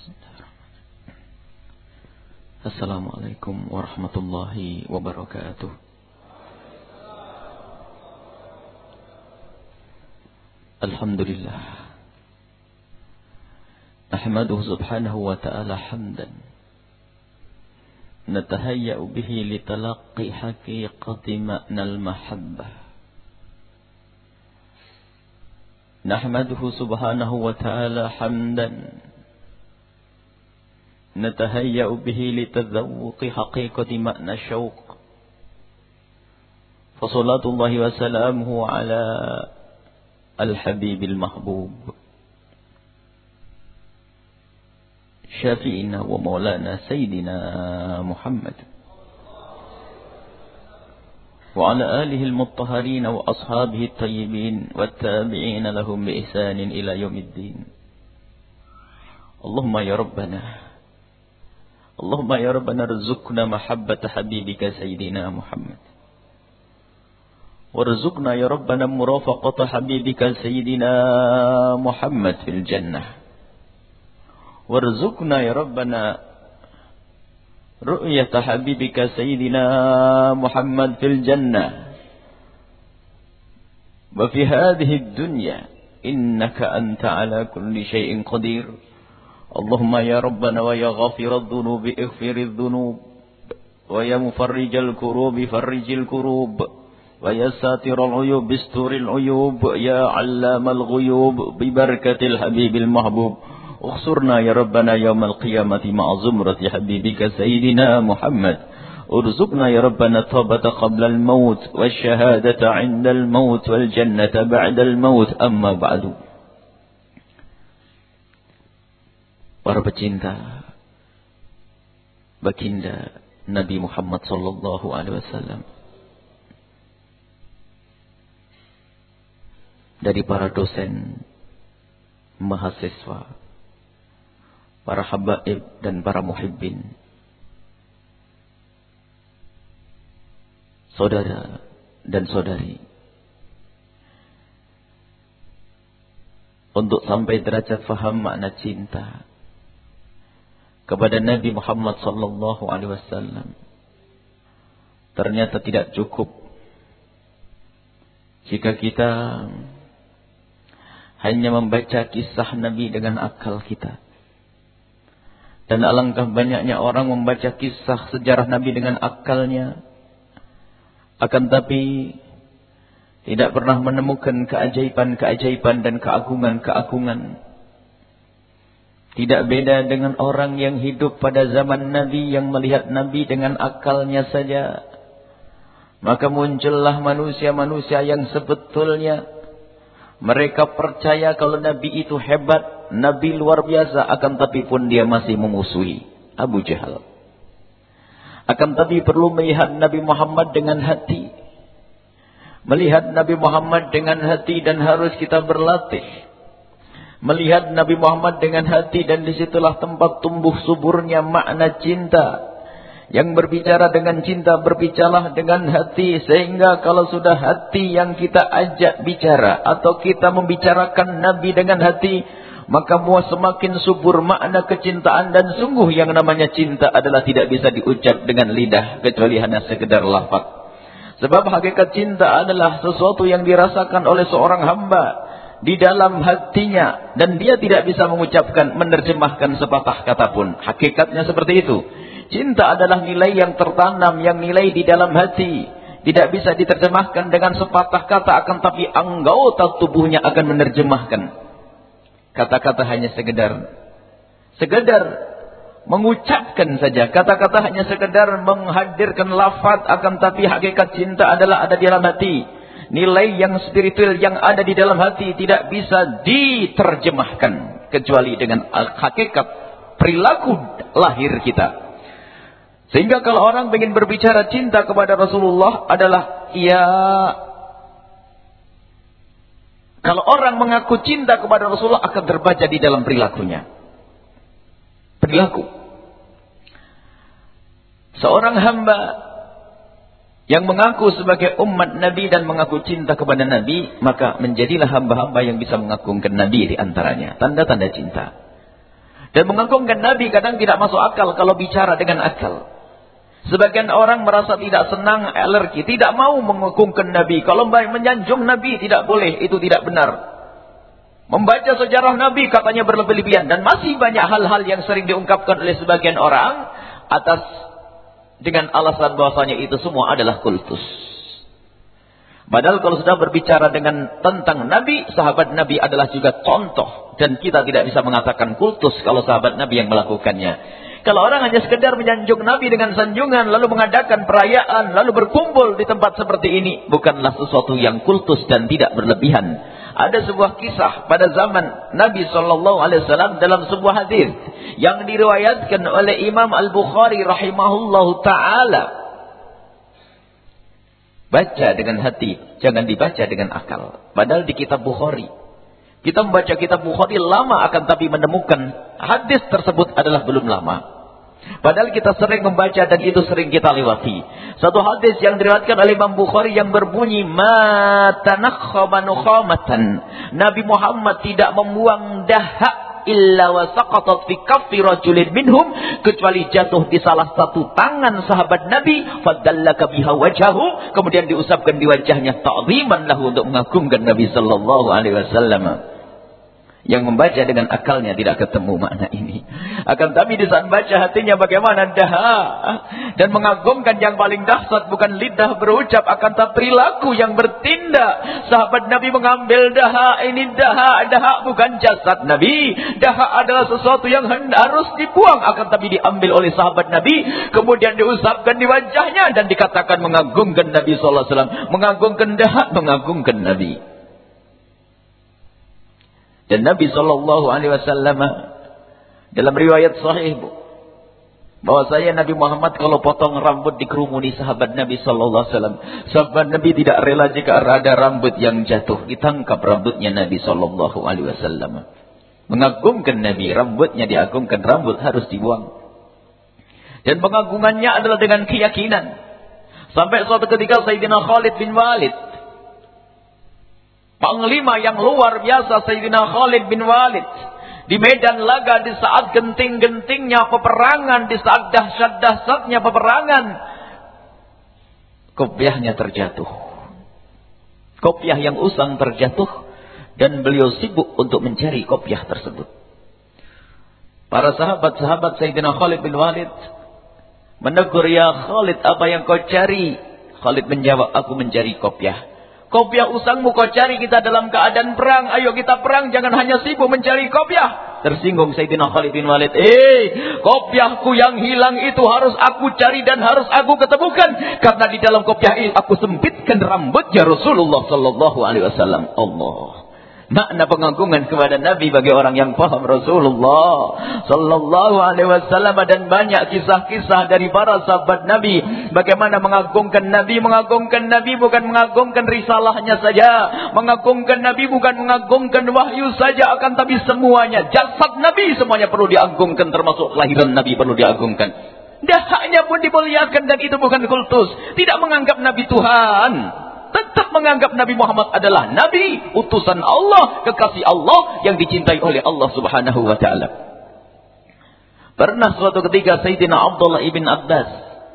Assalamualaikum warahmatullahi wabarakatuh. Alhamdulillah. Nahmaduhu subhanahu wa ta'ala hamdan natahayya'u bihi litalaqqi haqiqati ma'nal mahabbah. Nahmaduhu subhanahu wa ta'ala hamdan نتهيأ به لتذوق حقيقة معنى الشوق فصلاة الله وسلامه على الحبيب المحبوب شافينا ومولانا سيدنا محمد وعلى آله المطهرين وأصحابه الطيبين والتابعين لهم بإحسان إلى يوم الدين. اللهم يا ربنا ارزقنا محبة حبيبك سيدنا محمد وارزقنا يا ربنا مرافقة حبيبك سيدنا محمد في الجنة وارزقنا يا ربنا رؤية حبيبك سيدنا محمد في الجنة وفي هذه الدنيا إنك أنت على كل شيء قدير. اللهم يا ربنا ويا غافر الذنوب اغفر الذنوب ويا مفرج الكروب فرج الكروب ويا ساتر العيوب استر العيوب يا علام الغيوب ببركة الحبيب المحبوب اخسرنا يا ربنا يوم القيامة مع زمرة حبيبك سيدنا محمد. ارزقنا يا ربنا التوبة قبل الموت والشهادة عند الموت والجنة بعد الموت. أما بعد. Para pecinta baginda Nabi Muhammad sallallahu alaihi wasallam, dari para dosen, mahasiswa, para habaib dan para muhibbin, saudara dan saudari, untuk sampai derajat faham makna cinta kepada Nabi Muhammad sallallahu alaihi wasallam, ternyata tidak cukup jika kita hanya membaca kisah Nabi dengan akal kita. Dan alangkah banyaknya orang membaca kisah sejarah Nabi dengan akalnya, akan tapi tidak pernah menemukan keajaiban-keajaiban dan keagungan-keagungan. Tidak beda dengan orang yang hidup pada zaman Nabi, yang melihat Nabi dengan akalnya saja. Maka muncullah manusia-manusia yang sebetulnya mereka percaya kalau Nabi itu hebat, Nabi luar biasa, akan tapi pun dia masih memusuhi Abu Jahal. Akan tapi perlu melihat Nabi Muhammad dengan hati. Melihat Nabi Muhammad dengan hati, dan harus kita berlatih melihat Nabi Muhammad dengan hati, dan disitulah tempat tumbuh suburnya makna cinta. Yang berbicara dengan cinta, berbicaralah dengan hati. Sehingga kalau sudah hati yang kita ajak bicara, atau kita membicarakan Nabi dengan hati, maka semakin subur makna kecintaan. Dan sungguh yang namanya cinta adalah tidak bisa diucap dengan lidah, kecuali hanya sekedar lafaz. Sebab hakikat cinta adalah sesuatu yang dirasakan oleh seorang hamba di dalam hatinya, dan dia tidak bisa mengucapkan, menerjemahkan sepatah kata pun. Hakikatnya seperti itu. Cinta adalah nilai yang tertanam, yang nilai di dalam hati. Tidak bisa diterjemahkan dengan sepatah kata, akan tapi anggota tubuhnya akan menerjemahkan. Kata-kata hanya sekedar mengucapkan saja. Kata-kata hanya sekedar menghadirkan lafaz, akan tapi hakikat cinta adalah ada di dalam hati. Nilai yang spiritual yang ada di dalam hati tidak bisa diterjemahkan kecuali dengan hakikat perilaku lahir kita. Sehingga kalau orang ingin berbicara cinta kepada Rasulullah adalah kalau orang mengaku cinta kepada Rasulullah akan terbaca di dalam perilakunya. Perilaku seorang hamba yang mengaku sebagai umat Nabi dan mengaku cinta kepada Nabi, maka menjadilah hamba-hamba yang bisa mengagungkan Nabi di antaranya. Tanda-tanda cinta. Dan mengagungkan Nabi kadang tidak masuk akal kalau bicara dengan akal. Sebagian orang merasa tidak senang, alergi, tidak mau mengagungkan Nabi. Kalau menyanjung Nabi tidak boleh, itu tidak benar. Membaca sejarah Nabi katanya berlebih-lebihan. Dan masih banyak hal-hal yang sering diungkapkan oleh sebagian orang dengan alasan bahwasanya itu semua adalah kultus. Padahal kalau sudah berbicara tentang Nabi, sahabat Nabi adalah juga contoh. Dan kita tidak bisa mengatakan kultus kalau sahabat Nabi yang melakukannya. Kalau orang hanya sekedar menyanjung Nabi dengan sanjungan, lalu mengadakan perayaan, lalu berkumpul di tempat seperti ini, bukanlah sesuatu yang kultus dan tidak berlebihan. Ada sebuah kisah pada zaman Nabi SAW dalam sebuah hadis yang diriwayatkan oleh Imam Al-Bukhari rahimahullahu ta'ala. Baca dengan hati, jangan dibaca dengan akal. Padahal di kitab Bukhari, kita membaca kitab Bukhari lama, akan tapi menemukan hadis tersebut adalah belum lama. Padahal kita sering membaca dan itu sering kita lewati. Satu hadis yang diriwayatkan oleh Imam Bukhari yang berbunyi, ma tanakhama nukhamatan. Nabi Muhammad tidak membuang dahak illa wa saqatat fi kaffi rajulin minhum, kecuali jatuh di salah satu tangan sahabat Nabi, fadallaka biha wajhahu, kemudian diusapkan di wajahnya ta'ziman lahu, untuk mengagungkan Nabi sallallahu alaihi wasallam. Yang membaca dengan akalnya tidak ketemu makna ini. Akan tapi di saat baca hatinya bagaimana daha dan mengagungkan yang paling dahsyat bukan lidah berucap, akan tapi perilaku yang bertindak. Sahabat Nabi mengambil daha, ini daha bukan jasad Nabi. Daha adalah sesuatu yang harus dibuang, akan tapi diambil oleh sahabat Nabi, kemudian diusapkan di wajahnya dan dikatakan mengagungkan Nabi sallallahu alaihi wasallam. Mengagungkan daha, mengagungkan Nabi. Dan Nabi SAW dalam riwayat sahih bahwasanya Nabi Muhammad kalau potong rambut dikerumuni sahabat Nabi SAW. Sahabat Nabi tidak rela jika ada rambut yang jatuh, ditangkap rambutnya Nabi SAW. Mengagungkan Nabi, rambutnya diagungkan, rambut harus dibuang. Dan pengagungannya adalah dengan keyakinan. Sampai suatu ketika Sayyidina Khalid bin Walid, panglima yang luar biasa, Sayyidina Khalid bin Walid, di medan laga, di saat genting-gentingnya peperangan, di saat dahsyat-dahsyatnya peperangan, kopiahnya terjatuh. Kopiah yang usang terjatuh, dan beliau sibuk untuk mencari kopiah tersebut. Para sahabat-sahabat Sayyidina Khalid bin Walid menegur, ya Khalid, apa yang kau cari? Khalid menjawab, aku mencari kopiah. Kopiah usangmu kau cari, kita dalam keadaan perang. Ayo kita perang, jangan hanya sibuk mencari kopiah. Tersinggung Sayyidina Khalid bin Walid. Kopiahku yang hilang itu harus aku cari dan harus aku ketemukan. Karena di dalam kopiah ini aku sempitkan rambutnya Rasulullah sallallahu alaihi wasallam. Allah. Makna pengagungan kepada Nabi bagi orang yang paham Rasulullah sallallahu alaihi wasallam. Dan banyak kisah-kisah dari para sahabat Nabi bagaimana mengagungkan Nabi. Mengagungkan Nabi bukan mengagungkan risalahnya saja, mengagungkan Nabi bukan mengagungkan wahyu saja, akan tapi semuanya, jasad Nabi semuanya perlu diagungkan, termasuk kelahiran Nabi perlu diagungkan. Dahaknya pun dimuliakan, dan itu bukan kultus. Tidak menganggap Nabi Tuhan, tetap menganggap Nabi Muhammad adalah Nabi, utusan Allah, kekasih Allah yang dicintai oleh Allah subhanahu wa ta'ala. Pernah suatu ketika Sayyidina Abdullah ibn Abbas,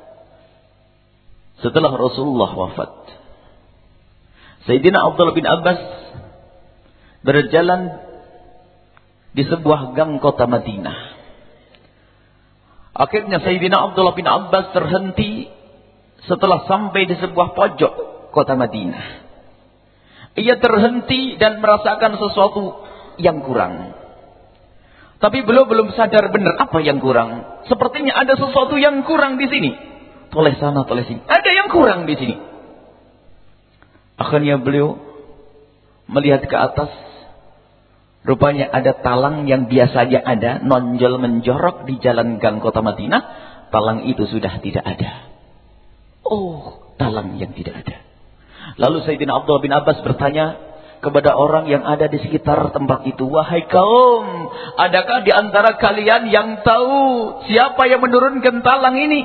setelah Rasulullah wafat, Sayyidina Abdullah bin Abbas berjalan di sebuah gang kota Madinah. Akhirnya Sayyidina Abdullah bin Abbas terhenti setelah sampai di sebuah pojok kota Madinah. Ia terhenti dan merasakan sesuatu yang kurang. Tapi belum sadar benar apa yang kurang. Sepertinya ada sesuatu yang kurang di sini. Toleh sana, toleh sini. Ada yang kurang di sini. Akhirnya beliau melihat ke atas. Rupanya ada talang yang biasanya ada, nonjol menjorok di jalan gang kota Madinah. Talang itu sudah tidak ada. Oh, talang yang tidak ada. Lalu Sayyidina Abdullah bin Abbas bertanya kepada orang yang ada di sekitar tempat itu, wahai kaum, adakah di antara kalian yang tahu siapa yang menurunkan talang ini?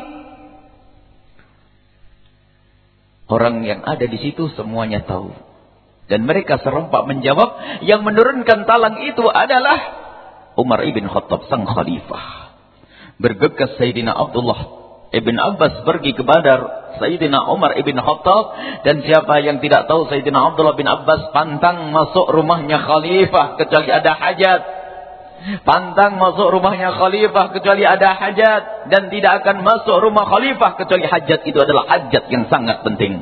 Orang yang ada di situ semuanya tahu. Dan mereka serempak menjawab, yang menurunkan talang itu adalah Umar ibn Khattab sang khalifah. Bergegas Sayyidina Abdullah ibn Abbas pergi ke Badar. Sayyidina Umar ibn Khattab, dan siapa yang tidak tahu Sayyidina Abdullah bin Abbas pantang masuk rumahnya khalifah kecuali ada hajat. Pantang masuk rumahnya khalifah kecuali ada hajat, dan tidak akan masuk rumah khalifah kecuali hajat itu adalah hajat yang sangat penting.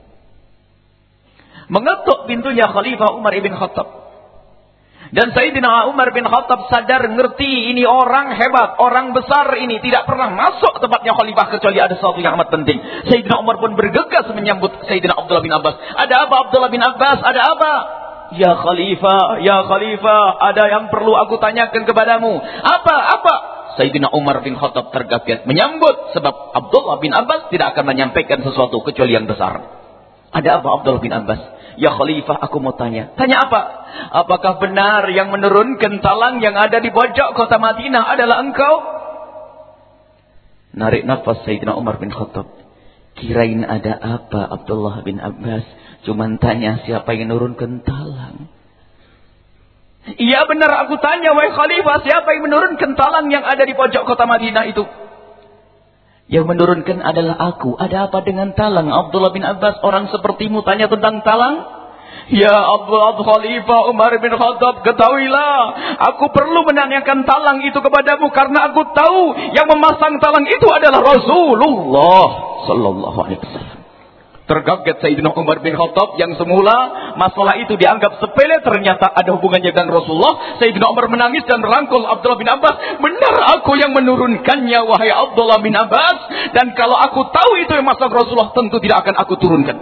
Mengetuk pintunya Khalifah Umar ibn Khattab. Dan Sayyidina Umar bin Khattab sadar, ngerti ini orang hebat, orang besar ini, tidak pernah masuk tempatnya khalifah kecuali ada sesuatu yang amat penting. Sayyidina Umar pun bergegas menyambut Sayyidina Abdullah bin Abbas. Ada apa Abdullah bin Abbas? Ada apa? Ya Khalifah, ada yang perlu aku tanyakan kepadamu. Apa? Sayyidina Umar bin Khattab tergagap menyambut, sebab Abdullah bin Abbas tidak akan menyampaikan sesuatu kecuali yang besar. Ada apa Abdullah bin Abbas? Ya Khalifah, aku mau tanya. Tanya apa? Apakah benar yang menurunkan talang yang ada di pojok kota Madinah adalah engkau? Narik nafas Sayyidina Umar bin Khattab. Kirain ada apa Abdullah bin Abbas? Cuman tanya siapa yang menurunkan talang. Iya benar aku tanya, wahai Khalifah, siapa yang menurunkan talang yang ada di pojok kota Madinah itu? Yang menurunkan adalah aku. Ada apa dengan talang? Abdullah bin Abbas, orang sepertimu tanya tentang talang? Ya Abdullah Khalifah Umar bin Khattab, ketahuilah, aku perlu menanyakan talang itu kepadamu karena aku tahu yang memasang talang itu adalah Rasulullah sallallahu alaihi wasallam. Terkaget Sayyidina Umar bin Khattab yang semula masalah itu dianggap sepele, ternyata ada hubungannya dengan Rasulullah. Sayyidina Umar menangis dan merangkul Abdullah bin Abbas. Benar aku yang menurunkannya wahai Abdullah bin Abbas. Dan kalau aku tahu itu yang masuk Rasulullah, tentu tidak akan aku turunkan.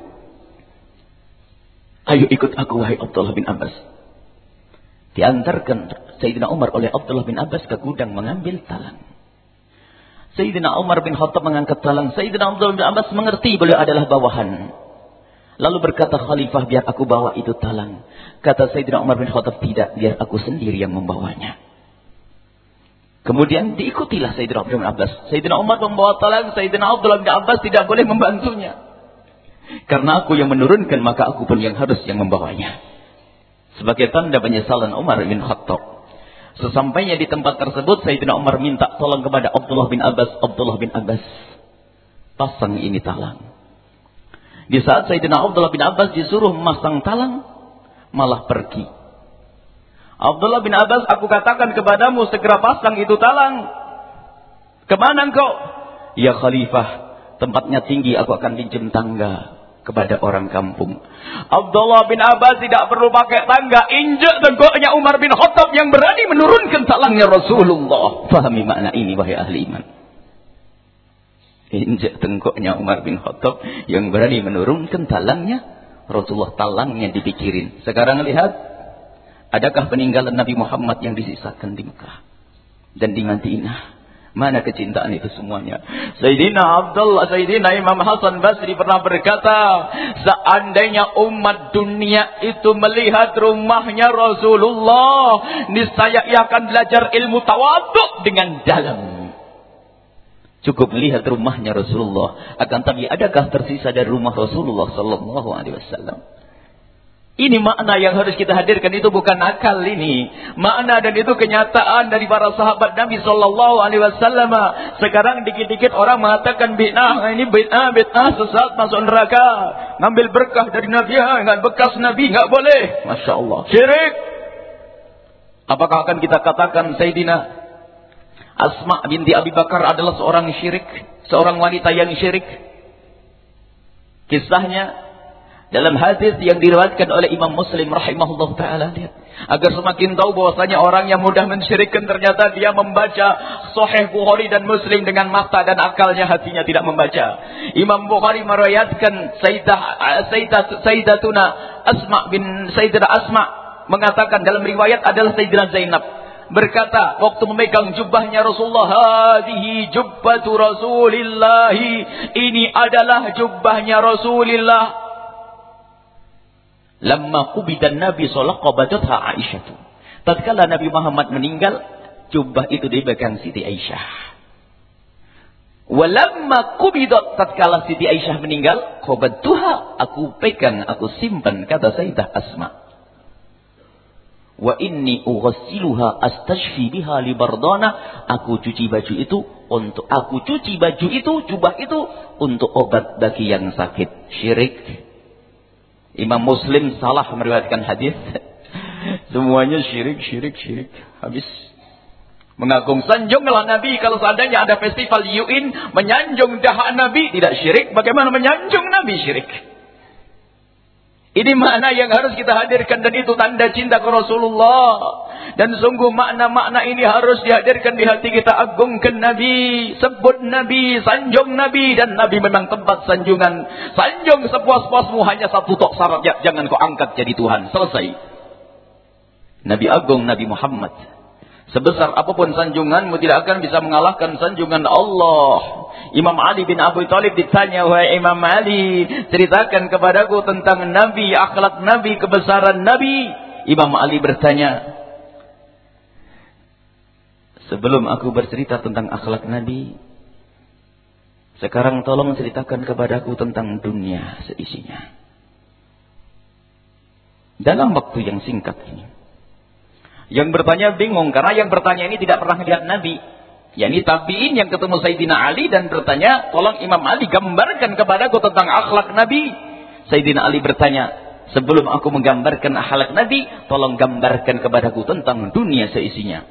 Ayo ikut aku wahai Abdullah bin Abbas. Diantarkan Sayyidina Umar oleh Abdullah bin Abbas ke gudang mengambil talang. Sayyidina Umar bin Khattab mengangkat talang. Sayyidina Abdullah bin Abbas mengerti beliau adalah bawahan. Lalu berkata, Khalifah, biar aku bawa itu talang. Kata Sayyidina Umar bin Khattab, tidak, biar aku sendiri yang membawanya. Kemudian diikutilah Sayyidina Abdullah bin Abbas. Sayyidina Umar membawa talang, Sayyidina Abdullah bin Abbas tidak boleh membantunya. Karena aku yang menurunkan, maka aku pun yang harus yang membawanya. Sebagai tanda penyesalan Umar bin Khattab. Sesampainya di tempat tersebut, Sayyidina Umar minta tolong kepada Abdullah bin Abbas. Abdullah bin Abbas, pasang ini talang. Di saat Sayyidina Abdullah bin Abbas disuruh memasang talang, malah pergi. Abdullah bin Abbas, aku katakan kepadamu, segera pasang itu talang. Kemana engkau? Ya Khalifah, tempatnya tinggi, aku akan pinjam tangga kepada orang kampung. Abdullah bin Abbas tidak perlu pakai tangga, injak tengkoknya Umar bin Khattab yang berani menurunkan talangnya Rasulullah. Fahami makna ini wahai ahli iman. Injak tengkoknya Umar bin Khattab yang berani menurunkan talangnya Rasulullah. Talangnya dipikirin. Sekarang lihat, adakah peninggalan Nabi Muhammad yang disisakan di Mekah dan di Madinah? Mana kecintaan itu semuanya? Sayyidina Imam Hasan Basri pernah berkata, seandainya umat dunia itu melihat rumahnya Rasulullah, niscaya ia akan belajar ilmu tawadhu dengan dalam. Cukup melihat rumahnya Rasulullah. Akan tapi adakah tersisa dari rumah Rasulullah sallallahu alaihi wasallam? Ini makna yang harus kita hadirkan, itu bukan akal ini. Makna dan itu kenyataan dari para sahabat Nabi sallallahu alaihi wasallam. Sekarang dikit-dikit orang mengatakan bid'ah, ini bid'ah sesat masuk neraka. Ngambil berkah dari Nabi, enggak bekas Nabi enggak boleh. Masya Allah. Syirik. Apakah akan kita katakan Sayyidina Asma binti Abi Bakar adalah seorang syirik, seorang wanita yang syirik? Kisahnya dalam hadis yang diriwayatkan oleh Imam Muslim rahimahullah ta'ala, lihat, agar semakin tahu bahwasanya orang yang mudah mensyirikkan ternyata dia membaca Sahih Bukhari dan Muslim dengan mata dan akalnya, hatinya tidak membaca. Imam Bukhari meriwayatkan Sayyidatuna Sayyidah Asma mengatakan dalam riwayat adalah Sayyidah Zainab, berkata waktu memegang jubahnya Rasulullah, hadhihi jubbatu Rasulillah, ini adalah jubahnya Rasulullah. Lamma qubidan Nabi sallallahu alaihi wasallam Aisyah. Tatkala Nabi Muhammad meninggal, jubah itu dipegang Siti Aisyah. Walamma qubidat, tatkala Siti Aisyah meninggal, qabattuha, aku pegang, aku simpan, kata Sayyidah Asma. Wa inni ughassiluha astashfi biha li bardana. Aku cuci baju itu jubah itu untuk obat bagi yang sakit. Syirik. Imam Muslim salah meriwayatkan hadis. Semuanya syirik. Habis. Mengagung sanjunglah Nabi. Kalau seandainya ada festival Yu'in menyanjung dahak Nabi, tidak syirik. Bagaimana menyanjung Nabi syirik? Ini makna yang harus kita hadirkan, dan itu tanda cinta ke Rasulullah. Dan sungguh makna-makna ini harus dihadirkan di hati kita. Agungkan Nabi, sebut Nabi, sanjung Nabi, dan Nabi memang tempat sanjungan. Sanjung sepuas-puasmu, hanya satu tok syarat, jangan kau angkat jadi Tuhan. Selesai. Nabi agung, Nabi Muhammad. Sebesar apapun sanjunganmu tidak akan bisa mengalahkan sanjungan Allah. Imam Ali bin Abi Thalib ditanya, wahai Imam Ali, ceritakan kepadaku tentang Nabi, akhlak Nabi, kebesaran Nabi. Imam Ali bertanya, sebelum aku bercerita tentang akhlak Nabi, sekarang tolong ceritakan kepadaku tentang dunia seisinya. Dalam waktu yang singkat ini. Yang bertanya bingung, karena yang bertanya ini tidak pernah melihat Nabi. yakni tabi'in yang ketemu Sayyidina Ali dan bertanya, tolong Imam Ali gambarkan kepadaku tentang akhlak Nabi. Sayyidina Ali bertanya, sebelum aku menggambarkan akhlak Nabi, tolong gambarkan kepadaku tentang dunia seisinya.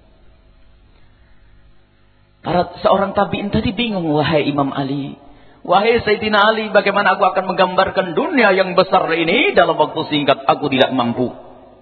Para seorang tabi'in tadi bingung, wahai Imam Ali, wahai Sayyidina Ali, bagaimana aku akan menggambarkan dunia yang besar ini dalam waktu singkat, aku tidak mampu.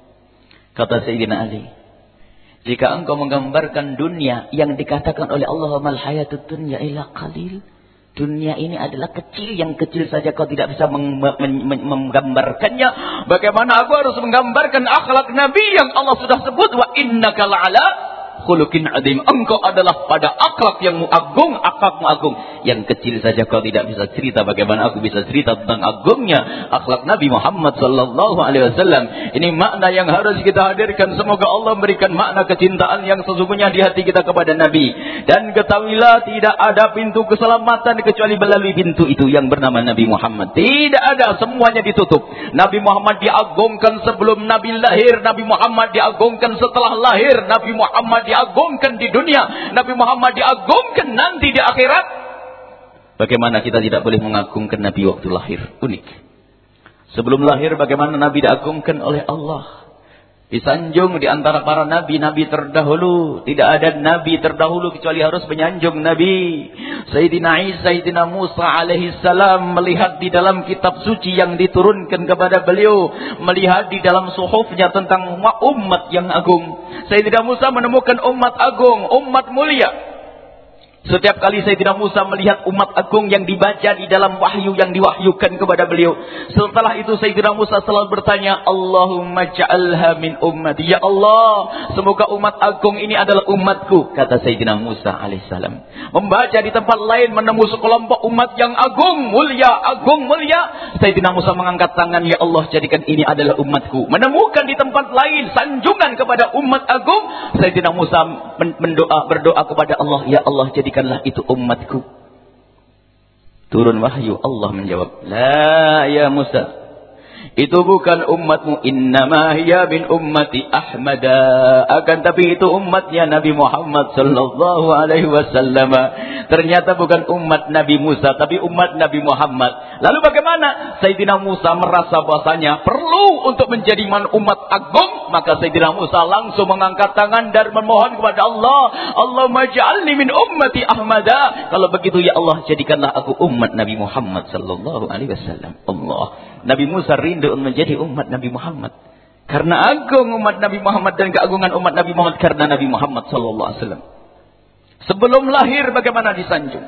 Kata Sayyidina Ali, jika engkau menggambarkan dunia yang dikatakan oleh Allah, mal hayatud dunya illa qalil, dunia ini adalah kecil, yang kecil saja kau tidak bisa menggambarkannya. Bagaimana aku harus menggambarkan akhlak Nabi yang Allah sudah sebut, wa innaka la'ala khuluqin azim. Engkau adalah pada akhlak yang agung, akhlakmu agung. Yang kecil saja kau tidak bisa cerita, bagaimana aku bisa cerita tentang agungnya akhlak Nabi Muhammad sallallahu alaihi wasallam. Ini makna yang harus kita hadirkan. Semoga Allah memberikan makna kecintaan yang sesungguhnya di hati kita kepada Nabi. Dan ketahuilah, tidak ada pintu keselamatan kecuali melalui pintu itu yang bernama Nabi Muhammad. Tidak ada, semuanya ditutup. Nabi Muhammad diagungkan sebelum Nabi lahir, Nabi Muhammad diagungkan setelah lahir, Nabi Muhammad diagungkan di dunia, Nabi Muhammad diagungkan nanti di akhirat. Bagaimana kita tidak boleh mengagungkan Nabi waktu lahir? Unik. Sebelum lahir bagaimana Nabi diagungkan oleh Allah? Disanjung di antara para nabi-nabi terdahulu. Tidak ada nabi terdahulu kecuali harus menyanjung Nabi. Sayyidina Isa, Sayyidina Musa alaihi salam melihat di dalam kitab suci yang diturunkan kepada beliau, melihat di dalam suhufnya tentang umat yang agung. Sayyidina Musa menemukan umat agung, umat mulia. Setiap kali Sayyidina Musa melihat umat agung yang dibaca di dalam wahyu yang diwahyukan kepada beliau, setelah itu Sayyidina Musa selalu bertanya, Allahumma ja'alha min ummati. Ya Allah, semoga umat agung ini adalah umatku, kata Sayyidina Musa alaihissalam. Membaca di tempat lain menemu sekelompok umat yang agung mulia. Sayyidina Musa mengangkat tangan, ya Allah, jadikan ini adalah umatku. Menemukan di tempat lain sanjungan kepada umat agung, Sayyidina Musa berdoa kepada Allah, ya Allah, jadikanlah itu umatku. Turun wahyu, Allah menjawab, la ya Musa, itu bukan umatmu, innama hiya min ummati Ahmada, akan tapi itu umatnya Nabi Muhammad sallallahu alaihi wasallam. Ternyata bukan umat Nabi Musa, tapi umat Nabi Muhammad. Lalu bagaimana? Sayyidina Musa merasa bahasanya perlu untuk menjadi umat agung, maka Sayyidina Musa langsung mengangkat tangan dan memohon kepada Allah, Allahumma ja'alni min ummati Ahmada. Kalau begitu ya Allah, jadikanlah aku umat Nabi Muhammad sallallahu alaihi wasallam. Allah, Nabi Musa rindu menjadi umat Nabi Muhammad. Karena agung umat Nabi Muhammad dan keagungan umat Nabi Muhammad karena Nabi Muhammad sallallahu alaihi wasallam. Sebelum lahir bagaimana disanjung?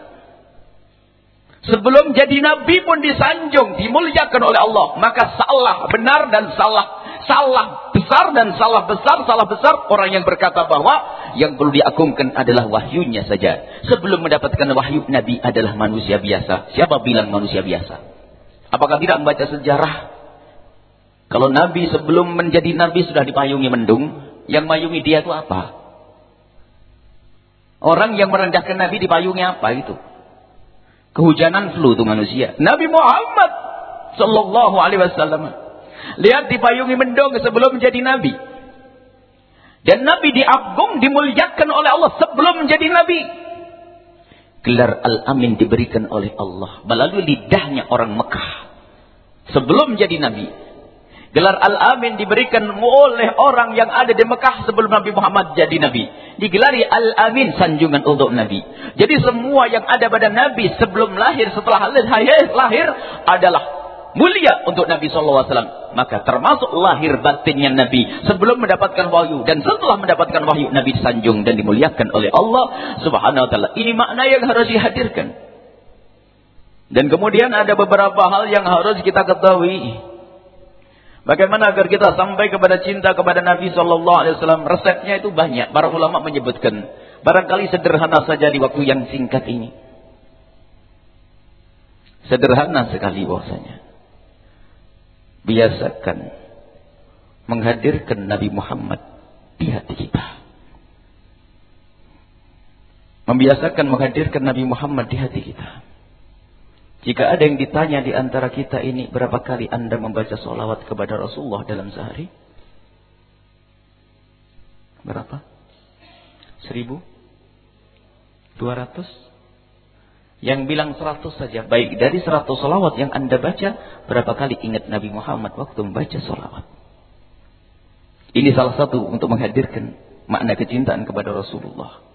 Sebelum jadi nabi pun disanjung, dimuliakan oleh Allah. Maka salah benar dan salah besar dan salah besar orang yang berkata bahwa yang perlu diagungkan adalah wahyunya saja. Sebelum mendapatkan wahyu, Nabi adalah manusia biasa. Siapa bilang manusia biasa? Apakah tidak membaca sejarah? Kalau Nabi sebelum menjadi Nabi sudah dipayungi mendung, yang mayungi dia itu apa? Orang yang merendahkan Nabi dipayungi apa itu? Kehujanan flu itu manusia. Nabi Muhammad sallallahu alaihi wasallam, lihat dipayungi mendung sebelum menjadi Nabi. Dan Nabi diagung, dimuliakan oleh Allah sebelum menjadi Nabi. Gelar Al-Amin diberikan oleh Allah melalui lidahnya orang Mekah sebelum menjadi Nabi. Gelar Al-Amin diberikan oleh orang yang ada di Mekah sebelum Nabi Muhammad jadi Nabi. Digelari Al-Amin, sanjungan untuk Nabi. Jadi semua yang ada pada Nabi sebelum lahir, setelah lahir adalah mulia untuk Nabi SAW. Maka termasuk lahir batinnya Nabi sebelum mendapatkan wahyu. Dan setelah mendapatkan wahyu, Nabi disanjung dan dimuliakan oleh Allah Subhanahu wa ta'ala. Ini makna yang harus dihadirkan. Dan kemudian ada beberapa hal yang harus kita ketahui. Bagaimana agar kita sampai kepada cinta kepada Nabi SAW. Resepnya itu banyak. Para ulama menyebutkan. Barangkali sederhana saja di waktu yang singkat ini. Sederhana sekali bahwasanya. Biasakan menghadirkan Nabi Muhammad di hati kita. Membiasakan menghadirkan Nabi Muhammad di hati kita. Jika ada yang ditanya di antara kita ini, berapa kali Anda membaca sholawat kepada Rasulullah dalam sehari? Berapa? 1.200? Yang bilang 100 saja. Baik, dari 100 sholawat yang Anda baca, berapa kali ingat Nabi Muhammad waktu membaca sholawat? Ini salah satu untuk menghadirkan makna kecintaan kepada Rasulullah.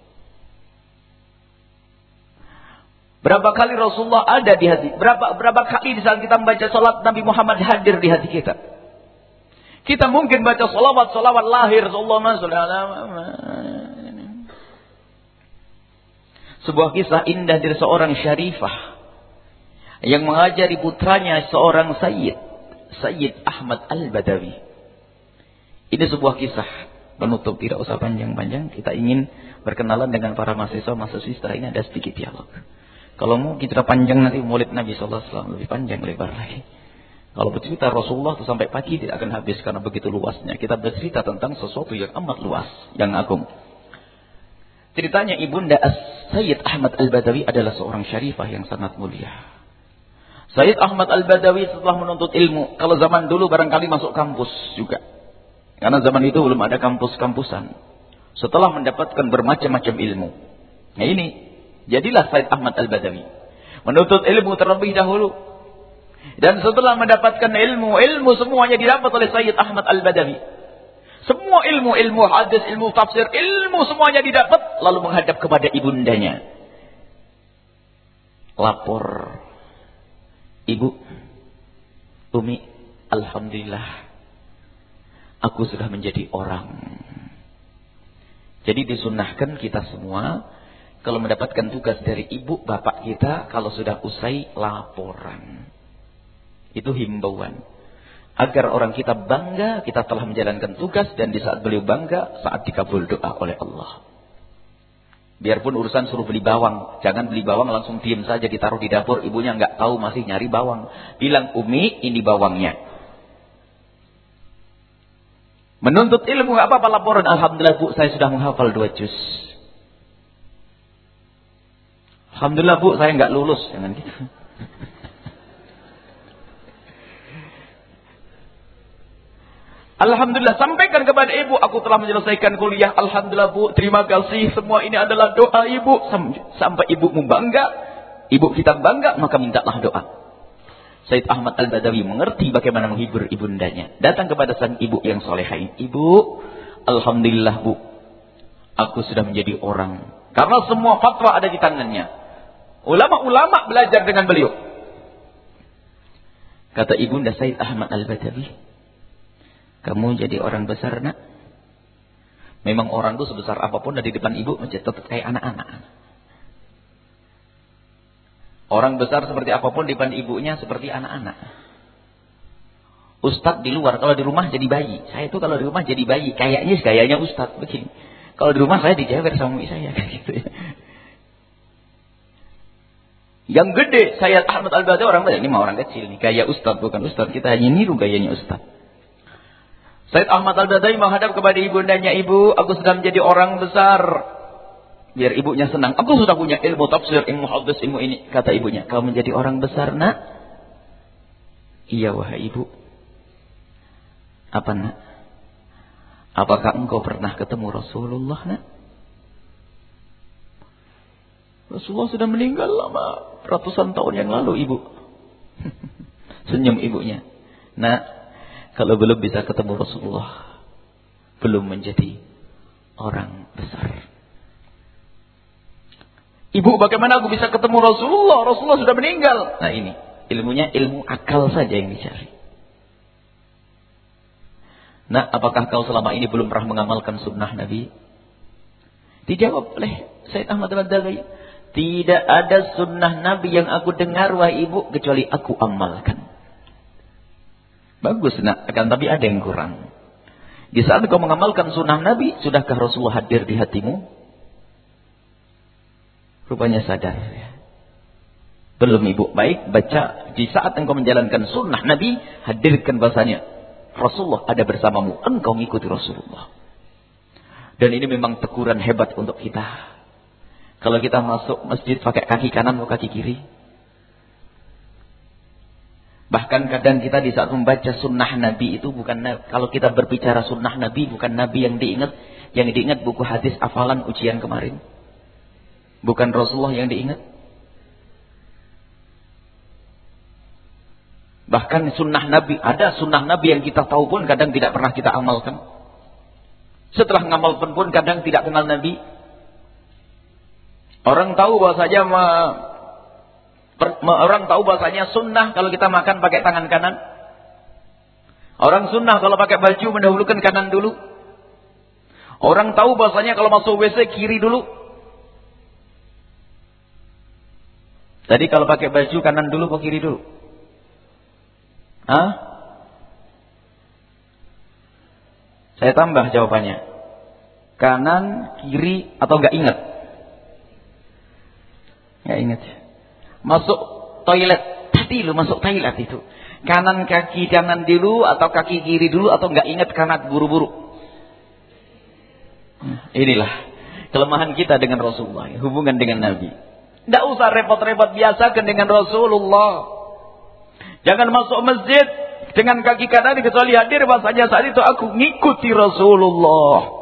Berapa kali Rasulullah ada di hati? Berapa kali di saat kita membaca sholat Nabi Muhammad hadir di hati kita? Kita mungkin baca sholawat lahir. Sebuah kisah indah dari seorang syarifah yang mengajari putranya seorang Sayyid Ahmad Al-Badawi. Ini sebuah kisah penutup, tidak usah panjang-panjang. Kita ingin berkenalan dengan para mahasiswa-mahasiswa. Setelah ini ada sedikit dialog. Kalau mau kita panjang nanti maulid Nabi SAW lebih panjang lebar lagi. Kalau bercerita Rasulullah itu sampai pagi tidak akan habis karena begitu luasnya. Kita bercerita tentang sesuatu yang amat luas, yang agung. Ceritanya Ibunda Sayyid Ahmad Al-Badawi adalah seorang syarifah yang sangat mulia. Sayyid Ahmad Al-Badawi setelah menuntut ilmu, kalau zaman dulu barangkali masuk kampus juga. Karena zaman itu belum ada kampus-kampusan. Setelah mendapatkan bermacam-macam ilmu. Nah ini, jadilah Sayyid Ahmad Al-Badawi. Menuntut ilmu terlebih dahulu. Dan setelah mendapatkan ilmu semuanya didapat oleh Sayyid Ahmad Al-Badawi. Semua ilmu hadis, ilmu tafsir, ilmu semuanya didapat. Lalu menghadap kepada ibundanya. Lapor. Ibu, Umi, Alhamdulillah. Aku sudah menjadi orang. Jadi disunahkan kita semua. Kalau mendapatkan tugas dari ibu, bapak kita. Kalau sudah usai laporan. Itu himbauan. Agar orang kita bangga, kita telah menjalankan tugas. Dan di saat beliau bangga, saat dikabul doa oleh Allah. Biarpun urusan suruh beli bawang. Jangan beli bawang langsung diam saja ditaruh di dapur. Ibunya nggak tahu masih nyari bawang. Bilang, Umi, ini bawangnya. Menuntut ilmu nggak apa-apa laporan. Alhamdulillah Bu, saya sudah menghafal 2 juz. Alhamdulillah Bu, saya nggak lulus. Jangan gitu. Alhamdulillah, sampaikan kepada ibu, aku telah menyelesaikan kuliah. Alhamdulillah Bu, terima kasih. Semua ini adalah doa ibu. Sampai ibumu bangga, ibu kita bangga, maka mintalah doa. Sayyid Ahmad Al-Badawi mengerti bagaimana menghibur ibundanya. Datang kepada sang ibu yang solehain. Ibu, Alhamdulillah Bu, aku sudah menjadi orang. Karena semua fatwa ada di tangannya. Ulama-ulama belajar dengan beliau. Kata ibunda Sayyid Ahmad Al-Badawi, kamu jadi orang besar nak. Memang orang itu sebesar apapun dari depan ibu masih tetap kayak anak-anak. Orang besar seperti apapun di depan ibunya seperti anak-anak. Ustadz di luar, kalau di rumah jadi bayi. Saya itu kalau di rumah jadi bayi, kayaknya ustadz begini. Kalau di rumah saya dijewer sama ibu saya gitu ya. Yang gede Sayyid Ahmad Al-Badawi orang besar, ini mah orang kecil nih, gaya ustadz bukan ustadz. Kita hanya niru gayanya ustadz. Sayyid Ahmad Al-Badawi menghadap kepada ibundanya, ibu, aku sudah menjadi orang besar. Biar ibunya senang. Aku sudah punya ilmu tafsir, ilmu hadis, ilmu ini. Kata ibunya, kau menjadi orang besar nak? Iya wahai ibu. Apa nak? apakah engkau pernah ketemu Rasulullah, nak? Rasulullah sudah meninggal lama, ratusan tahun yang lalu, ibu. Senyum ibunya. Nah, kalau belum bisa ketemu Rasulullah, belum menjadi orang besar. Ibu, bagaimana aku bisa ketemu Rasulullah? Rasulullah sudah meninggal. Nah ini, ilmunya ilmu akal saja yang dicari. Nah, apakah kau selama ini belum pernah mengamalkan sunnah Nabi? Dijawab oleh Sayyid Ahmad Al-Badawi. Tidak ada sunnah Nabi yang aku dengar, wahai ibu, kecuali aku amalkan. Bagus, nak. Akan tapi ada yang kurang. Di saat kau mengamalkan sunnah Nabi, sudahkah Rasulullah hadir di hatimu? Rupanya sadar. Belum, ibu. Baik, baca. Di saat engkau menjalankan sunnah Nabi, hadirkan bahasanya Rasulullah ada bersamamu. Engkau mengikuti Rasulullah. Dan ini memang teguran hebat untuk kita. Kalau kita masuk masjid pakai kaki kanan atau kaki kiri. Bahkan kadang kita di saat membaca sunnah Nabi itu bukan, kalau kita berbicara sunnah Nabi bukan Nabi yang diingat. Yang diingat buku hadis hafalan ujian kemarin. Bukan Rasulullah yang diingat. Bahkan sunnah Nabi, ada sunnah Nabi yang kita tahu pun kadang tidak pernah kita amalkan. Setelah ngamalkan pun kadang tidak kenal Nabi. Orang tahu bahwasanya orang tahu bahwasanya sunnah kalau kita makan pakai tangan kanan. Orang sunnah kalau pakai baju mendahulukan kanan dulu. Orang tahu bahwasanya kalau masuk WC kiri dulu. Tadi kalau pakai baju kanan dulu atau kiri dulu? Hah? Saya tambah jawabannya. Kanan, kiri atau enggak ingat? Enggak ingat. Masuk toilet, tadi lu masuk toilet itu. Kanan kaki kanan dulu atau kaki kiri dulu atau enggak ingat karena buru-buru. Inilah kelemahan kita dengan Rasulullah, hubungan dengan Nabi. Tidak usah repot-repot, biasakan dengan Rasulullah. Jangan masuk masjid dengan kaki kanan kecuali hadir bahasanya saat itu aku ngikuti Rasulullah.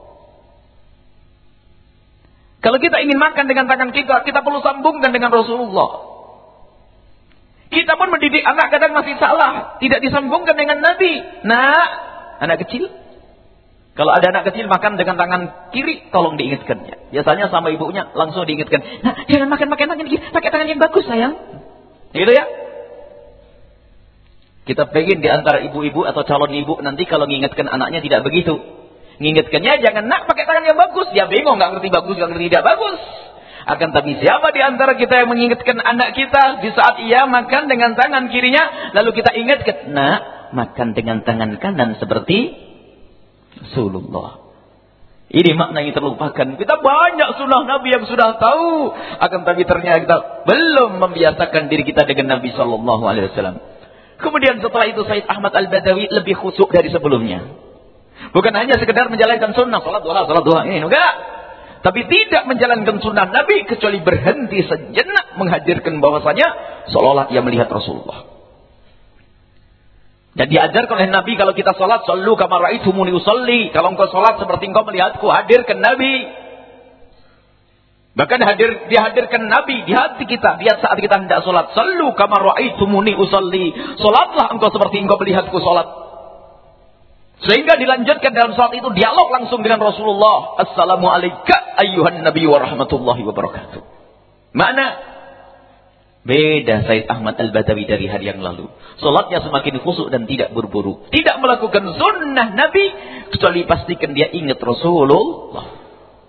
Kalau kita ingin makan dengan tangan kita perlu sambungkan dengan Rasulullah. Kita pun mendidik anak kadang masih salah. Tidak disambungkan dengan Nabi. Nah, anak kecil. Kalau ada anak kecil makan dengan tangan kiri, tolong diingatkannya. Biasanya sama ibunya langsung diingatkan. Nah, jangan makan tangan kiri, pakai tangan yang bagus sayang. Gitu ya. Kita pengen di antara ibu-ibu atau calon ibu nanti kalau mengingatkan anaknya tidak begitu. Mengingatkannya jangan nak pakai tangan yang bagus. Dia bingung, nggak ngerti bagus, nggak ngerti tidak bagus. Akan tapi siapa di antara kita yang mengingatkan anak kita di saat ia makan dengan tangan kirinya, lalu kita ingatkan, nak makan dengan tangan kanan seperti Rasulullah. Ini makna yang terlupakan. Kita banyak sunnah Nabi yang sudah tahu, akan tapi ternyata kita belum membiasakan diri kita dengan Nabi Sallallahu Alaihi Wasallam. Kemudian setelah itu Sayyid Ahmad Al-Badawi lebih khusyuk dari sebelumnya. Bukan hanya sekedar menjalankan sunnah, salat duha ini, enggak. Tapi tidak menjalankan sunnah Nabi kecuali berhenti sejenak menghadirkan bahwasanya seolah-olah ia melihat Rasulullah. Dan diajarkan oleh Nabi kalau kita salat, sallu kama ra'aitumuni usalli. Kalau engkau salat seperti engkau melihatku, hadirkan Nabi. Bahkan dihadirkan Nabi di hati kita. Di saat kita hendak salat, sallu kama ra'aitumuni usalli. Salatlah engkau seperti engkau melihatku salat. Sehingga dilanjutkan dalam saat itu dialog langsung dengan Rasulullah. Assalamualaikum ayyuhan nabi wa rahmatullahi wa barakatuh. Mana? Beda Sayyid Ahmad Al-Badawi dari hari yang lalu. Salatnya semakin khusyuk dan tidak buru-buru. Tidak melakukan sunnah Nabi kecuali pastikan dia ingat Rasulullah.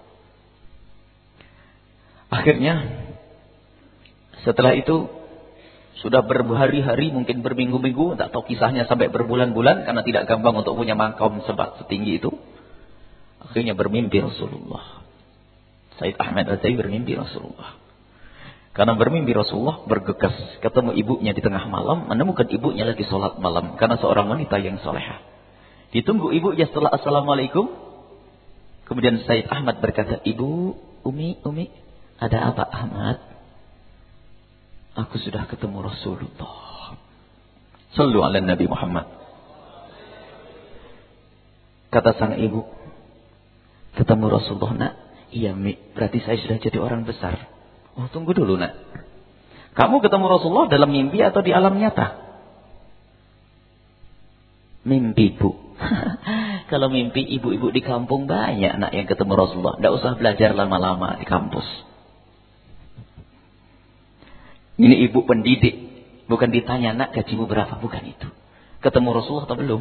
Akhirnya setelah itu sudah berhari-hari, mungkin berminggu-minggu, tak tahu kisahnya sampai berbulan-bulan karena tidak gampang untuk punya makam setinggi itu. Akhirnya bermimpi Rasulullah. Sayyid Ahmad Al-Badawi bermimpi Rasulullah. Karena bermimpi Rasulullah, bergegas ketemu ibunya di tengah malam, menemukan ibunya lagi sholat malam karena seorang wanita yang solehah. Ditunggu ibunya setelah assalamualaikum. Kemudian Sayyid Ahmad berkata, "Ibu, Umi, ada apa Ahmad? Aku sudah ketemu Rasulullah. Sallu ala Nabi Muhammad." Kata sang ibu, ketemu Rasulullah, nak? Iya, Mi, berarti saya sudah jadi orang besar. Oh, tunggu dulu, nak. Kamu ketemu Rasulullah dalam mimpi atau di alam nyata? Mimpi, Bu. Kalau mimpi ibu-ibu di kampung banyak anak yang ketemu Rasulullah. Tidak usah belajar lama-lama di kampus. Ini ibu pendidik. Bukan ditanya, nak gajimu berapa? Bukan itu. Ketemu Rasulullah atau belum?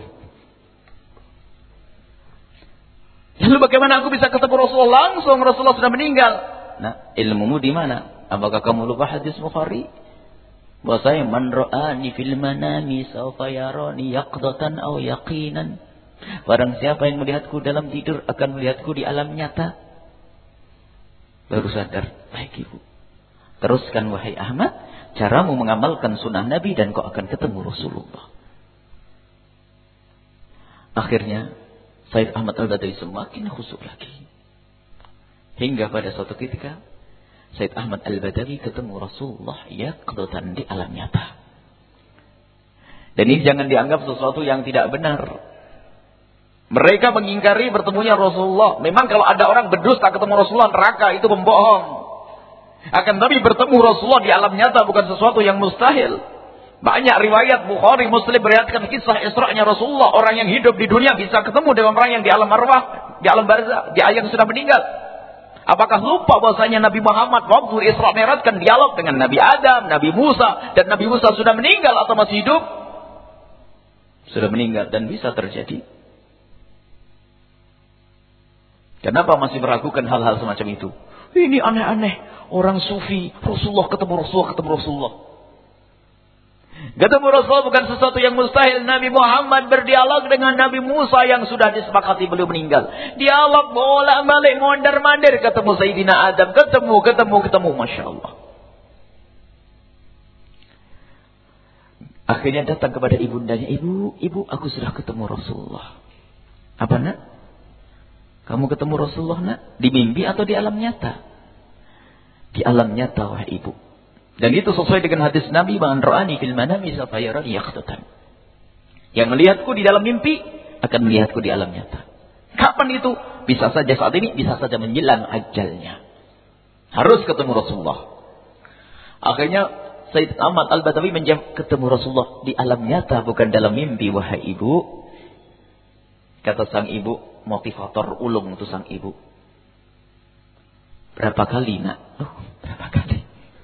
Lalu bagaimana aku bisa ketemu Rasulullah langsung? Rasulullah sudah meninggal. Nah, ilmumu di mana? Apakah kamu lupa hadis Bukhari? Bahwasanya man ra'ani fil manami sawfa yarani yaqdatan aw yaqinan. Barang siapa yang melihatku dalam tidur akan melihatku di alam nyata. Baru sadar, baik ibu. Teruskan wahai Ahmad, caramu mengamalkan sunnah Nabi dan kau akan ketemu Rasulullah. Akhirnya Said Ahmad Al-Badawi semakin khusyuk lagi. Hingga pada suatu ketika Said Ahmad Al-Badawi ketemu Rasulullah yaqdatan di alam nyata. Dan ini jangan dianggap sesuatu yang tidak benar. Mereka mengingkari bertemunya Rasulullah. Memang kalau ada orang berdusta ketemu Rasulullah neraka, itu pembohong. Akan tapi bertemu Rasulullah di alam nyata bukan sesuatu yang mustahil. Banyak riwayat Bukhari, Muslim meriwayatkan kisah Isra'nya Rasulullah. Orang yang hidup di dunia bisa ketemu dengan orang yang di alam arwah, di alam barzah, di yang sudah meninggal. Apakah lupa bahwasanya Nabi Muhammad waktu Isra' Mi'rajkan dialog dengan Nabi Adam, Nabi Musa, dan Nabi Musa sudah meninggal atau masih hidup? Sudah meninggal dan bisa terjadi. Kenapa masih meragukan hal-hal semacam itu? Ini aneh-aneh. Orang sufi, Rasulullah ketemu Rasulullah, ketemu Rasulullah. Ketemu Rasulullah bukan sesuatu yang mustahil. Nabi Muhammad berdialog dengan Nabi Musa yang sudah disepakati beliau meninggal. Dialog bolak-balik, mondar-mandir, ketemu Sayyidina Adam, ketemu. Masya Allah. Akhirnya datang kepada ibundanya, ibu, aku sudah ketemu Rasulullah. Apa, nak? Kamu ketemu Rasulullah, nak? Di mimpi atau di alam nyata? Di alam nyata, wahai ibu. Dan itu sesuai dengan hadis Nabi, man ra'ani fil manami sawfa yarani yaqdatan. Yang melihatku di dalam mimpi akan melihatku di alam nyata. Kapan itu? Bisa saja saat ini, bisa saja menjelang ajalnya. Harus ketemu Rasulullah. Akhirnya Said Ahmad Al-Badawi menjawab, ketemu Rasulullah di alam nyata bukan dalam mimpi, wahai ibu. Kata sang ibu, motivator ulung itu sang ibu. Berapa kali, nak? Oh, berapa kali?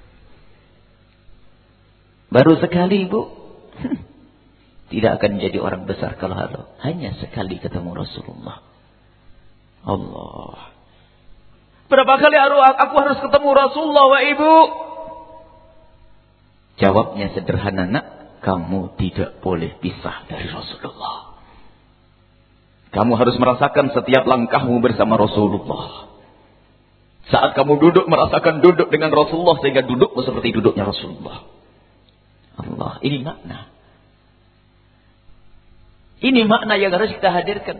Baru sekali, ibu. Tidak akan menjadi orang besar kalau hanya sekali ketemu Rasulullah. Allah. Berapa kali aku harus ketemu Rasulullah, wahai ibu? Jawabnya sederhana, nak. Kamu tidak boleh pisah dari Rasulullah. Kamu harus merasakan setiap langkahmu bersama Rasulullah. Saat kamu duduk, merasakan duduk dengan Rasulullah, sehingga dudukmu seperti duduknya Rasulullah. Allah, ini makna. Ini makna yang harus kita hadirkan.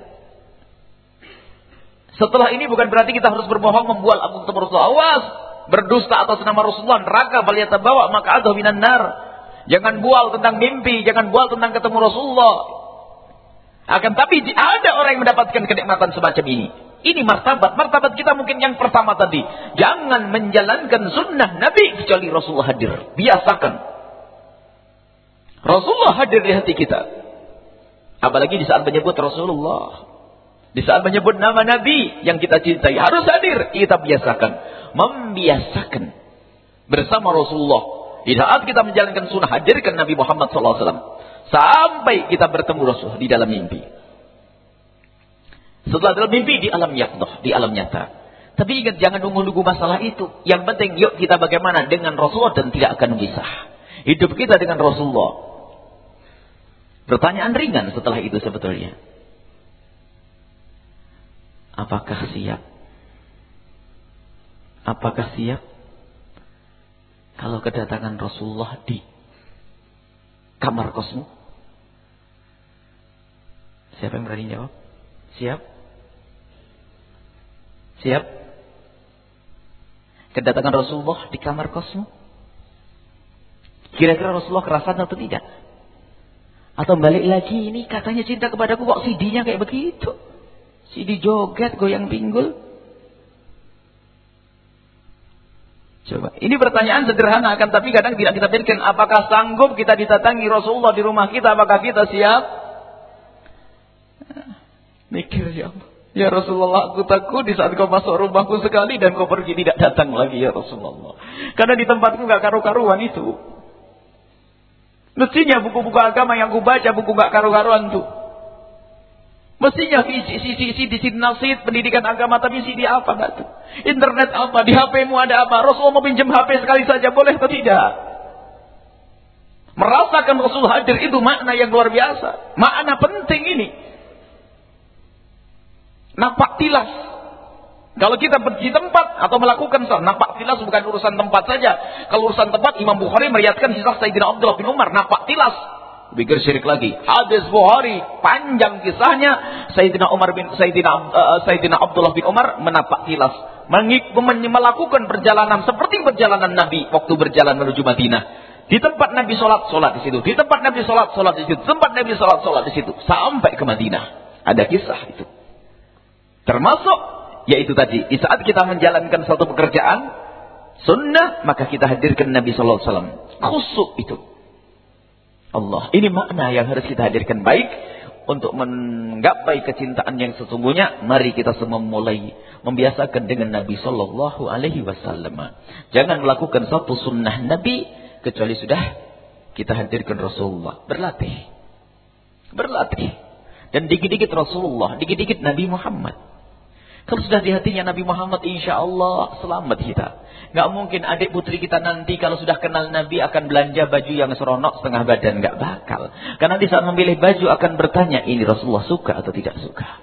Setelah ini bukan berarti kita harus berbohong, membual aku ketemu Rasulullah. Awas, berdusta atas nama Rasulullah, neraka falyatabawa maq'adahu minan nar. Jangan bual tentang mimpi, jangan bual tentang ketemu Rasulullah. Akan tapi ada orang yang mendapatkan kenikmatan semacam ini. Ini martabat. Martabat kita mungkin yang pertama tadi. Jangan menjalankan sunnah Nabi kecuali Rasulullah hadir. Biasakan. Rasulullah hadir di hati kita. Apalagi di saat menyebut Rasulullah. Di saat menyebut nama Nabi yang kita cintai. Harus hadir. Kita biasakan. Membiasakan. Bersama Rasulullah. Di saat kita menjalankan sunnah, hadirkan Nabi Muhammad SAW. Sampai kita bertemu Rasul di dalam mimpi. Setelah dalam mimpi, di alam yaqdah, di alam nyata. Tapi ingat, jangan nunggu-nunggu masalah itu. Yang penting, yuk kita bagaimana dengan Rasulullah dan tidak akan pisah. Hidup kita dengan Rasulullah. Pertanyaan ringan setelah itu sebetulnya. Apakah siap? Apakah siap kalau kedatangan Rasulullah di kamar kosmu? Siapa yang berani jawab? Siap? Siap? Kedatangan Rasulullah di kamar kosmu? Kira-kira Rasulullah kerasan atau tidak? Atau balik lagi, ini katanya cinta kepadaku, kok CD-nya kayak begitu? CD joget goyang pinggul. Coba, ini pertanyaan sederhana kan, tapi kadang tidak kita pikirkan. Apakah sanggup kita didatangi Rasulullah di rumah kita? Apakah kita siap? Mikir ya Allah. Ya Rasulullah, aku takut di saat kau masuk rumahku sekali dan kau pergi tidak datang lagi ya Rasulullah. Karena di tempatku gak karu-karuan itu. Mestinya buku-buku agama yang aku baca, buku gak karu-karuan tuh. Mestinya di nasid pendidikan agama, tapi di apa gak tuh? Internet apa? Di HP-mu ada apa? Rasulullah mau pinjam HP sekali saja, boleh atau tidak? Merasakan Rasul hadir itu makna yang luar biasa. Makna penting ini. Nampak tilas. Kalau kita pergi tempat atau melakukan salat, nampak tilas bukan urusan tempat saja. Kalau urusan tempat, Imam Bukhari meriwayatkan kisah Sayyidina Abdullah bin Umar, nampak tilas. Pikir syirik lagi. Hadis Bukhari panjang kisahnya. Sayyidina Abdullah bin Umar menapak tilas, melakukan perjalanan seperti perjalanan Nabi waktu berjalan menuju Madinah. Di tempat Nabi sholat di situ. Di tempat Nabi sholat di situ. Tempat Nabi sholat di situ. Sampai ke Madinah. Ada kisah itu. Termasuk, yaitu tadi, di saat kita menjalankan suatu pekerjaan sunnah, maka kita hadirkan Nabi Sallallahu Alaihi Wasallam. Khusyuk itu. Allah. Ini makna yang harus kita hadirkan. Baik, untuk menggapai kecintaan yang sesungguhnya, mari kita semua mulai membiasakan dengan Nabi Sallallahu Alaihi Wasallam. Jangan melakukan satu sunnah Nabi kecuali sudah kita hadirkan Rasulullah. Berlatih. Dan dikit-dikit Rasulullah, dikit-dikit Nabi Muhammad. Kalau sudah di hatinya Nabi Muhammad, insya Allah selamat kita. Gak mungkin adik putri kita nanti kalau sudah kenal Nabi akan belanja baju yang seronok setengah badan. Gak bakal. Karena di saat memilih baju akan bertanya, ini Rasulullah suka atau tidak suka.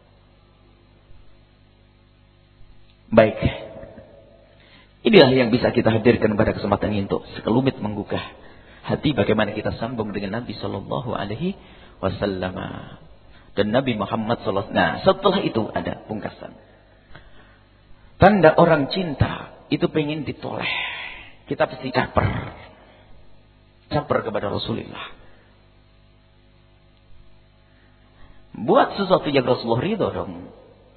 Baik. Inilah yang bisa kita hadirkan pada kesempatan ini untuk sekelumit menggugah hati bagaimana kita sambung dengan Nabi Sallallahu Alaihi Wasallam. Dan Nabi Muhammad SAW. Nah, setelah itu ada pungkasan. Tanda orang cinta itu pengen ditoleh. Kita pasti caper kepada Rasulullah. Buat sesuatu yang Rasulullah ridho dong.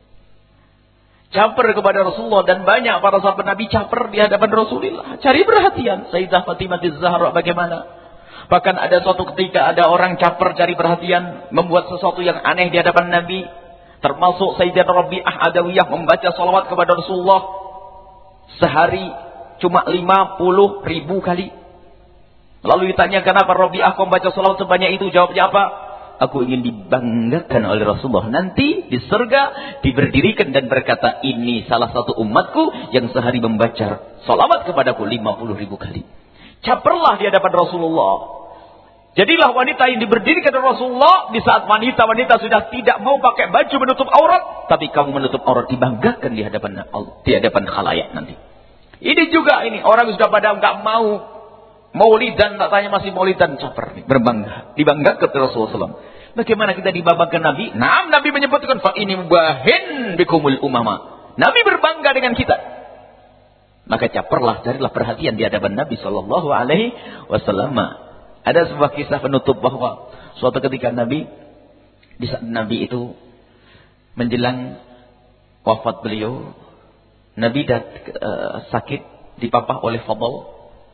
Caper kepada Rasulullah, dan banyak para sahabat Nabi caper di hadapan Rasulullah. Cari perhatian. Sayyidah Fatimah Az-Zahra bagaimana? Bahkan ada suatu ketika ada orang caper cari perhatian, membuat sesuatu yang aneh di hadapan Nabi. Termasuk Sayyidah Rabi'ah Adawiyah membaca salawat kepada Rasulullah sehari cuma 50.000 kali. Lalu ditanya, kenapa Rabi'ah kau membaca salawat sebanyak itu? Jawabnya apa? Aku ingin dibanggakan oleh Rasulullah. Nanti di surga diberdirikan dan berkata, ini salah satu umatku yang sehari membaca salawat kepadaku 50.000 kali. Caperlah di hadapan Rasulullah. Jadilah wanita yang diberdirikan oleh Rasulullah di saat wanita-wanita sudah tidak mau pakai baju menutup aurat, tapi kamu menutup aurat, dibanggakan di hadapan khalayak nanti. Ini juga orang sudah pada enggak mau maulidan, tak tanya masih maulidan, caper, berbangga, dibanggakan oleh Rasulullah SAW. Bagaimana kita dibanggakan Nabi? Nah, Nabi menyebutkan fa ini mubahin bikumul umama. Nabi berbangga dengan kita. Maka caperlah, carilah perhatian di hadapan Nabi Sallallahu Alaihi Wasallam. Ada sebuah kisah penutup bahwa suatu ketika Nabi, di saat Nabi itu menjelang wafat beliau, Nabi sakit, dipapah oleh Fadl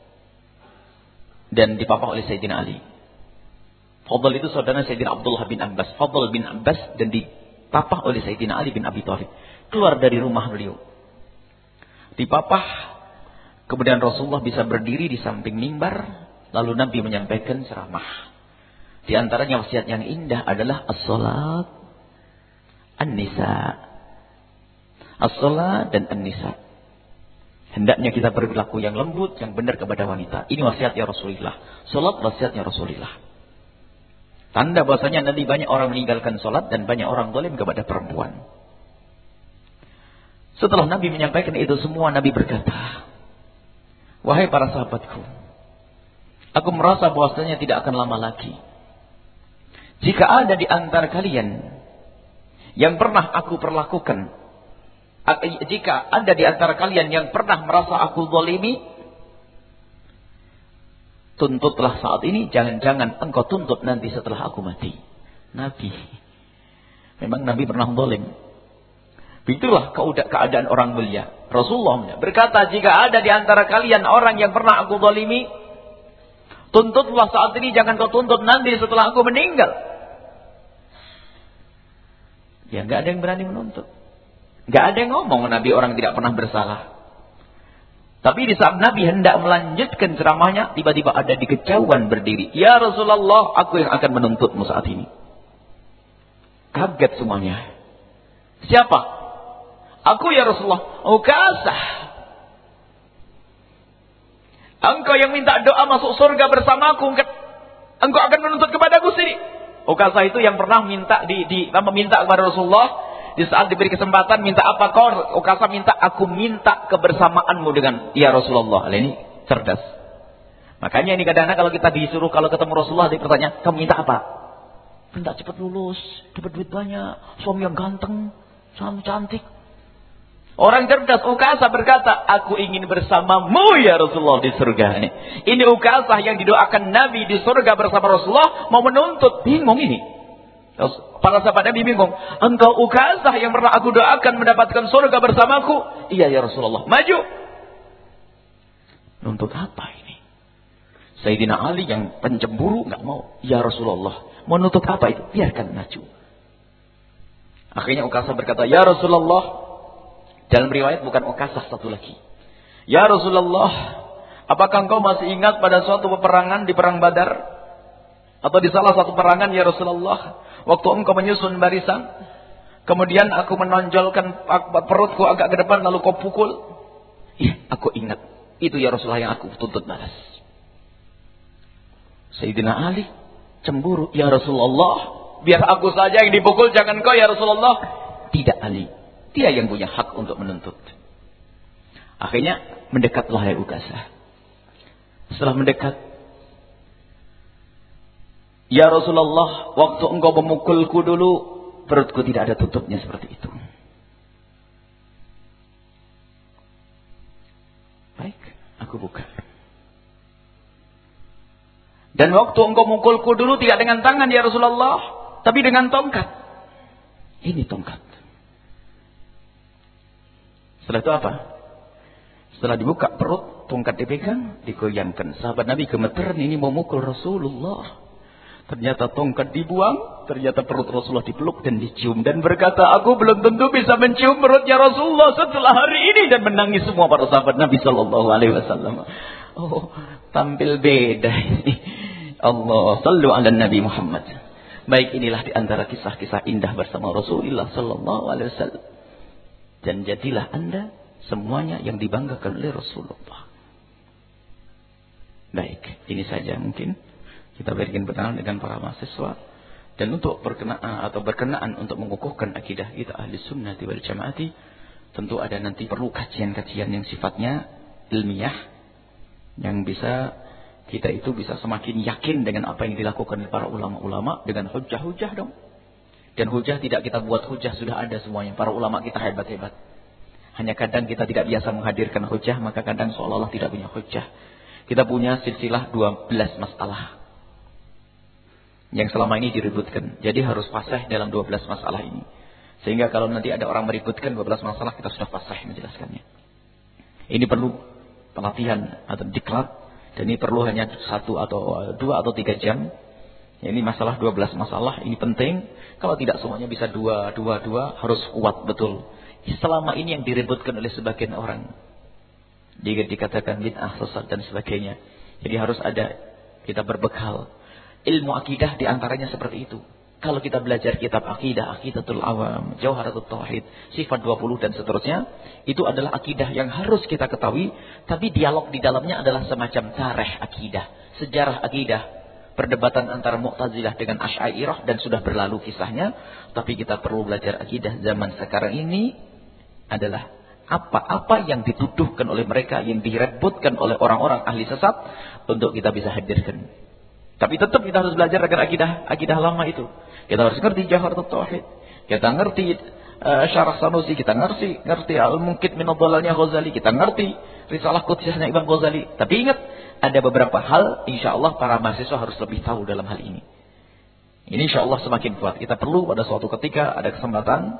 dan dipapah oleh Sayyidina Ali. Fadl itu saudara Sayyidina Abdullah bin Abbas. Fadl bin Abbas dan dipapah oleh Sayyidina Ali bin Abi Thalib. Keluar dari rumah beliau, dipapah, kemudian Rasulullah bisa berdiri di samping mimbar, lalu Nabi menyampaikan ceramah. Di antaranya wasiat yang indah adalah as-salat an-nisa. As-salat dan an-nisa. Hendaknya kita berlaku yang lembut, yang benar kepada wanita. Ini wasiatnya Rasulullah. Salat wasiatnya Rasulullah. Tanda bahasanya nanti banyak orang meninggalkan salat dan banyak orang zalim kepada perempuan. Setelah Nabi menyampaikan itu semua, Nabi berkata, wahai para sahabatku, aku merasa bahwasanya tidak akan lama lagi. Jika ada di antara kalian yang pernah aku perlakukan, jika ada di antara kalian yang pernah merasa aku zalimi, tuntutlah saat ini, jangan-jangan engkau tuntut nanti setelah aku mati. Nabi. Memang Nabi pernah zalim. Itulah keadaan orang mulia. Rasulullah berkata, jika ada di antara kalian orang yang pernah aku zalimi, tuntutlah saat ini, jangan kau tuntut nanti setelah aku meninggal. Ya nggak ada yang berani menuntut. Nggak ada yang ngomong Nabi orang tidak pernah bersalah. Tapi di saat Nabi hendak melanjutkan ceramahnya, tiba-tiba ada di kejauhan berdiri. Ya Rasulullah, aku yang akan menuntutmu saat ini. Kaget semuanya. Siapa? Aku ya Rasulullah. Ukasah. Engkau yang minta doa masuk surga bersamaku. Engkau akan menuntut kepadaku sendiri. Ukasah itu yang pernah minta meminta kepada Rasulullah. Di saat diberi kesempatan, minta apa kau? Ukasah minta, aku minta kebersamaanmu dengan ya Rasulullah. Ini cerdas. Makanya ini kadang-kadang kalau kita disuruh, kalau ketemu Rasulullah, dia bertanya, kamu minta apa? Minta cepat lulus, dapat duit banyak, suami yang ganteng, suami cantik. Orang cerdas Ukasah berkata, aku ingin bersamamu ya Rasulullah di surga. Ini Ukasah yang didoakan Nabi di surga bersama Rasulullah, mau menuntut. Bingung ini. Para sahabat Nabi bingung. Engkau Ukasah yang pernah aku doakan mendapatkan surga bersamaku. Iya ya Rasulullah. Maju. Nuntut apa ini? Sayyidina Ali yang pencemburu nggak mau. Ya Rasulullah. Mau nuntut apa itu? Biarkan maju. Akhirnya Ukasah berkata, ya Rasulullah. Dalam riwayat bukan Ukasah, satu lagi. Ya Rasulullah, apakah engkau masih ingat pada suatu peperangan di perang Badar? Atau di salah satu perangan ya Rasulullah, waktu engkau menyusun barisan, kemudian aku menonjolkan perutku agak ke depan lalu kau pukul? Iya, aku ingat. Itu ya Rasulullah yang aku tuntut balas. Sayyidina Ali cemburu, ya Rasulullah, biar aku saja yang dipukul, jangan kau ya Rasulullah. Tidak Ali. Dia yang punya hak untuk menuntut. Akhirnya mendekatlah ya Ukasah. Setelah mendekat, ya Rasulullah, waktu engkau memukulku dulu, perutku tidak ada tutupnya seperti itu. Baik, aku buka. Dan waktu engkau memukulku dulu tidak dengan tangan ya Rasulullah, tapi dengan tongkat. Ini tongkat. Setelah itu apa? Setelah dibuka perut, tongkat dipegang, digoyangkan. Sahabat Nabi gemeteran, ini mau mukul Rasulullah. Ternyata tongkat dibuang, ternyata perut Rasulullah dipeluk dan dicium. Dan berkata, aku belum tentu bisa mencium perutnya Rasulullah setelah hari ini. Dan menangis semua para sahabat Nabi SAW. Oh, tampil beda ini. Allah, sallu ala Nabi Muhammad. Baik, inilah di antara kisah-kisah indah bersama Rasulullah SAW. Dan jadilah Anda semuanya yang dibanggakan oleh Rasulullah. Baik, ini saja mungkin kita berikan perkenalan dengan para mahasiswa. Dan untuk berkenaan untuk mengukuhkan akidah kita ahli sunnati wal jamaati, tentu ada nanti perlu kajian-kajian yang sifatnya ilmiah, yang bisa kita itu bisa semakin yakin dengan apa yang dilakukan oleh para ulama-ulama dengan hujah-hujah dong. Dan hujah tidak kita buat hujah, sudah ada semuanya. Para ulama kita hebat-hebat. Hanya kadang kita tidak biasa menghadirkan hujah, maka kadang seolah-olah tidak punya hujah. Kita punya silsilah 12 masalah yang selama ini diributkan. Jadi harus fasih dalam 12 masalah ini. Sehingga kalau nanti ada orang meributkan 12 masalah, kita sudah fasih menjelaskannya. Ini perlu pelatihan atau diklat. Dan ini perlu hanya 1 atau 2 atau 3 jam. Ini masalah 12 masalah, ini penting. Kalau tidak semuanya bisa 2, harus kuat betul. Selama ini yang diributkan oleh sebagian orang, jika dikatakan bid'ah, sesat dan sebagainya. Jadi harus ada, kita berbekal ilmu akidah, diantaranya seperti itu. Kalau kita belajar kitab akidah, Aqidatul Awam, Jauharatul Tauhid, Sifat 20 dan seterusnya, itu adalah akidah yang harus kita ketahui. Tapi dialog di dalamnya adalah semacam tarikh akidah, sejarah akidah. Perdebatan antara Mu'tazilah dengan Asy'ariyah dan sudah berlalu kisahnya. Tapi kita perlu belajar akidah zaman sekarang ini adalah apa-apa yang dituduhkan oleh mereka, yang direbutkan oleh orang-orang ahli sesat, untuk kita bisa hadirkan. Tapi tetap kita harus belajar agar akidah lama itu. Kita harus ngerti Jauharatul Tauhid, kita ngerti Syarah Sanusi, kita ngerti Al-Munqidh min ad-Dhalalnya Ghazali, kita ngerti Risalah Qudsiyahnya Imam Ghazali. Tapi ingat, ada beberapa hal insyaallah para mahasiswa harus lebih tahu dalam hal ini. Ini insyaallah semakin kuat. Kita perlu pada suatu ketika ada kesempatan,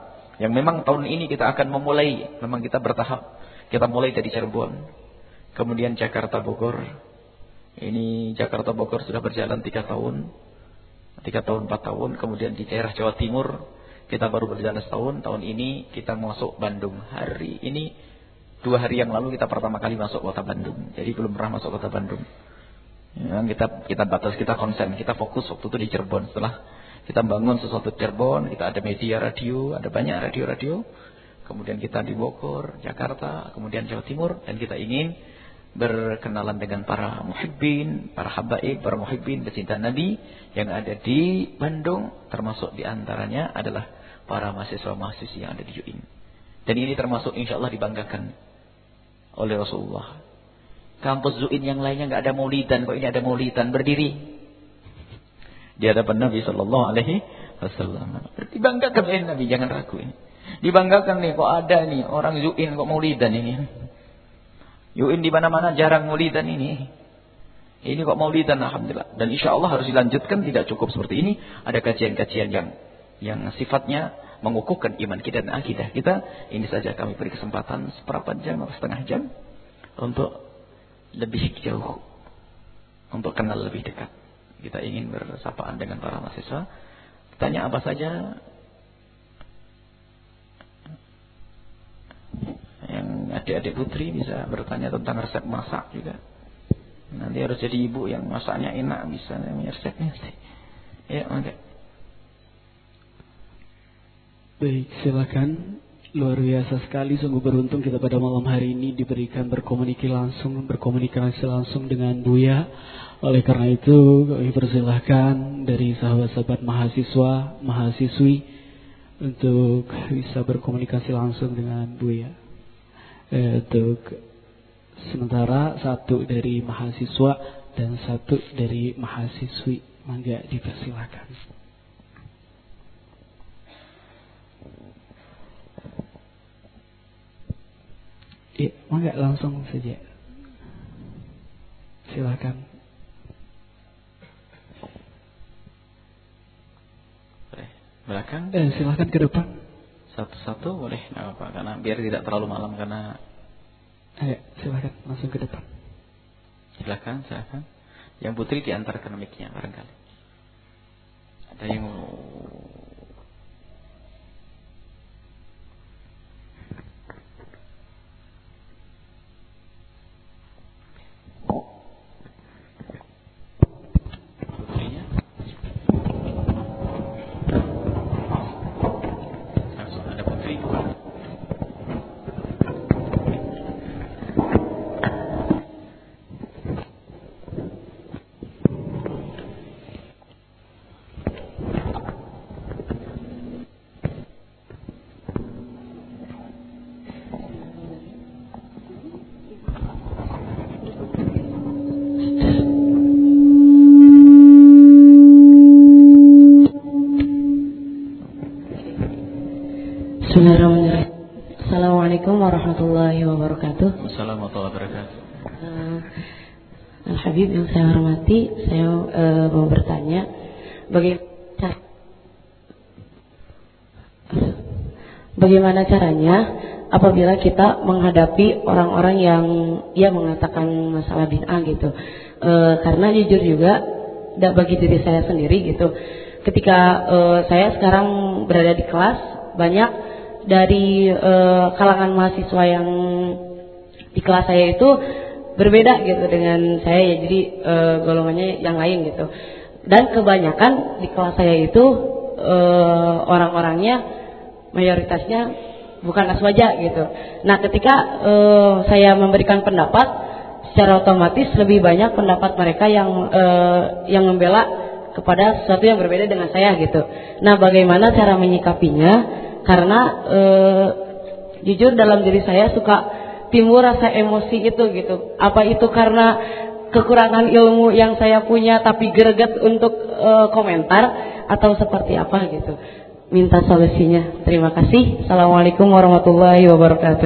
Yang memang tahun ini kita akan memulai, memang kita bertahap. Kita mulai dari Cirebon, kemudian Jakarta Bogor. Ini Jakarta Bogor sudah berjalan 3 tahun, 4 tahun. Kemudian di daerah Jawa Timur kita baru berjalan setahun. Tahun ini kita masuk Bandung. Hari ini 2 hari yang lalu kita pertama kali masuk kota Bandung. Jadi belum pernah masuk kota Bandung. Ya, kita batas, kita konsen, kita fokus waktu itu di Cirebon. Setelah kita bangun sesuatu di Cirebon, kita ada media radio, ada banyak radio-radio. Kemudian kita di Bogor, Jakarta, kemudian Jawa Timur, dan kita ingin berkenalan dengan para muhibbin, para habaib, para muhibbin pecinta Nabi yang ada di Bandung, termasuk di antaranya adalah para mahasiswa-mahasiswi yang ada di UIN. Dan ini termasuk insyaallah dibanggakan oleh Rasulullah. Kampus UIN yang lainnya enggak ada maulidan, kok ini ada maulidan berdiri di hadapan Nabi sallallahu alaihi wasallam. Dibanggakan oleh Nabi, jangan ragu ini. Dibanggakan nih, kok ada nih orang UIN kok maulidan ini. UIN di mana-mana jarang maulidan ini. Ini kok maulidan, alhamdulillah. Dan insyaallah harus dilanjutkan, tidak cukup seperti ini. Ada kajian-kajian yang sifatnya mengukuhkan iman kita dan akidah kita. Ini saja kami beri kesempatan seperempat jam atau setengah jam untuk lebih jauh, untuk kenal lebih dekat. Kita ingin bersapaan dengan para mahasiswa. Tanya apa saja. Yang adik-adik putri bisa bertanya tentang resep masak juga. Nanti harus jadi ibu yang masaknya enak, bisa resepnya sih. Ya, oke. Baik, silakan. Luar biasa sekali, sungguh beruntung kita pada malam hari ini diberikan berkomunikasi langsung dengan Buya. Oleh karena itu, kami persilahkan dari sahabat-sahabat mahasiswa, mahasiswi untuk bisa berkomunikasi langsung dengan Buya. Untuk sementara 1 dari mahasiswa dan 1 dari mahasiswi, mangga dipersilakan. Ya, mangga langsung saja. Silakan. Belakang. Silakan ke depan. Satu-satu boleh, nggak apa-apa, karena biar tidak terlalu malam karena. Ayo, silakan langsung ke depan. Silakan. Yang putri diantar ke mic-nya barangkali. Ada yang Assalamualaikum warahmatullahi wabarakatuh. Assalamualaikum warahmatullahi wabarakatuh. Al-Habib yang saya hormati, saya mau bertanya bagaimana caranya apabila kita menghadapi orang-orang yang mengatakan masalah bid'ah gitu. Karena jujur juga bagi diri saya sendiri gitu. Ketika saya sekarang berada di kelas, banyak dari kalangan mahasiswa yang di kelas saya itu berbeda gitu dengan saya ya, jadi golongannya yang lain gitu. Dan kebanyakan di kelas saya itu orang-orangnya mayoritasnya bukan aswaja gitu. Nah, ketika saya memberikan pendapat, secara otomatis lebih banyak pendapat mereka yang membela kepada sesuatu yang berbeda dengan saya gitu. Nah, bagaimana cara menyikapinya? Karena jujur dalam diri saya suka timbul rasa emosi itu gitu. Apa itu karena kekurangan ilmu yang saya punya tapi greget untuk komentar atau seperti apa gitu. Minta solusinya. Terima kasih. Assalamualaikum warahmatullahi wabarakatuh.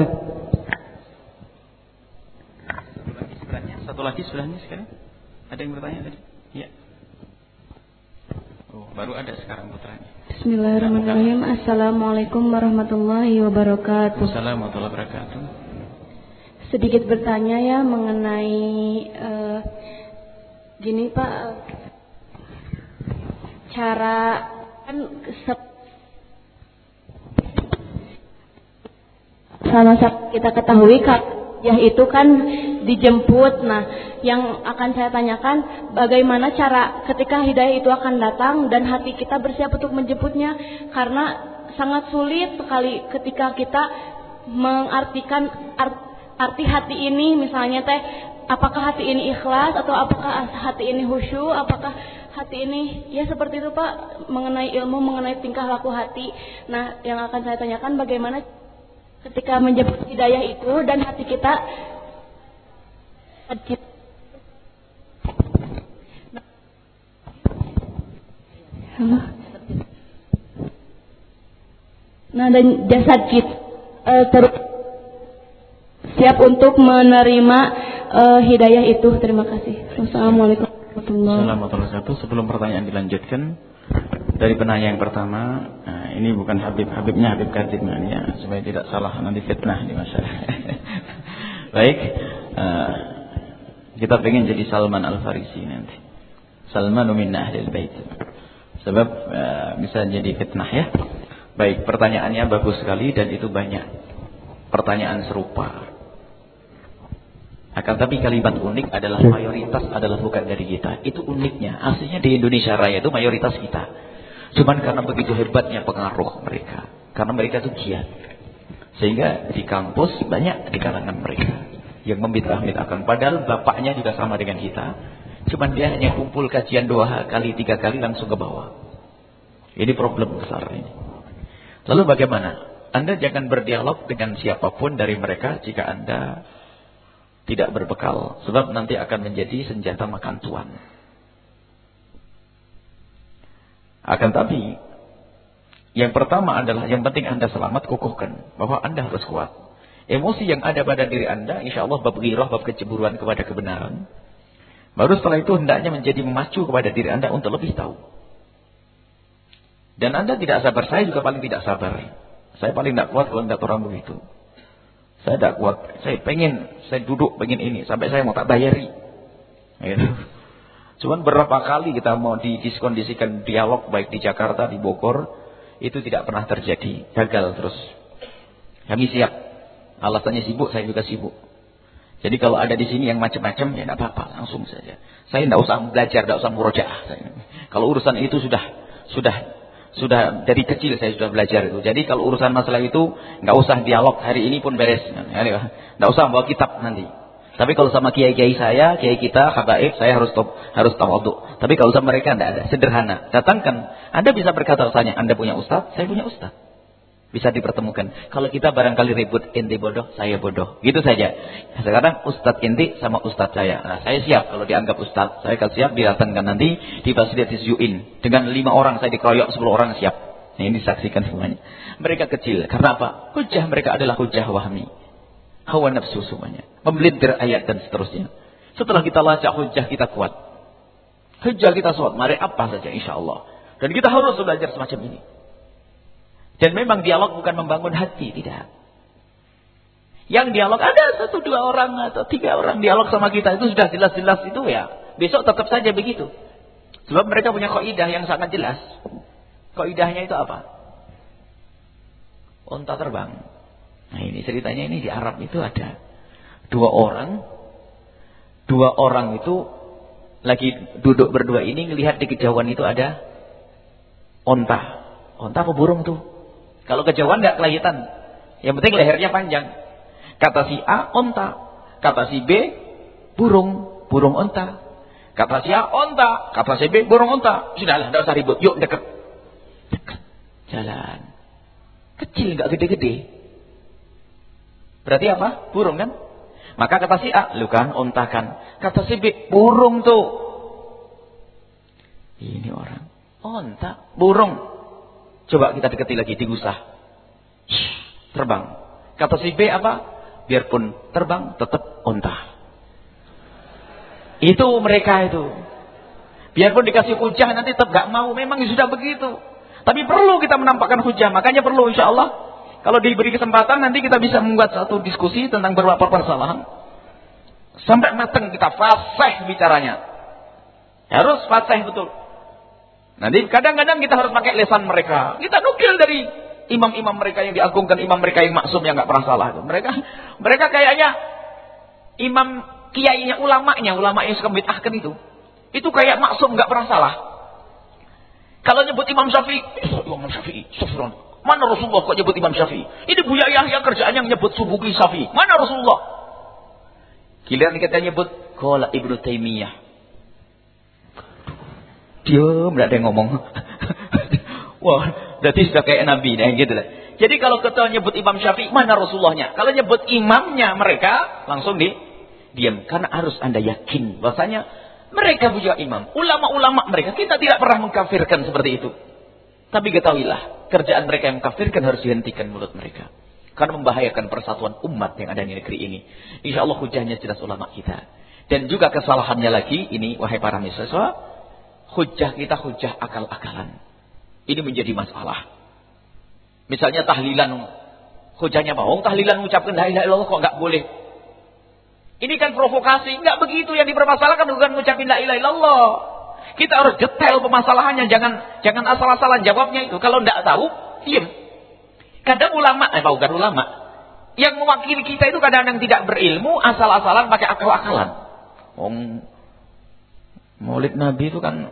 Satu lagi sebelahnya sekarang. Ada yang bertanya tadi? Iya. Oh, baru ada sekarang putranya. Bismillahirrahmanirrahim. Assalamualaikum warahmatullahi wabarakatuh. Assalamualaikum warahmatullahi wabarakatuh. Sedikit bertanya ya mengenai gini Pak, cara kan sama kita ketahui ya itu kan dijemput. Nah, yang akan saya tanyakan bagaimana cara ketika hidayah itu akan datang dan hati kita bersiap untuk menjemputnya, karena sangat sulit sekali ketika kita mengartikan arti hati ini, misalnya teh apakah hati ini ikhlas atau apakah hati ini khusyuk, apakah hati ini ya seperti itu Pak, mengenai ilmu, mengenai tingkah laku hati. Nah, yang akan saya tanyakan bagaimana ketika menjemput hidayah itu dan hati kita nah dan jasad kita terus siap untuk menerima hidayah itu. Terima kasih. Wassalamualaikum warahmatullahi wabarakatuh. Sebelum pertanyaan dilanjutkan dari penanya yang pertama, ini bukan Habibnya Habib Kadim ya, supaya tidak salah nanti fitnah di masyarakat. Baik, kita pengen jadi Salman Al-Farisi nanti. Salman minna ahlil bait. Sebab bisa jadi fitnah ya. Baik, pertanyaannya bagus sekali dan itu banyak pertanyaan serupa. Akan tapi kalimat unik adalah mayoritas adalah bukan dari kita. Itu uniknya. Aslinya di Indonesia Raya itu mayoritas kita. Cuman karena begitu hebatnya pengaruh mereka. Karena mereka itu giat. Sehingga di kampus banyak di kalangan mereka yang membid'ah-bid'ahkan. Padahal bapaknya juga sama dengan kita. Cuman dia hanya kumpul kajian 2 kali 3 kali langsung ke bawah. Ini problem besar ini. Lalu bagaimana? Anda jangan berdialog dengan siapapun dari mereka jika Anda tidak berbekal. Sebab nanti akan menjadi senjata makan tuan. Akan tapi yang pertama adalah yang penting Anda selamat, kukuhkan bahwa Anda harus kuat. Emosi yang ada pada diri Anda, insya Allah bab ghirah, bab kecemburuan kepada kebenaran. Baru setelah itu hendaknya menjadi memacu kepada diri Anda untuk lebih tahu. Dan Anda tidak sabar, saya juga paling tidak sabar. Saya paling tidak kuat kalau tidak orang begitu. Saya tidak kuat, saya duduk pengen ini, sampai saya mau tak bayari. Gitu. Cuman berapa kali kita mau didiskondisikan dialog baik di Jakarta, di Bogor, itu tidak pernah terjadi, gagal terus. Kami siap, alasannya sibuk, saya juga sibuk. Jadi kalau ada di sini yang macam-macam, ya tidak apa-apa, langsung saja. Saya tidak usah belajar, tidak usah murojaah. Kalau urusan itu sudah dari kecil saya sudah belajar itu. Jadi kalau urusan masalah itu nggak usah dialog, hari ini pun beres. Nggak usah bawa kitab nanti. Tapi kalau sama kiai-kiai saya, kiai kita, habaib, saya harus tawadhu. Tapi kalau sama mereka tidak ada, sederhana. Datangkan. Anda bisa berkata rasanya, Anda punya ustaz, saya punya ustaz. Bisa dipertemukan. Kalau kita barangkali ribut, ente bodoh, saya bodoh. Gitu saja. Sekarang ustaz ente sama ustaz saya. Nah, saya siap kalau dianggap ustaz. Saya akan siap didatangkan nanti di fasilitas UIN. Dengan 5 orang saya dikeroyok, 10 orang siap. Nah, ini disaksikan semuanya. Mereka kecil. Karena apa? Hujah mereka adalah hujah wahmi. Hawa nafsu semuanya. Membelintir ayat dan seterusnya. Setelah kita lacak hujah kita kuat. Hujah kita kuat. Mari apa saja insya Allah. Dan kita harus belajar semacam ini. Dan memang dialog bukan membangun hati, tidak. Yang dialog ada 1, 2 orang atau 3 orang dialog sama kita itu sudah jelas-jelas itu ya. Besok tetap saja begitu. Sebab mereka punya kaidah yang sangat jelas. Kaidahnya itu apa? Unta terbang. Nah ini ceritanya ini di Arab itu ada 2 orang itu lagi duduk berdua ini ngelihat di kejauhan itu ada unta. Unta apa burung tuh? Kalau kejauhan nggak kelihatan. Yang penting lehernya panjang. Kata si A, unta. Kata si B, burung unta. Kata si A, unta. Kata si B, burung unta. Sudahlah, nggak usah ribut. Yuk dekat. Jalan. Kecil, nggak gede-gede. Berarti apa? Burung kan? Maka kata si A, lu kan unta kan. Kata si B, burung tuh. Ini orang. Unta, burung. Coba kita dekati lagi, digusah. Terbang. Kata si B apa? Biarpun terbang, tetap unta. Itu mereka itu. Biarpun dikasih hujah nanti tetap gak mau. Memang sudah begitu. Tapi perlu kita menampakkan hujah. Makanya perlu insya Allah. Kalau diberi kesempatan nanti kita bisa membuat satu diskusi tentang beberapa permasalahan. Sampai matang kita fasih bicaranya. Harus fasih betul. Nanti kadang-kadang kita harus pakai lesan mereka. Kita nukil dari imam-imam mereka yang diagungkan, imam mereka yang maksum yang nggak pernah salah. Mereka kayaknya imam kiainya, ulama yang suka bid'ahkan itu kayak maksum nggak pernah salah. Kalau nyebut Imam Syafi'i, Imam Syafi'i, sufron. Mana Rasulullah kok nyebut Imam Syafi'i? Ini Buya Yahya kerjaannya nyebut Subuki Syafi'i. Mana Rasulullah? Giliran kita nyebut qala Ibnu Taimiyah. Diam, enggak ada yang ngomong. Wah, berarti sudah kayak Nabi gitu lah. Jadi kalau kita nyebut Imam Syafi'i, mana Rasulullahnya? Kalau nyebut imamnya mereka, langsung diam. Karena harus Anda yakin bahwasanya mereka punya imam. Ulama-ulama mereka, kita tidak pernah mengkafirkan seperti itu. Tapi ketahuilah, kerjaan mereka yang mengkafirkan harus dihentikan mulut mereka. Karena membahayakan persatuan umat yang ada di negeri ini. Insya Allah hujahnya jelas ulama kita. Dan juga kesalahannya lagi, ini wahai para mahasiswa, hujah kita hujah akal-akalan. Ini menjadi masalah. Misalnya tahlilan, hujahnya mau tahlilan mengucapkan la ilaha illallah kok nggak boleh. Ini kan provokasi, nggak begitu yang dipermasalahkan bukan mengucapkan la ilaha illallah. Kita harus detail permasalahannya, jangan asal-asalan jawabnya itu. Kalau nggak tahu, diam. Kadang ulama, bukan ulama, yang mewakili kita itu kadang-kadang tidak berilmu, asal-asalan pakai akal-akalan. Maulid Nabi itu kan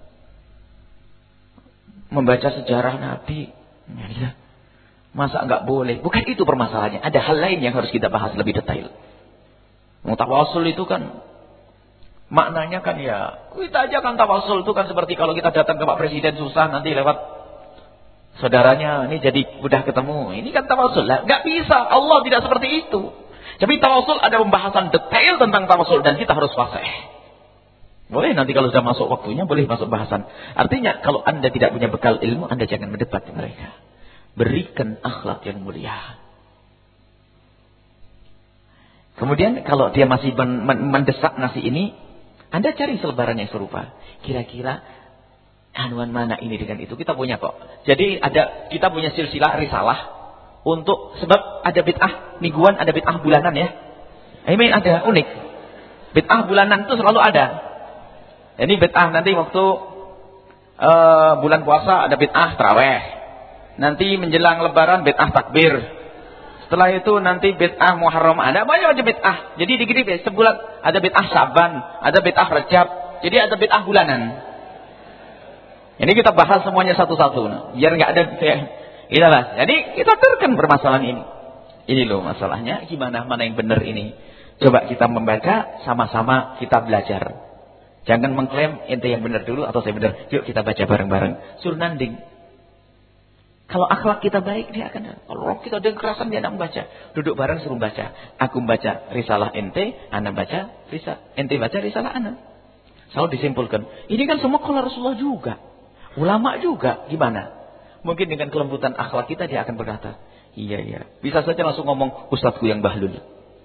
membaca sejarah Nabi. Ya, masa nggak boleh? Bukan itu permasalahannya. Ada hal lain yang harus kita bahas lebih detail. Tawasul itu kan maknanya kan ya kita aja kan tawasul itu kan seperti kalau kita datang ke Pak Presiden susah nanti lewat saudaranya ini jadi mudah ketemu. Ini kan tawasul lah. Nggak bisa. Allah tidak seperti itu. Tapi tawasul ada pembahasan detail tentang tawasul dan kita harus fasih. Boleh nanti kalau sudah masuk waktunya boleh masuk bahasan. Artinya kalau Anda tidak punya bekal ilmu Anda jangan mendebat mereka. Berikan akhlak yang mulia. Kemudian kalau dia masih mendesak nasi ini, Anda cari selebaran yang serupa. Kira-kira anuan mana ini dengan itu kita punya kok. Jadi kita punya silsilah risalah untuk sebab ada bid'ah mingguan, ada bid'ah bulanan ya. Ini ada unik. Bid'ah bulanan itu selalu ada. Ini bid'ah nanti waktu bulan puasa ada bid'ah tarawih. Nanti menjelang lebaran bid'ah takbir. Setelah itu nanti bid'ah Muharram, ada banyak macam bid'ah. Jadi dikit-dikit sebulan ada bid'ah Syaban, ada bid'ah Rajab. Jadi ada bid'ah bulanan. Ini kita bahas semuanya satu-satu, biar nggak ada itulah. Jadi kita terkan permasalahan ini. Ini loh masalahnya, gimana mana yang benar ini. Coba kita membaca sama-sama kita belajar. Jangan mengklaim ente yang benar dulu atau saya benar. Yuk kita baca bareng-bareng. Suruh nanding. Kalau akhlak kita baik, dia akan. Kalau kita dengan kerasan, dia tidak membaca. Duduk bareng suruh baca. Aku baca risalah ente, ana baca risalah. Ente baca risalah ana. Selalu disimpulkan. Ini kan semua kalau Rasulullah juga. Ulama juga. Gimana? Mungkin dengan kelembutan akhlak kita, dia akan berkata, iya. Bisa saja langsung ngomong, ustadzku yang bahlul.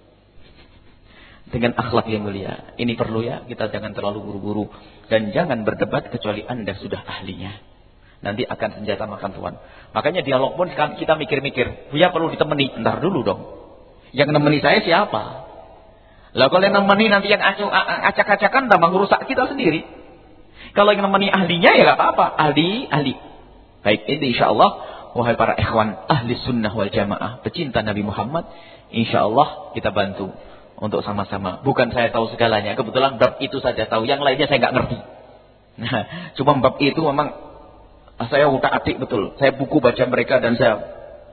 Dengan akhlak yang mulia. Ini perlu ya, kita jangan terlalu buru-buru. Dan jangan berdebat kecuali Anda sudah ahlinya. Nanti akan senjata makan tuan. Makanya dialog pun kita mikir-mikir. Buya perlu ditemani. Entar dulu dong. Yang nemeni saya siapa? Lah kalau yang nemeni nanti yang acak-acakan tambah merusak kita sendiri. Kalau yang nemeni ahlinya ya gak apa-apa. Ahli. Baik, ini insya Allah. Wahai para ikhwan ahli sunnah wal jamaah. Pecinta Nabi Muhammad. Insya Allah kita bantu. Untuk sama-sama. Bukan saya tahu segalanya. Kebetulan bab itu saja tahu. Yang lainnya saya gak ngerti. Nah, cuma bab itu memang saya utak-atik betul. Saya buku baca mereka dan saya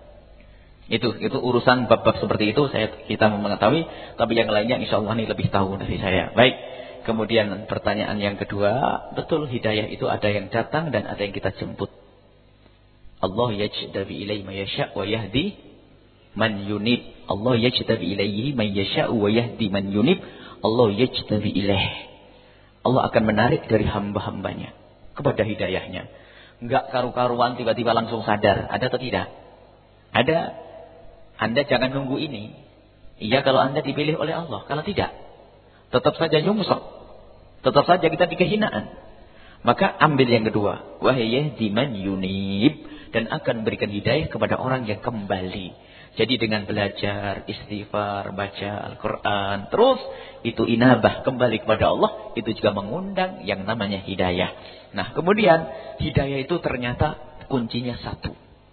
itu urusan bab-bab seperti itu kita mengetahui, tapi yang lainnya insyaallah ini lebih tahu dari saya. Baik. Kemudian pertanyaan yang kedua, betul hidayah itu ada yang datang dan ada yang kita jemput. Allah yajtabi ilaihi man yasha' wa yahdi man yunib. Allah yajtabi ilaihi man yasha' wa yahdi man yunib. Allah yajtabi ilaihi. Allah akan menarik dari hamba-hambanya kepada hidayahnya. Enggak karu-karuan tiba-tiba langsung sadar. Ada atau tidak? Ada. Anda jangan nunggu ini. Iya kalau Anda dipilih oleh Allah. Kalau tidak, tetap saja nyungsok. Tetap saja kita di kehinaan. Maka ambil yang kedua. Wa yahdi man yunib, dan akan berikan hidayah kepada orang yang kembali. Jadi dengan belajar, istighfar, baca Al-Quran, terus itu inabah kembali kepada Allah, itu juga mengundang yang namanya hidayah. Nah, kemudian hidayah itu ternyata kuncinya satu.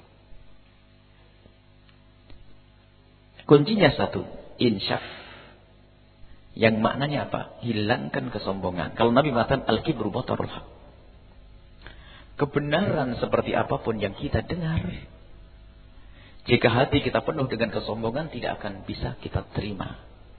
Kuncinya satu, insyaf. Yang maknanya apa? Hilangkan kesombongan. Kalau Nabi mengatakan al-kibru batarul haq. Kebenaran seperti apapun yang kita dengar, jika hati kita penuh dengan kesombongan, tidak akan bisa kita terima.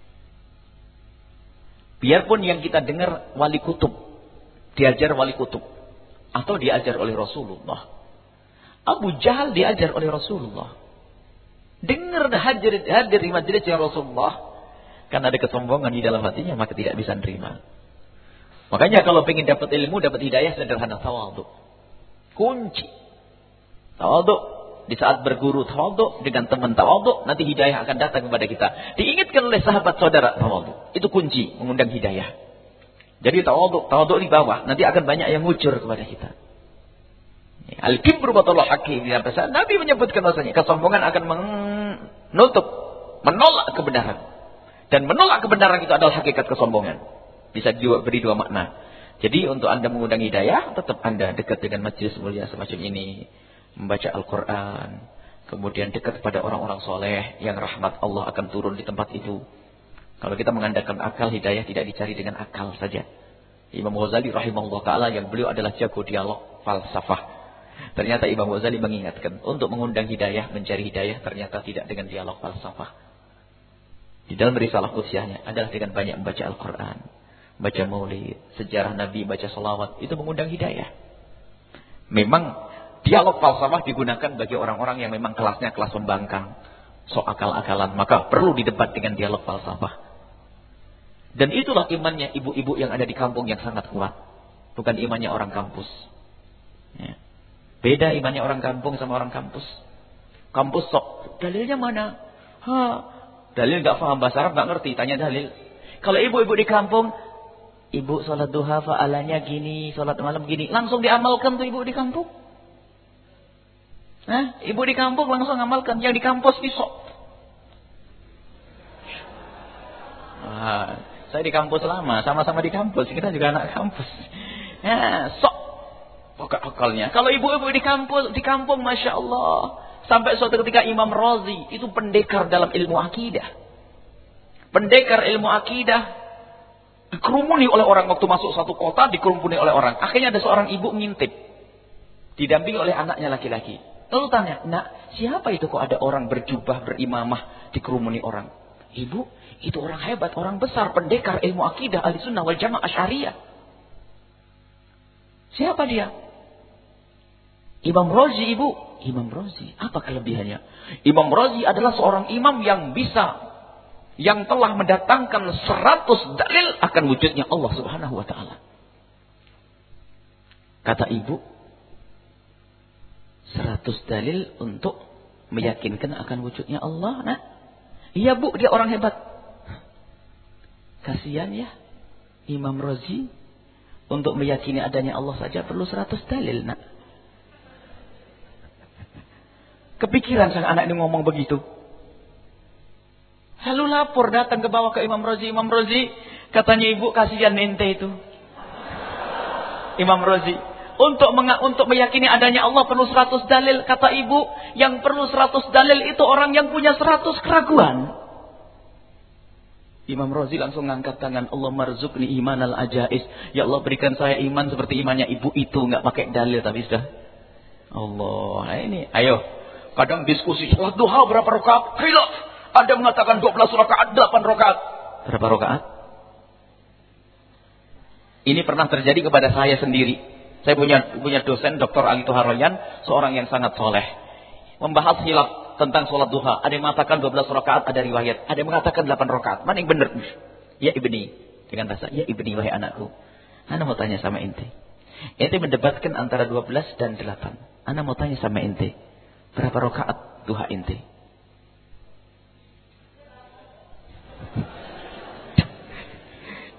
Biarpun yang kita dengar wali kutub, diajar wali kutub, atau diajar oleh Rasulullah. Abu Jahal diajar oleh Rasulullah. Dengar hadir di majelis ya Rasulullah, karena ada kesombongan di dalam hatinya, maka tidak bisa nerima. Makanya kalau ingin dapat ilmu, dapat hidayah, sederhana, tawadhu. Kunci tawadhu. Di saat berguru tawadhu, dengan teman tawadhu, nanti hidayah akan datang kepada kita. Diingatkan oleh sahabat saudara tawadhu. Itu kunci mengundang hidayah. Jadi tawadhu di bawah, nanti akan banyak yang ngucur kepada kita. Al-kibru batarul haqqi. Nabi menyebutkan bahasanya kesombongan akan menolak kebenaran. Dan menolak kebenaran itu adalah hakikat kesombongan. Bisa beri dua makna. Jadi untuk Anda mengundang hidayah, tetap Anda dekat dengan majelis mulia semacam ini. Membaca Al-Quran. Kemudian dekat pada orang-orang soleh yang rahmat Allah akan turun di tempat itu. Kalau kita mengandalkan akal, hidayah tidak dicari dengan akal saja. Imam Ghazali rahimahullah ta'ala yang beliau adalah jago dialog falsafah. Ternyata Imam Ghazali mengingatkan, untuk mengundang hidayah, mencari hidayah, ternyata tidak dengan dialog falsafah. Di dalam risalah qudsiyahnya adalah dengan banyak membaca Al-Quran, baca maulid, sejarah Nabi, baca salawat, itu mengundang hidayah. Memang dialog falsafah digunakan bagi orang-orang yang memang kelasnya kelas pembangkang, sok akal-akalan, maka perlu didebat dengan dialog falsafah. Dan itulah imannya ibu-ibu yang ada di kampung yang sangat kuat, bukan imannya orang kampus. Ya. Beda imannya orang kampung sama orang kampus. Kampus sok, dalilnya mana? Dalil gak paham bahasa Arab, gak ngerti, tanya dalil. Kalau ibu-ibu di kampung, ibu sholat duha fa'alanya gini, sholat malam gini, langsung diamalkan tuh ibu di kampung. Ibu di kampung langsung amalkan, yang di kampus di sok. Saya di kampus lama, sama-sama di kampus, kita juga anak kampus. Sok. Pakai akalnya. Kalau ibu-ibu di kampung, Masya Allah. Sampai suatu ketika Imam Razi, itu pendekar dalam ilmu akidah. Pendekar ilmu akidah. Dikerumuni oleh orang waktu masuk satu kota, dikerumuni oleh orang. Akhirnya ada seorang ibu ngintip. Didampingi oleh anaknya laki-laki. Lalu tanya, nak, siapa itu kok ada orang berjubah, berimamah, dikerumuni orang? Ibu, itu orang hebat, orang besar, pendekar ilmu akidah, Ahlussunnah wal Jamaah Asy'ariyah. Siapa dia? Imam Razi, ibu. Imam Razi. Apa kelebihannya? Imam Razi adalah seorang imam yang telah mendatangkan 100 dalil akan wujudnya Allah Subhanahu wa ta'ala. Kata ibu, 100 dalil untuk meyakinkan akan wujudnya Allah. Nah, iya bu, dia orang hebat. Kasihan ya, Imam Razi untuk meyakini adanya Allah saja perlu 100 dalil, nak. Kepikiran sang anak ini ngomong begitu. Lalu lapor datang ke bawah ke Imam Razi. Imam Razi, katanya ibu, kasihan ente itu. Imam Razi, untuk meyakini adanya Allah perlu 100 dalil. Kata ibu, yang perlu 100 dalil itu orang yang punya 100 keraguan. Imam Razi langsung ngangkat tangan, Allah marzuqni imanal ajais. Ya Allah, berikan saya iman seperti imannya ibu itu, enggak pakai dalil tapi sudah. Allah, nah ini, ayo. Kadang diskusi salat duha berapa rakaat? Khilaf. Ada mengatakan 12 rakaat, 8 rakaat. Berapa rakaat? Ini pernah terjadi kepada saya sendiri. Saya punya dosen Dr. Ali Tuharoyan, seorang yang sangat soleh. Membahas khilaf tentang salat duha. Ada yang mengatakan 12 rakaat, ada riwayat. Ada yang mengatakan 8 rakaat. Mana yang benar? Ya ibni. Dengan bahasa, ya ibni wahai anakku. Ana mau tanya sama ente. Ente mendebatkan antara 12 dan 8. Ana mau tanya sama ente. Berapa rakaat duha ente?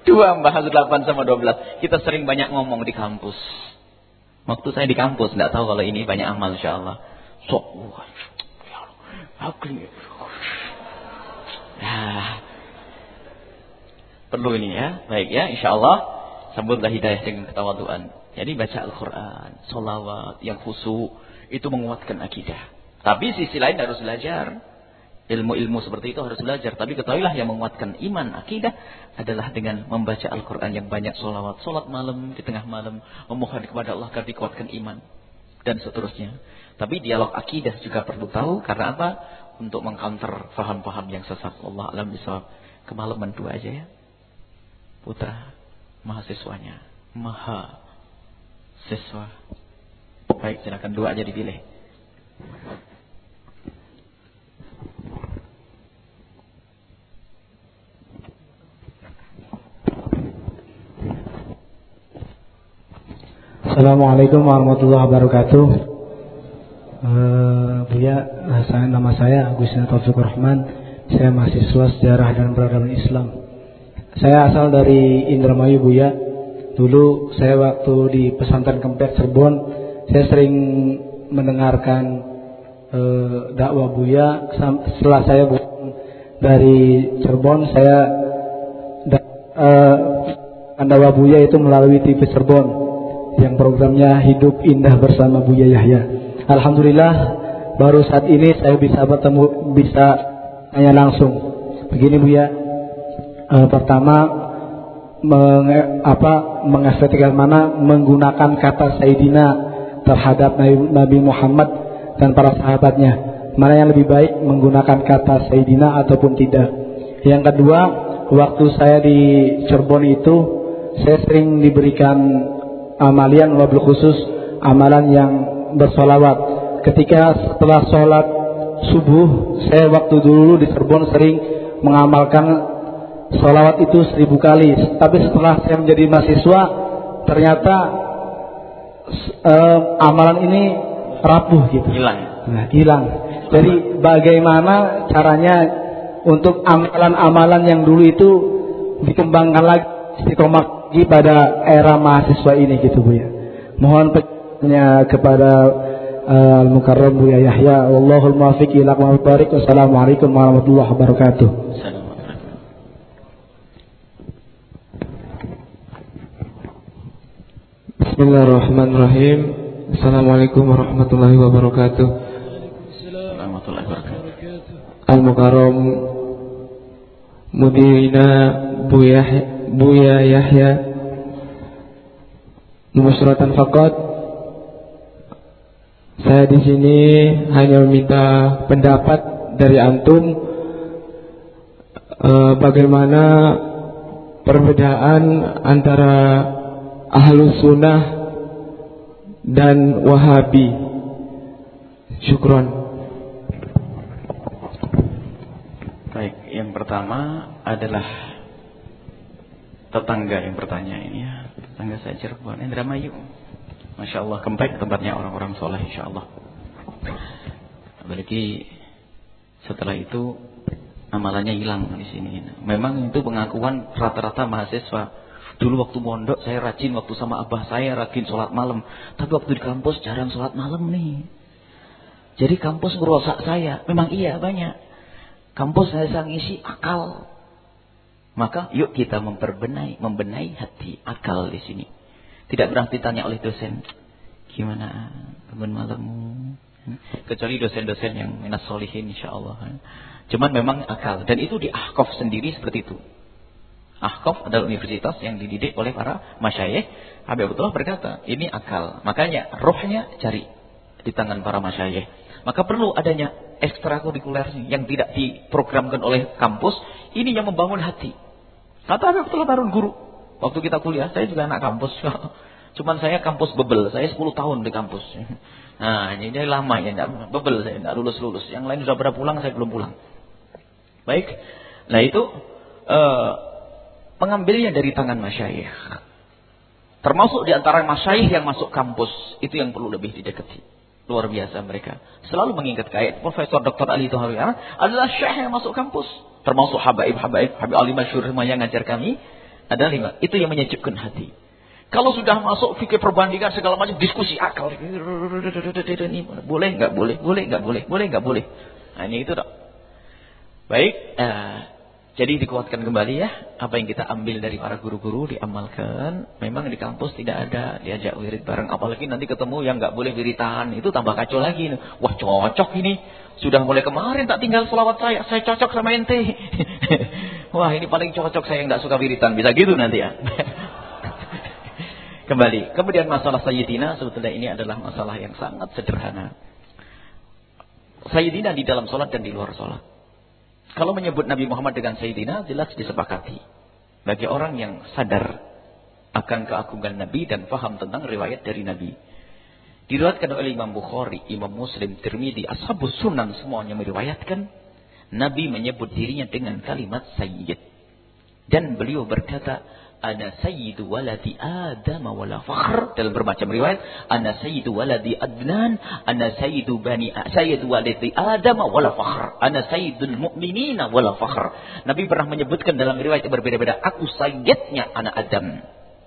2 bahas 8 sama 12. Kita sering banyak ngomong di kampus. Waktu saya di kampus, enggak tahu kalau ini banyak amal insyaallah. Perlu ini ya. Baik ya, insyaallah sambutlah hidayah dengan ketawaduan. Jadi baca Al-Qur'an, sholawat yang khusyuk itu menguatkan akidah. Tapi sisi lain harus belajar. Ilmu-ilmu seperti itu harus belajar. Tapi ketahuilah yang menguatkan iman, akidah adalah dengan membaca Al-Quran yang banyak sholawat. Sholat malam, di tengah malam. Memohon kepada Allah agar dikuatkan iman. Dan seterusnya. Tapi dialog akidah juga perlu tahu. Karena apa? Untuk mengcounter faham-faham yang sesat. Allah alam bisawab. Kemalaman 2 aja ya. Putra mahasiswanya. Mahasiswa. Baik, silakan 2 aja dipilih. Assalamualaikum warahmatullahi wabarakatuh. Buya, nama saya Agustina Taufikur Rahman. Saya mahasiswa sejarah dan peradaban Islam. Saya asal dari Indramayu, Buya. Dulu saya waktu di pesantren Kempet Cirebon, saya sering mendengarkan dakwah Buya. Setelah saya dari Cirebon, saya dakwah Buya itu melalui TV Cirebon yang programnya Hidup Indah bersama Buya Yahya. Alhamdulillah baru saat ini saya bisa tanya langsung. Begini Buya, pertama mengefektifkan mana menggunakan kata Sayyidina terhadap Nabi Muhammad dan para sahabatnya. Mana yang lebih baik menggunakan kata Sayyidina ataupun tidak. Yang kedua, waktu saya di Cirebon itu saya sering diberikan amalian wabil khusus, amalan yang bersolawat. Ketika setelah sholat subuh, saya waktu dulu di Cirebon sering mengamalkan solawat itu 1000 kali. Tapi setelah saya menjadi mahasiswa, ternyata amalan ini rapuh gitu. Hilang. Jadi bagaimana caranya untuk amalan-amalan yang dulu itu dikembangkan lagi, istiqomah pada era mahasiswa ini gitu Buya. Mohon petunjuknya kepada Al-Mukarram Buya Yahya. Wallahul muwaffiq ila aqwamit thoriq. Wassalamualaikum warahmatullahi wabarakatuh. Bismillahirrahmanirrahim. Assalamualaikum warahmatullahi wabarakatuh. Al-Mukarram Mudirina Buya Yahya, musyaratan faqat. Saya di sini hanya meminta pendapat dari antum bagaimana perbedaan antara Ahlus Sunnah dan Wahabi. Syukron. Baik, yang pertama adalah tetangga yang bertanya ini ya. Tetangga saya Cirebon, Indramayu. Masya Allah, Kempek tempatnya orang-orang soleh insya Allah. Apalagi setelah itu amalannya hilang di sini. Memang itu pengakuan rata-rata mahasiswa. Dulu waktu mondok saya rajin, waktu sama abah saya rajin sholat malam. Tapi waktu di kampus jarang sholat malam nih. Jadi kampus merusak saya. Memang iya banyak. Kampus saya ngisi akal. Maka yuk kita membenahi hati, akal di sini. Tidak pernah ditanya oleh dosen, gimana bangun malammu? Kecuali dosen-dosen yang minas solihin insyaallah. Cuman memang akal. Dan itu di Ahqaf sendiri seperti itu. Ahqaf adalah universitas yang dididik oleh para masyayikh. Habibullah berkata, ini akal. Makanya rohnya cari di tangan para masyayikh. Maka perlu adanya ekstrakurikuler yang tidak diprogramkan oleh kampus. Ini yang membangun hati. Kata Habibullah Barun guru. Waktu kita kuliah, saya juga anak kampus. Cuman saya kampus bebel. Saya 10 tahun di kampus. Nah, ini lama ya. Bebel saya, tidak lulus-lulus. Yang lain sudah pada pulang, saya belum pulang. Baik. Nah itu mengambilnya dari tangan masyayikh. Termasuk di antara masyayikh yang masuk kampus. Itu yang perlu lebih didekati. Luar biasa mereka. Selalu mengingat kayak Profesor Dr. Ali Tuhawiara adalah syekh yang masuk kampus. Termasuk Habib Ali Masyhur yang ngajar kami. Ada 5. Itu yang menyejukkan hati. Kalau sudah masuk fikir perbandingan segala macam, diskusi akal. Ini boleh nggak boleh, boleh nggak boleh, boleh nggak boleh. Nah, ini itu dok. Baik, jadi dikuatkan kembali ya. Apa yang kita ambil dari para guru-guru diamalkan. Memang di kampus tidak ada diajak wirid bareng. Apalagi nanti ketemu yang nggak boleh wiritan. Itu tambah kacau lagi. Wah cocok ini. Sudah mulai kemarin tak tinggal selawat saya cocok sama ente. Wah ini paling cocok, saya nggak suka wiritan. Bisa gitu nanti ya. Kembali. Kemudian masalah Sayyidina, sebetulnya ini adalah masalah yang sangat sederhana. Sayyidina di dalam sholat dan di luar sholat. Kalau menyebut Nabi Muhammad dengan Sayyidina, jelas disepakati. Bagi orang yang sadar akan keagungan Nabi dan paham tentang riwayat dari Nabi. Diriwayatkan oleh Imam Bukhari, Imam Muslim, Tirmidzi, Ashabus Sunan, semuanya meriwayatkan. Nabi menyebut dirinya dengan kalimat Sayyid. Dan beliau berkata, Ana sayyidu waladi Adam wala fakhr. Dalam bermacam riwayat, Ana sayyidu waladi Adnan, Ana sayyidu waladi Adam wala fakhr, Ana sayyidul mu'minina wala fakhr. Nabi pernah menyebutkan dalam riwayat yang berbeda-beda, aku sayyidnya anak Adam.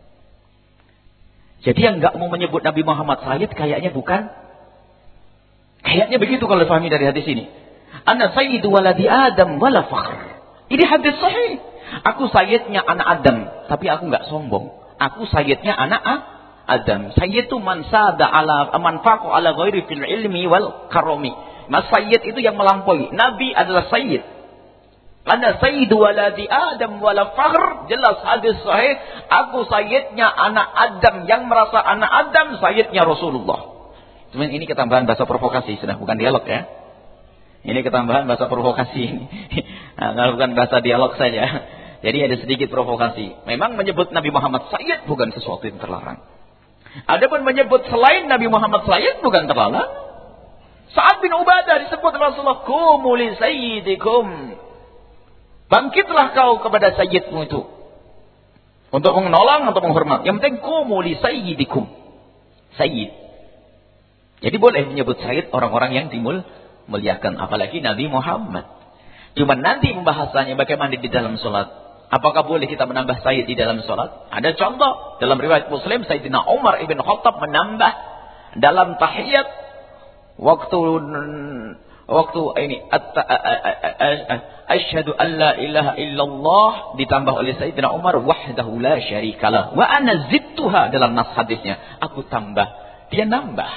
Jadi yang enggak mau menyebut Nabi Muhammad sayyid kayaknya bukan. Kayaknya begitu kalau difahami dari hadis ini. Ana sayyidu waladi Adam wala fakhr. Ini hadis sahih. Aku sayyidnya anak Adam, tapi aku enggak sombong. Aku sayyidnya anak Adam. Sayyid itu man sada ala manfaqu ala ghairi fil ilmi wal karami. Mas sayyid itu yang melampaui. Nabi adalah sayyid. Ana sayyidu waladi Adam wala fakhr. Jelas hadis sahih. Aku sayyidnya anak Adam, yang merasa anak Adam sayyidnya Rasulullah. Cuman ini ketambahan bahasa provokasi, sudah bukan dialog ya. Ini ketambahan bahasa provokasi. Nah, bukan bahasa dialog saja. Jadi ada sedikit provokasi. Memang menyebut Nabi Muhammad sayyid bukan sesuatu yang terlarang. Adapun menyebut selain Nabi Muhammad sayyid bukan terlarang. Sa'ad bin Ubadah disebut Rasulullah, "Qumu li sayyidikum." Bangkitlah kau kepada sayyidmu itu. Untuk menolong atau menghormat. Yang penting qumu li sayyidikum. Sayyid. Jadi boleh menyebut sayyid orang-orang yang dimuliakan, apalagi Nabi Muhammad. Cuma nanti pembahasannya bagaimana di dalam sholat. Apakah boleh kita menambah sayyid di dalam sholat? Ada contoh. Dalam riwayat Muslim, Sayyidina Umar ibn Khattab menambah dalam tahiyat. Waktu ini. Asyhadu an la ilaha illallah. Ditambah oleh Sayyidina Umar. Wahdahu la syarikalah. Wa ana zidtuha dalam nas hadisnya. Aku tambah. Dia nambah.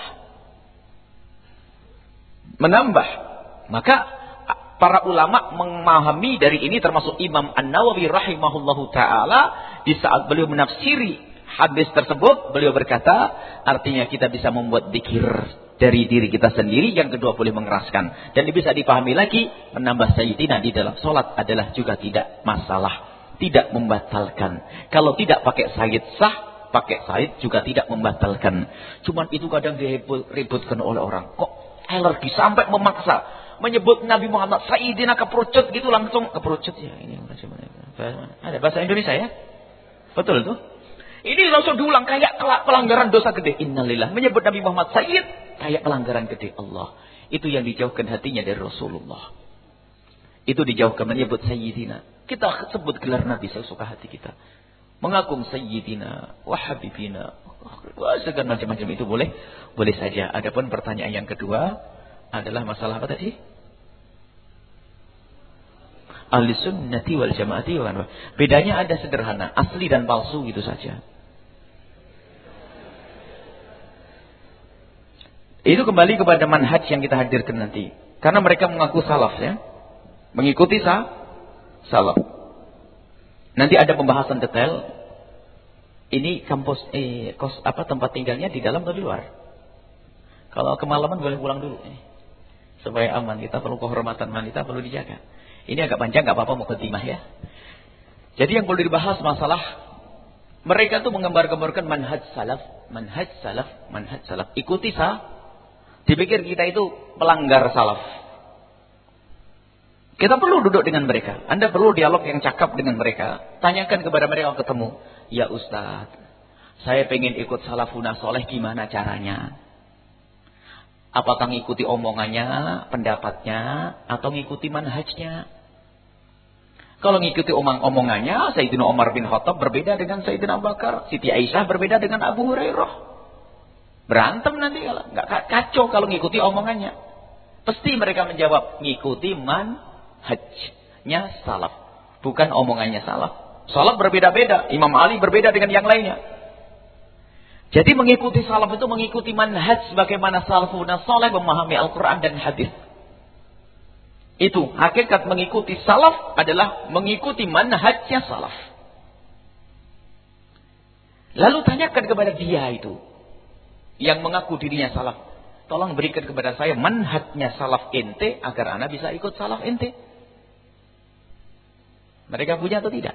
Menambah. Maka para ulama memahami dari ini, termasuk Imam An-Nawawi rahimahullahu ta'ala. Di saat beliau menafsiri hadis tersebut, beliau berkata, artinya kita bisa membuat dzikir dari diri kita sendiri. Yang kedua boleh mengeraskan. Dan bisa dipahami lagi, menambah sayyidina di dalam sholat adalah juga tidak masalah. Tidak membatalkan. Kalau tidak pakai sayyid sah, pakai sayyid juga tidak membatalkan. Cuman itu kadang diributkan oleh orang. Kok alergi sampai memaksa menyebut Nabi Muhammad Sayyidina keperucut gitu, langsung keperucut ya. Ini ada bahasa Indonesia ya? Betul tuh. Ini langsung diulang kayak pelanggaran dosa gede. Innalillah. Menyebut Nabi Muhammad Sayyid kayak pelanggaran gede Allah. Itu yang dijauhkan hatinya dari Rasulullah. Itu dijauhkan menyebut Sayyidina. Kita sebut gelar Nabi sesuka hati kita. Mengagung Sayyidina wa Habibina. Segala macam-macam itu boleh saja. Adapun pertanyaan yang kedua adalah masalah apa tadi? Ahli sunnati wal jamaati. Bedanya ada sederhana, asli dan palsu gitu saja. Itu kembali kepada manhaj yang kita hadirkan nanti. Karena mereka mengaku salaf ya. Mengikuti salaf. Nanti ada pembahasan detail. Ini kampus tempat tinggalnya di dalam atau di luar? Kalau kemalaman boleh pulang dulu. Supaya aman, kita perlu kehormatan wanita perlu dijaga. Ini agak panjang, gak apa-apa mukadimah ya. Jadi yang perlu dibahas masalah mereka tuh menggambar-gambarkan manhaj salaf. Ikuti dipikir kita itu pelanggar salaf. Kita perlu duduk dengan mereka. Anda perlu dialog yang cakap dengan mereka. Tanyakan kepada mereka ketemu. Ya Ustaz, saya pengen ikut salafuna soleh, gimana caranya? Apakah ngikuti omongannya, pendapatnya, atau ngikuti manhajnya? Kalau ngikuti omongannya, Sayyidina Umar bin Khattab berbeda dengan Sayyidina Abu Bakar. Siti Aisyah berbeda dengan Abu Hurairah. Berantem nanti kalau nggak kacau kalau ngikuti omongannya. Pasti mereka menjawab ngikuti manhajnya salaf, bukan omongannya salaf. Salaf berbeda-beda. Imam Ali berbeda dengan yang lainnya. Jadi mengikuti salaf itu mengikuti manhaj sebagaimana salafun saleh memahami Al-Quran dan hadis. Itu hakikat mengikuti salaf adalah mengikuti manhajnya salaf. Lalu tanyakan kepada dia itu yang mengaku dirinya salaf, tolong berikan kepada saya manhajnya salaf ente agar ana bisa ikut salaf ente. Mereka punya atau tidak?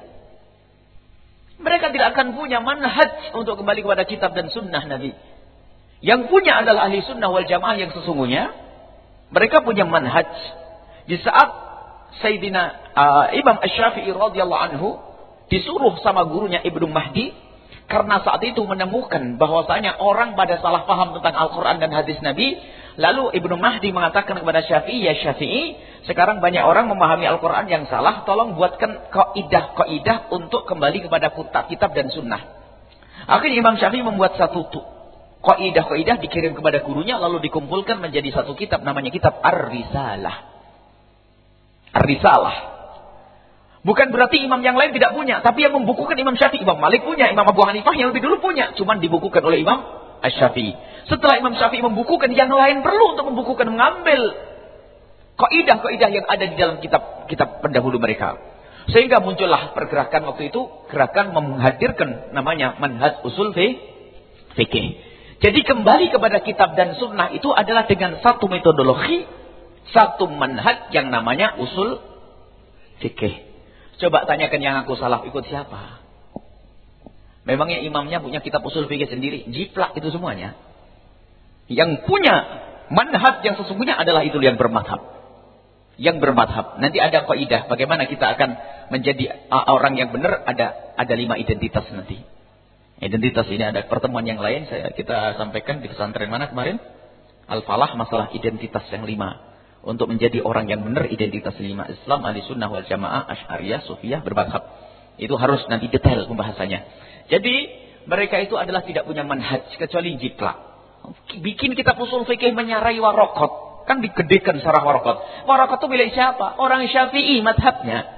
Mereka tidak akan punya manhaj untuk kembali kepada kitab dan sunnah Nabi. Yang punya adalah ahli sunnah wal jamaah yang sesungguhnya. Mereka punya manhaj. Di saat Sayyidina Imam Asy-Syafi'i radhiyallahu anhu disuruh sama gurunya Ibnu Mahdi, karena saat itu menemukan bahwasanya orang pada salah paham tentang Al-Quran dan hadis Nabi. Lalu Ibnu Mahdi mengatakan kepada Syafi'i, ya Syafi'i, sekarang banyak orang memahami Al-Quran yang salah, tolong buatkan kaidah untuk kembali kepada kitab dan sunnah. Akhirnya Imam Syafi'i membuat satu kaidah dikirim kepada gurunya, lalu dikumpulkan menjadi satu kitab, namanya kitab Ar-Risalah. Ar-Risalah. Bukan berarti imam yang lain tidak punya, tapi yang membukukan Imam Syafi'i. Imam Malik punya, Imam Abu Hanifah yang lebih dulu punya, cuman dibukukan oleh Imam Asy-Syafi'i. Setelah Imam Syafi'i membukukan, yang lain perlu untuk membukukan, mengambil kaidah-kaidah yang ada di dalam kitab pendahulu mereka. Sehingga muncullah pergerakan waktu itu, gerakan menghadirkan namanya manhaj usul fikih. Jadi kembali kepada kitab dan sunnah itu adalah dengan satu metodologi, satu manhaj yang namanya usul fikih. Coba tanyakan yang aku salaf ikut siapa? Memangnya imamnya punya kitab usul fikih sendiri? Jiplak itu semuanya. Yang punya manhaj yang sesungguhnya adalah itu yang bermadhab. Yang bermadhab. Nanti ada kaidah bagaimana kita akan menjadi orang yang benar, ada 5 identitas nanti. Identitas ini ada pertemuan yang lain kita sampaikan di pesantren mana kemarin? Al-Falah, masalah identitas yang 5. Untuk menjadi orang yang benar, identitas 5. Islam, ahli sunnah wal jamaah, asy'ariyah, sufiyah, bermadhab. Itu harus nanti detail pembahasannya. Jadi mereka itu adalah tidak punya manhaj kecuali jiplak. Bikin kitab usul fikih menyarai waraqat. Kan digedekan sarah waraqat. Waraqat itu milik siapa? Orang Syafi'i madhabnya.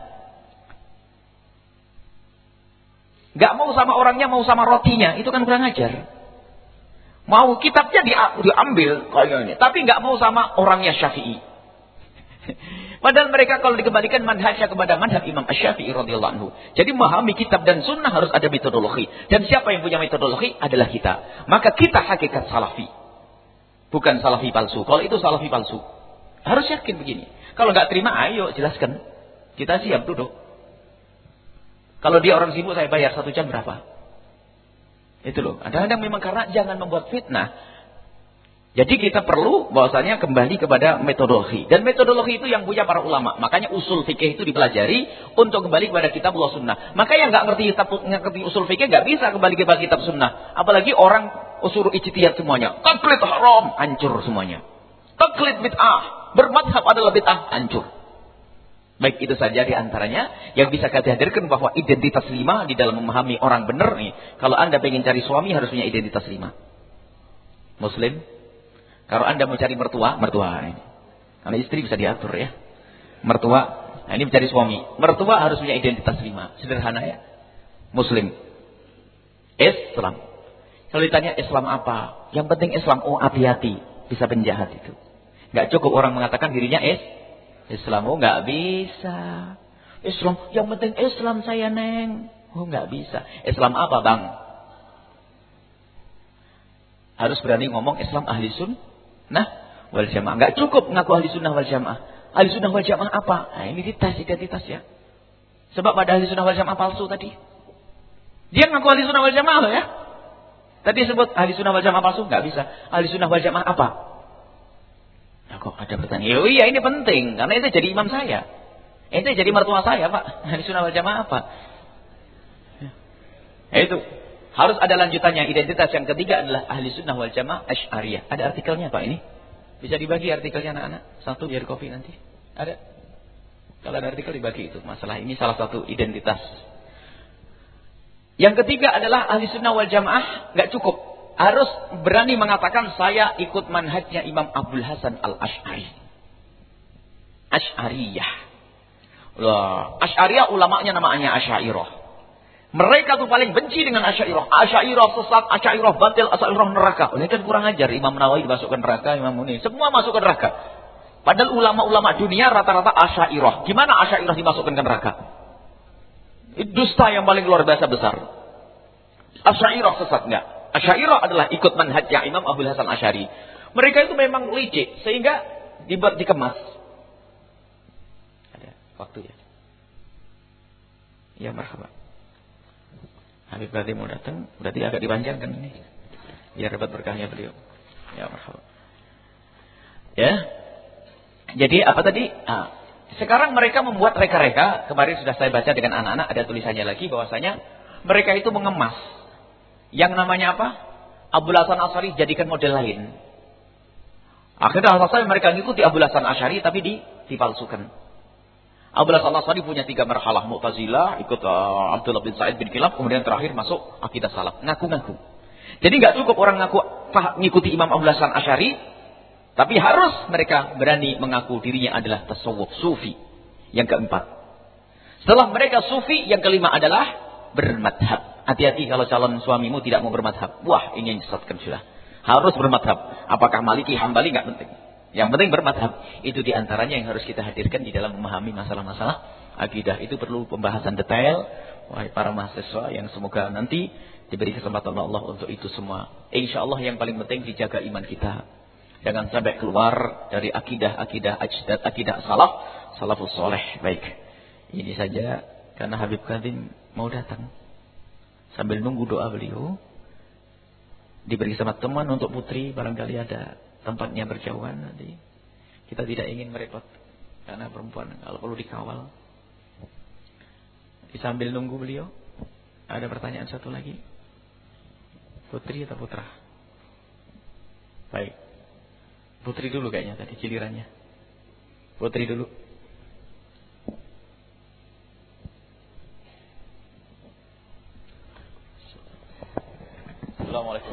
Gak mau sama orangnya, mau sama rotinya. Itu kan kurang ajar. Mau kitabnya diambil kayaknya, tapi gak mau sama orangnya Syafi'i. Padahal mereka kalau dikembalikan manhajnya kepada manhaj Imam Asy-Syafi'i radhiyallahu anhu. Jadi memahami kitab dan sunnah harus ada metodologi. Dan siapa yang punya metodologi adalah kita. Maka kita hakikat salafi. Bukan salafi palsu. Kalau itu salafi palsu. Harus yakin begini. Kalau nggak terima, ayo jelaskan. Kita siap duduk. Kalau dia orang sibuk, saya bayar 1 jam berapa? Itu loh. Kadang-kadang memang karena jangan membuat fitnah. Jadi kita perlu bahwasanya kembali kepada metodologi. Dan metodologi itu yang punya para ulama. Makanya usul fikih itu dipelajari untuk kembali kepada kitab Allah sunnah. Maka yang nggak ngerti usul fikih nggak bisa kembali kepada kitab sunnah. Apalagi orang usul ijtihad semuanya. Taklid haram, hancur semuanya. Taklid bid'ah, bermadhab adalah bid'ah, hancur. Baik, itu saja di antaranya yang bisa kita hadirkan bahwa identitas 5 di dalam memahami orang benar nih. Kalau Anda ingin cari suami harus punya identitas 5. Muslim. Kalau Anda mau cari mertua ini. Karena istri bisa diatur ya. Mertua, nah ini mencari suami. Mertua harus punya identitas 5. Sederhana ya. Muslim. Islam. Kalau ditanya Islam apa? Yang penting Islam, hati-hati. Bisa penjahat itu. Gak cukup orang mengatakan dirinya Islam. Oh gak bisa. Islam, yang penting Islam saya neng. Oh gak bisa. Islam apa bang? Harus berani ngomong Islam ahli sunnah wal jamaah. Gak cukup ngaku ahli sunnah wal jamaah. Ahli sunnah wal jamaah apa? Nah ini dites identitas ya. Sebab pada ahli sunnah wal jamaah palsu tadi. Dia ngaku ahli sunnah wal jamaah loh ya. Tadi sebut ahli sunnah wal jamaah palsu. Gak bisa. Ahli sunnah wal jamaah apa? Nah, kok ada pertanyaan? Oh iya ini penting. Karena itu jadi imam saya. Itu jadi mertua saya pak. Ahli sunnah wal jamaah apa? Itu. Harus ada lanjutannya. Identitas yang ketiga adalah ahli sunnah wal jamaah asy'ariyah. Ada artikelnya pak ini? Bisa dibagi artikelnya anak-anak? 1 biar kopi nanti. Ada? Kalau ada artikel dibagi itu. Masalah ini salah satu identitas. Yang ketiga adalah ahli sunnah wal jamaah nggak cukup. Harus berani mengatakan saya ikut manhajnya Imam Abdul Hasan al-Ash'ari. Ash'ariyah. Ash'ariyah ulamanya namanya Asy'ariyah. Mereka tuh paling benci dengan Asy'ariyah. Asy'ariyah sesat, Asy'ariyah batil, Asy'ariyah neraka. Ini kan kurang ajar. Imam Nawawi dimasukkan neraka, Imam Muni. Semua masuk ke neraka. Padahal ulama-ulama dunia rata-rata Asy'ariyah. Gimana Asy'ariyah dimasukkan ke neraka? Itu dusta yang paling luar biasa besar. Asy'ariyah sesat enggak? Asy'ariyah adalah ikut manhajnya Imam Abdul Hasan Asy'ari. Mereka itu memang licik sehingga dibuat dikemas. Ada waktu ya. Ya marhaba. Habib Qadim mau datang, berarti agak dipanjangkan ini. Biar dapat berkahnya beliau. Ya marhaba. Ya. Jadi apa tadi? Sekarang mereka membuat reka-reka. Kemarin sudah saya baca dengan anak-anak, ada tulisannya lagi bahwasanya mereka itu mengemas. Yang namanya apa? Abdul Hasan Asy'ari jadikan model lain. Akhirnya selesai mereka ngikuti Abdul Hasan Asy'ari tapi dipalsukan. Abdul Hasan Asy'ari punya 3 marhalah. Mu'tazilah, ikut Abdullah bin Sa'id bin Kilab, kemudian terakhir masuk akidah salaf. Ngaku-ngaku. Jadi nggak cukup orang ngaku ngikuti Imam Abdul Hasan Asy'ari, tapi harus mereka berani mengaku dirinya adalah tasawuf sufi. Yang keempat. Setelah mereka sufi, yang kelima adalah bermadhab. Hati-hati kalau calon suamimu tidak mau bermadhab. Wah, ini yang disesatkan sudah. Harus bermadhab. Apakah Maliki, Hambali, nggak penting. Yang penting bermadhab. Itu diantaranya yang harus kita hadirkan di dalam memahami masalah-masalah akidah. Itu perlu pembahasan detail. Wahai para mahasiswa yang semoga nanti diberi kesempatan Allah untuk itu semua. Insya Allah yang paling penting dijaga iman kita. Jangan sampai keluar dari akidah ajdad, akidah salafus soleh. Baik. Ini saja karena Habib Qadim mau datang. Sambil nunggu doa beliau, diberi sama teman untuk putri, barangkali ada tempatnya berjauhan nanti. Kita tidak ingin merepot, karena perempuan kalau perlu dikawal. Sambil nunggu beliau, ada pertanyaan satu lagi. Putri atau putra? Baik. Putri dulu kayaknya tadi gilirannya. Putri dulu. Assalamualaikum.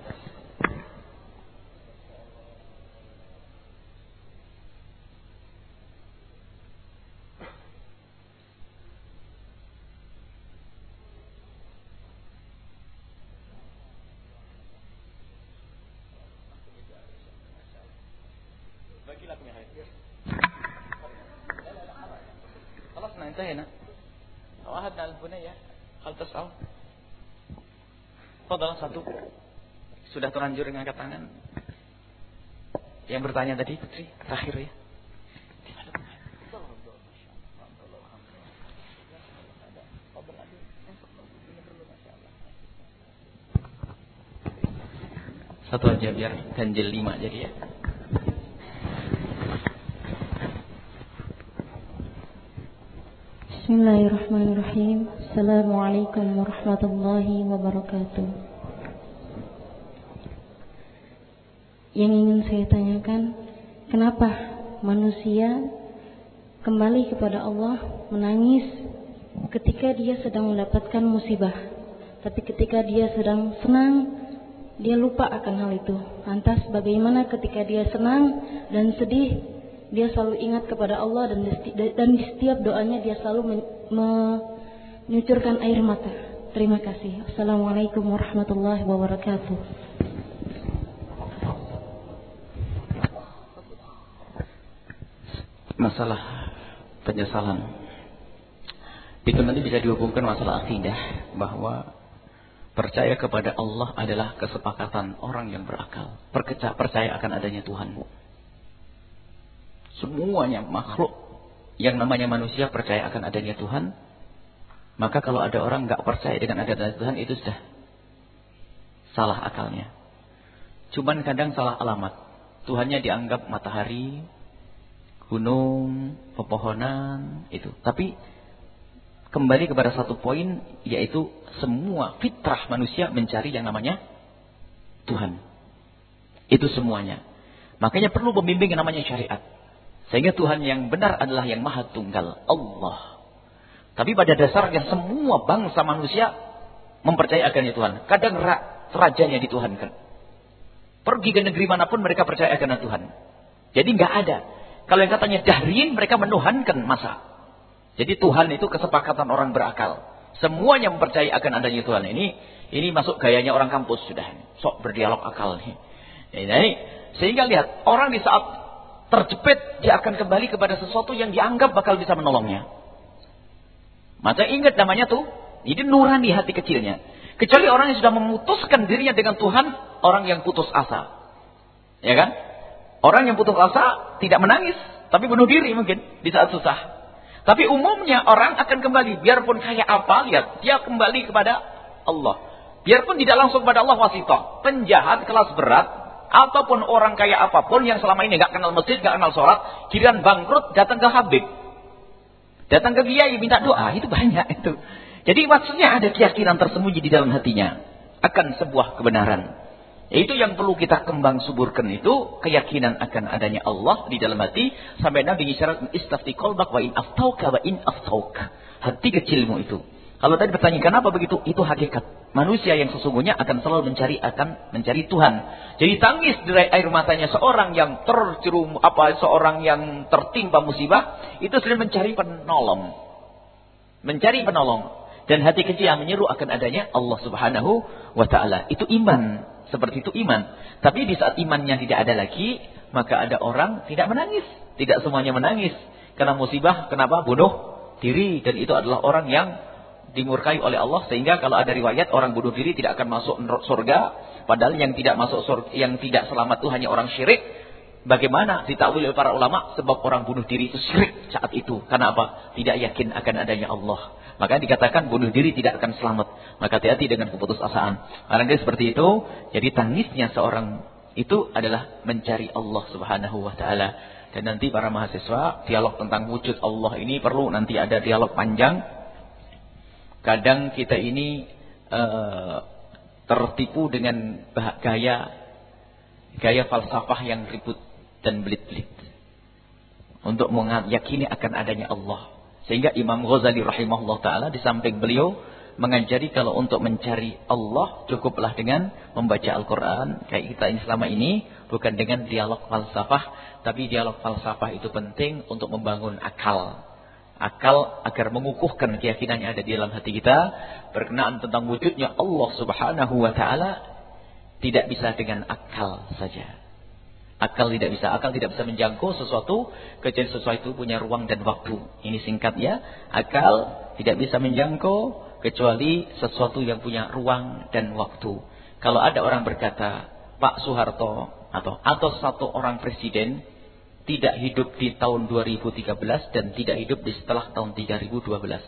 خلصنا انتهينا وأهدنا البنية هل تسأل Fadal satu. Sudah terlanjur mengangkat tangan. Yang bertanya tadi putri terakhir ya. Satu aja biar ganjil 5 jadi ya. Bismillahirrahmanirrahim. Assalamualaikum warahmatullahi wabarakatuh. Yang ingin saya tanyakan, kenapa manusia kembali kepada Allah menangis ketika dia sedang mendapatkan musibah, tapi ketika dia sedang senang dia lupa akan hal itu. Lantas bagaimana ketika dia senang dan sedih dia selalu ingat kepada Allah dan di setiap doanya dia selalu menyucurkan air mata. Terima kasih. Assalamualaikum warahmatullahi wabarakatuh. Masalah penyesalan itu nanti bisa dihubungkan masalah akidah, bahwa percaya kepada Allah adalah kesepakatan orang yang berakal. Percaya akan adanya Tuhan. Semuanya makhluk yang namanya manusia percaya akan adanya Tuhan. Maka kalau ada orang nggak percaya dengan adanya Tuhan, itu sudah salah akalnya. Cuman kadang salah alamat. Tuhannya dianggap matahari, gunung, pepohonan, itu. Tapi kembali kepada satu poin, yaitu semua fitrah manusia mencari yang namanya Tuhan. Itu semuanya. Makanya perlu pembimbing yang namanya syariat. Sehingga Tuhan yang benar adalah yang Maha Tunggal, Allah. Tapi pada dasarnya semua bangsa manusia mempercayai akan Tuhan. Kadang rajanya dituhankan. Pergi ke negeri manapun mereka percaya akan Tuhan. Jadi nggak ada. Kalau yang katanya Dahriyin, mereka menuhankan masa. Jadi Tuhan itu kesepakatan orang berakal. Semuanya mempercayai akan adanya Tuhan. Ini masuk gayanya orang kampus sudah. Sok berdialog akal nih. Ini, sehingga lihat, orang di saat terjepit, dia akan kembali kepada sesuatu yang dianggap bakal bisa menolongnya. Maka ingat namanya tuh, ini nurani hati kecilnya. Kecuali orang yang sudah memutuskan dirinya dengan Tuhan, orang yang putus asa. Ya kan? Orang yang putus asa tidak menangis, tapi bunuh diri mungkin di saat susah. Tapi umumnya orang akan kembali, biarpun kayak apa, lihat, dia kembali kepada Allah. Biarpun tidak langsung kepada Allah wasitah. Penjahat kelas berat, ataupun orang kayak apapun yang selama ini gak kenal masjid, gak kenal sholat, kirain bangkrut, datang ke Habib. Datang ke kiai minta doa, itu banyak itu. Jadi maksudnya ada keyakinan tersembunyi di dalam hatinya akan sebuah kebenaran. Itu yang perlu kita kembang suburkan, itu keyakinan akan adanya Allah di dalam hati. Sampai Nabi isyarat, istafti qalbak wa in aftauka wa in aftauka. Hati kecilmu itu. Kalau tadi bertanya kenapa begitu, itu hakikat. Manusia yang sesungguhnya akan selalu mencari Tuhan. Jadi tangis dari air matanya seorang yang seorang yang tertimpa musibah, itu sudah mencari penolong. Mencari penolong. Dan hati kecil yang menyeru akan adanya Allah Subhanahu wa ta'ala. Itu iman. Seperti itu iman. Tapi di saat imannya tidak ada lagi, maka ada orang tidak menangis. Tidak semuanya menangis. Karena musibah, kenapa? Bunuh diri. Dan itu adalah orang yang dimurkai oleh Allah. Sehingga kalau ada riwayat orang bunuh diri tidak akan masuk surga. Padahal yang tidak masuk surga, yang tidak selamat itu hanya orang syirik. Bagaimana ditakwil oleh para ulama? Sebab orang bunuh diri itu syirik saat itu. Karena apa? Tidak yakin akan adanya Allah. Maka dikatakan bunuh diri tidak akan selamat. Maka hati-hati dengan keputusasaan. Barangkali seperti itu. Jadi tangisnya seorang itu adalah mencari Allah Subhanahu wa ta'ala. Dan nanti para mahasiswa, dialog tentang wujud Allah ini perlu nanti ada dialog panjang. Kadang kita ini tertipu dengan gaya falsafah yang ribut dan belit-belit. Untuk meyakini akan adanya Allah. Sehingga Imam Ghazali rahimahullah ta'ala di samping beliau mengajari kalau untuk mencari Allah cukuplah dengan membaca Al-Quran. Kayak kita ini selama ini bukan dengan dialog falsafah. Tapi dialog falsafah itu penting untuk membangun akal. Akal agar mengukuhkan keyakinan yang ada di dalam hati kita. Berkenaan tentang wujudnya Allah Subhanahu wa ta'ala. Tidak bisa dengan akal saja. Akal tidak bisa menjangkau sesuatu kecuali sesuatu punya ruang dan waktu. Ini singkat ya. Akal tidak bisa menjangkau kecuali sesuatu yang punya ruang dan waktu. Kalau ada orang berkata, Pak Soeharto atau satu orang presiden tidak hidup di tahun 2013 dan tidak hidup di setelah tahun 2013.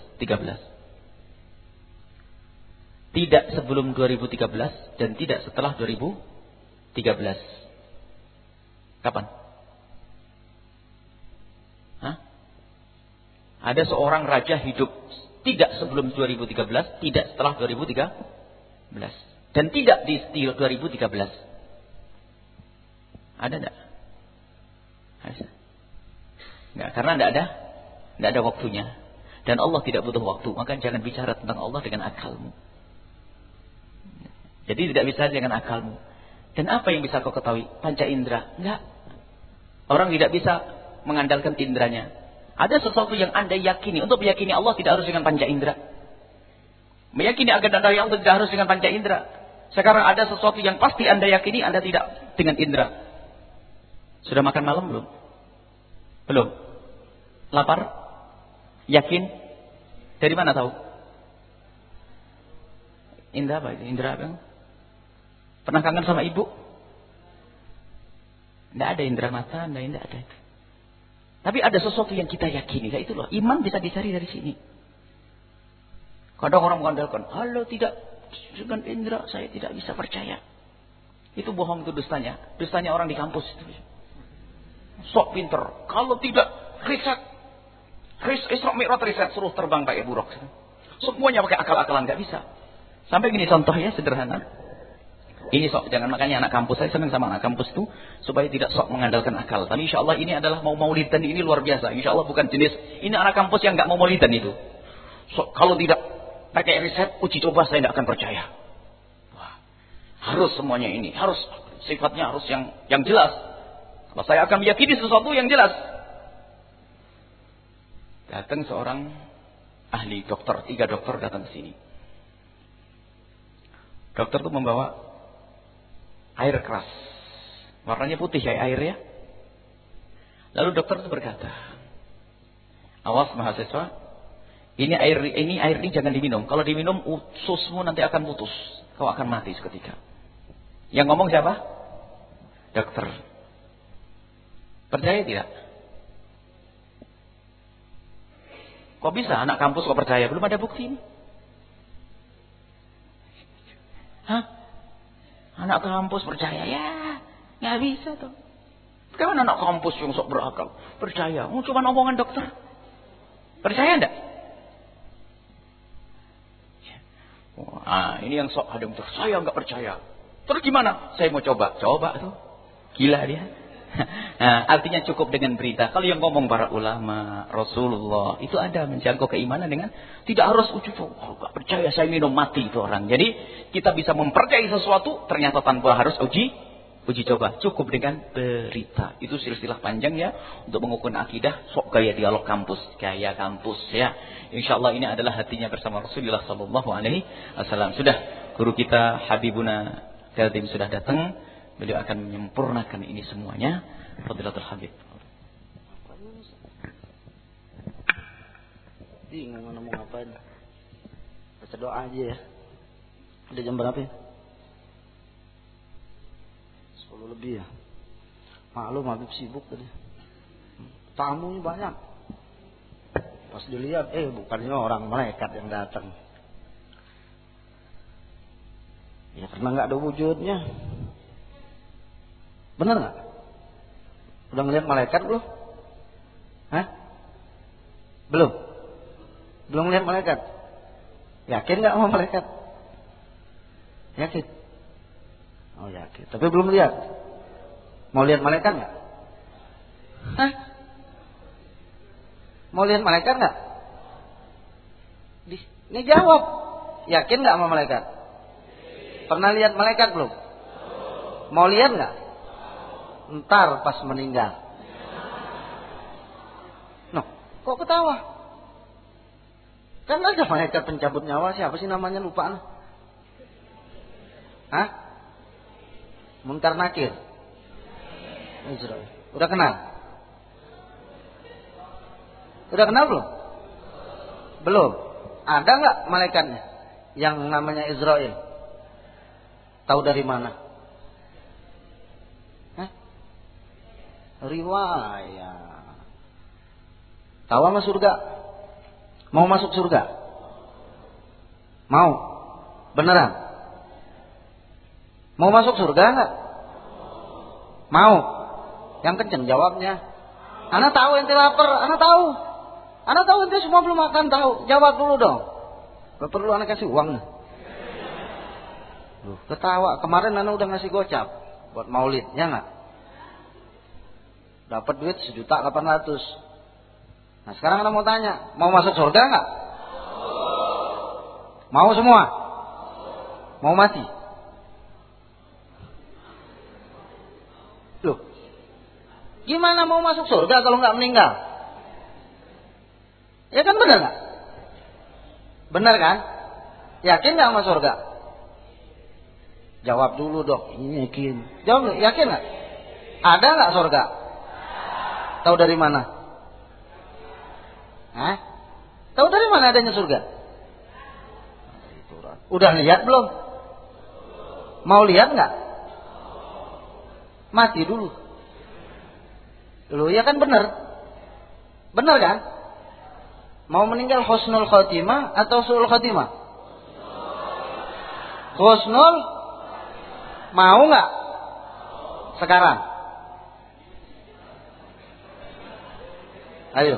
Tidak sebelum 2013 dan tidak setelah 2013. Kapan? Ada seorang raja hidup tidak sebelum 2013, tidak setelah 2013. Dan tidak di 2013. Ada enggak? Enggak, karena enggak ada waktunya. Dan Allah tidak butuh waktu, maka jangan bicara tentang Allah dengan akalmu. Jadi tidak bisa dengan akalmu. Dan apa yang bisa kau ketahui? Panca indera. Enggak. Orang tidak bisa mengandalkan inderanya. Ada sesuatu yang Anda yakini. Untuk meyakini Allah tidak harus dengan panca indera. Meyakini akan adanya Allah tidak harus dengan panca indera. Sekarang ada sesuatu yang pasti Anda yakini, Anda tidak dengan indera. Sudah makan malam belum? Belum. Lapar? Yakin? Dari mana tahu? Indra apa? Indra apa? Pernah kangen sama ibu? Tidak ada indera mata, tidak ada. Tapi ada sesuatu yang kita yakini. Nah, itu loh, iman bisa dicari dari sini. Kadang orang mengandalkan, halo tidak dengan indera saya tidak bisa percaya. Itu bohong, itu dustanya. Dustanya orang di kampus itu. Sok pinter. Kalau tidak riset, Isra Mi'raj riset, suruh terbang pakai buruk. Semuanya pakai akal-akalan, nggak bisa. Sampai gini contohnya sederhana. Ini sok, jangan makanya anak kampus, saya senang sama anak kampus itu supaya tidak sok mengandalkan akal. Tapi insya Allah ini adalah mau maulidan ini luar biasa. Insya Allah bukan jenis, ini anak kampus yang nggak mau maulidan itu. So, kalau tidak pakai riset, uji coba saya tidak akan percaya. Wah, harus semuanya ini, harus sifatnya harus yang jelas. Kalau saya akan meyakini sesuatu yang jelas. Datang seorang ahli dokter, 3 dokter datang ke sini. Dokter itu membawa air keras, warnanya putih kayak air ya. Lalu dokter itu berkata, awas mahasiswa, ini air ini jangan diminum. Kalau diminum ususmu nanti akan putus, kau akan mati seketika. Yang ngomong siapa? Dokter. Percaya tidak? Kok bisa anak kampus kok percaya? Belum ada bukti ini. Hah? Anak kampus percaya? Ya, nggak bisa tuh. Bagaimana anak kampus yang sok berakal percaya? Cuma omongan dokter. Percaya enggak? Wah, ini yang sok ada yang saya nggak percaya. Terus gimana? Saya mau coba tuh. Gila dia. Nah, artinya cukup dengan berita. Kalau yang ngomong para ulama, Rasulullah, itu ada menjangkau keimanan dengan tidak harus nggak percaya saya minum mati itu orang. Jadi kita bisa mempercayai sesuatu ternyata tanpa harus uji coba. Cukup dengan berita. Itu silsilah panjang ya untuk mengukur akidah. Sok gaya dialog kampus, gaya kampus ya. Insya Allah ini adalah hatinya bersama Rasulullah Sallallahu Alaihi Wasallam. Sudah guru kita Habibuna Galdim sudah datang. Beliau akan menyempurnakan ini semuanya. Fadilatul Habib. Bingung mau ngapain. Baca doa aja ya. Udah jam berapa ya? 10 lebih ya. Maklum Habib sibuk tadi. Tamunya banyak. Pas dilihat, bukannya orang malaikat yang datang. Ya karena nggak ada wujudnya. Benar nggak? Udah ngeliat malaikat belum? Hah? Belum? Belum ngeliat malaikat? Yakin nggak sama malaikat? Yakin? Oh yakin. Tapi belum lihat. Mau lihat malaikat nggak? Hah? Mau lihat malaikat nggak? Ini jawab. Yakin nggak sama malaikat? Pernah lihat malaikat belum? Mau lihat nggak? Ntar pas meninggal. Noh, kok ketawa? Kan ada malaikat pencabut nyawa, siapa sih namanya, lupa. Hah? Munkar Nakir. Udah kenal? Udah kenal belum? Belum. Ada nggak malaikatnya yang namanya Israel? Tahu dari mana? Riwayat. Tahu sama surga? Mau masuk surga? Mau? Beneran? Mau masuk surga enggak? Mau? Yang kenceng jawabnya. Anak tahu ente lapar, anak tahu. Anak tahu ente semua belum makan, tahu. Jawab dulu dong. Gak perlu anak kasih uang. Ketawa, kemarin anak udah ngasih gocap buat maulid, ya enggak? Dapat duit 1.800.000. Nah sekarang anak mau tanya, mau masuk surga enggak? Mau semua? Mau mati? Loh, gimana mau masuk surga kalau nggak meninggal? Ya kan benar nggak? Benar kan? Yakin nggak sama surga? Jawab dulu dok. Ini yakin. Jawab, yakin nggak? Ada nggak surga? Tahu dari mana? Hah? Tahu dari mana adanya surga? Udah lihat belum? Mau lihat nggak? Mati dulu. Loh ya kan benar? Benar kan? Mau meninggal husnul khotimah atau su'ul khotimah? Husnul. Mau nggak? Sekarang. Ayo.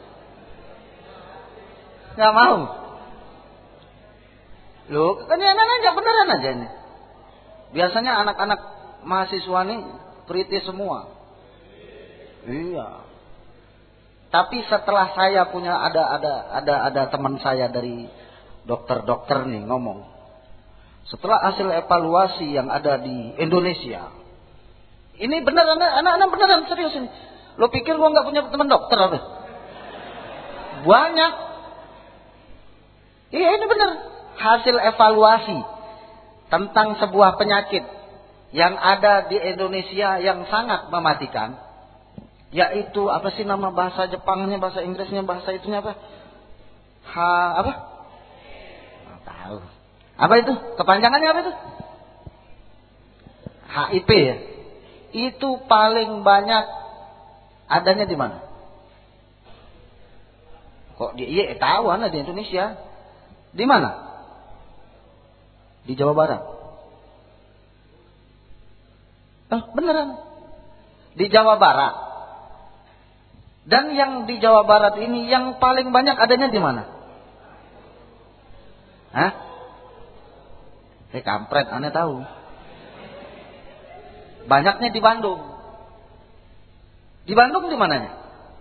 Nggak mau. Loh, kan enak aja, beneran aja ini. Biasanya anak-anak mahasiswa nih kritis semua. Iya. Tapi setelah saya punya ada teman saya dari dokter-dokter nih ngomong. Setelah hasil evaluasi yang ada di Indonesia. Ini benar anak-anak beneran serius ini. Lo pikir gua nggak punya teman dokter apa? Banyak. Iya ini benar. Hasil evaluasi tentang sebuah penyakit yang ada di Indonesia yang sangat mematikan, yaitu apa sih nama bahasa Jepangnya, bahasa Inggrisnya, bahasa itunya apa? Apa? Nggak tahu. Apa itu? Kepanjangannya apa itu? HIV ya. Itu paling banyak adanya di mana? Kok iya tahu ada di Indonesia. Di mana? Di Jawa Barat. Beneran. Di Jawa Barat. Dan yang di Jawa Barat ini yang paling banyak adanya di mana? Hah? Kampret, aneh tahu. Banyaknya di Bandung. Di Bandung di mananya?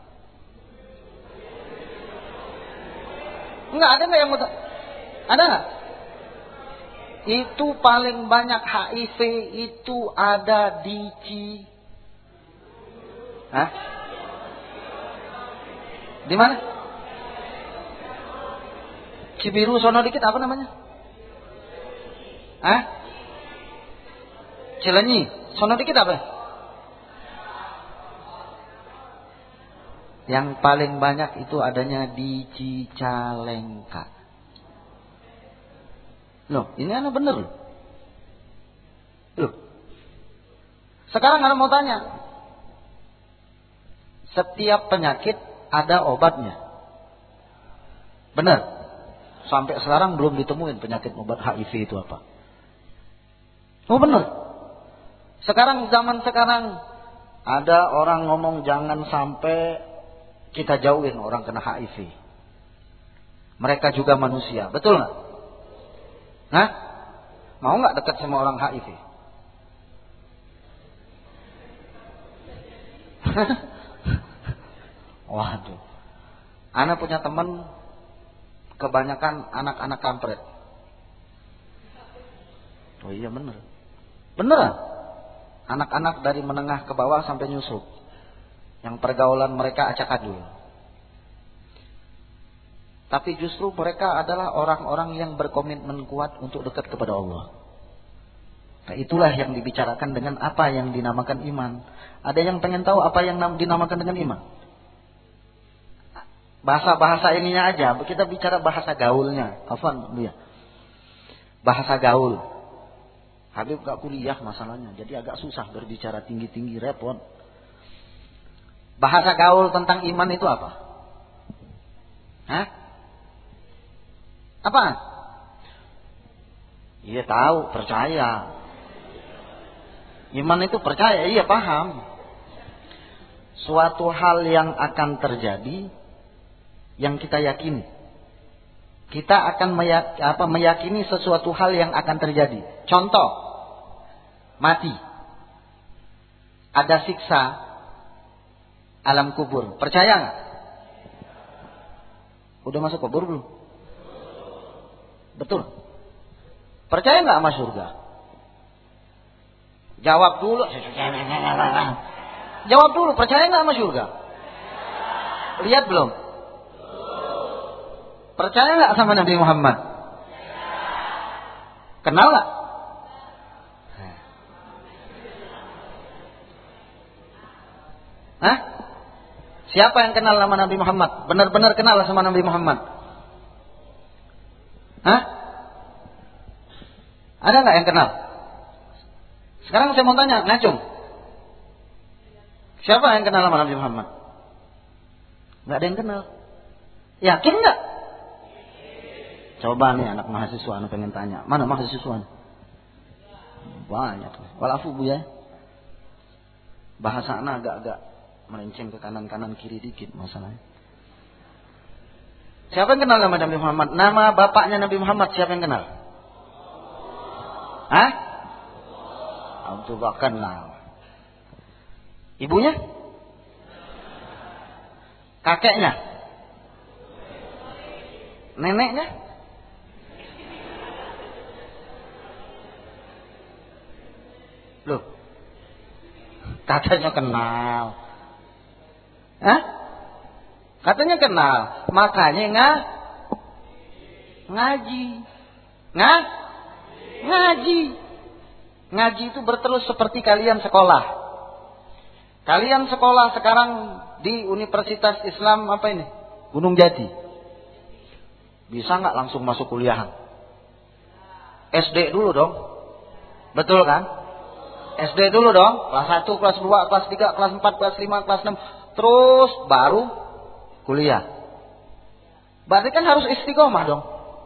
Enggak ada nggak yang mau? Ada nggak? Itu paling banyak HIV itu ada di Hah? Di mana? Cibiru sono dikit apa namanya? Hah? Cilenyi sono dikit apa? Yang paling banyak itu adanya di Cicalengka. Loh, ini anak bener loh. Loh. Sekarang anak mau tanya. Setiap penyakit ada obatnya. Benar. Sampai sekarang belum ditemuin penyakit obat HIV itu apa. Oh benar. Zaman sekarang ada orang ngomong jangan sampai kita jauhin orang kena HIV. Mereka juga manusia. Betul nggak? Hah? Mau nggak dekat sama orang HIV? Waduh. Ana punya teman kebanyakan anak-anak kampret. Oh iya bener. Beneran. Anak-anak dari menengah ke bawah sampai nyusup. Yang pergaulan mereka acak-adul. Tapi justru mereka adalah orang-orang yang berkomitmen kuat untuk dekat kepada Allah. Nah, itulah yang dibicarakan dengan apa yang dinamakan iman. Ada yang pengen tahu apa yang dinamakan dengan iman? Bahasa-bahasa ininya aja. Kita bicara bahasa gaulnya. Afwan, ya. Bahasa gaul. Habib gak kuliah masalahnya. Jadi agak susah berbicara tinggi-tinggi, repot. Bahasa gaul tentang iman itu apa? Hah? Apa? Iya tahu, percaya. Iman itu percaya, iya paham. Suatu hal yang akan terjadi yang kita yakini. Kita akan meyakini sesuatu hal yang akan terjadi. Contoh, mati. Ada siksa alam kubur. Percaya nggak? Udah masuk kubur belum? Betul. Percaya nggak sama surga? Jawab dulu. Jawab dulu. Percaya nggak sama surga? Lihat belum? Percaya nggak sama Nabi Muhammad? Kenal nggak? Hah? Siapa yang kenal sama Nabi Muhammad? Benar-benar kenal sama Nabi Muhammad? Hah? Ada nggak yang kenal? Sekarang saya mau tanya, ngacung. Siapa yang kenal sama Nabi Muhammad? Nggak ada yang kenal. Yakin nggak? Coba nih anak mahasiswa, anak pengen tanya. Mana mahasiswa? Banyak. Walafu bu ya. Bahasa anak agak-agak melenceng ke kanan-kanan kiri dikit masalahnya. Siapa yang kenal nama Nabi Muhammad? Nama bapaknya Nabi Muhammad siapa yang kenal? Hah? Antum gak kenal. Ibunya? Kakeknya? Neneknya? Loh, katanya kenal. Hah? Katanya kenal. Makanya ngaji. Ngaji. Ngaji itu berterus seperti kalian sekolah. Kalian sekolah sekarang di Universitas Islam apa ini? Gunung Jati. Bisa nggak langsung masuk kuliah? SD dulu dong. Betul kan? SD dulu dong. Kelas 1, kelas 2, kelas 3, kelas 4, kelas 5, kelas 6. Terus baru kuliah. Berarti kan harus istiqomah dong.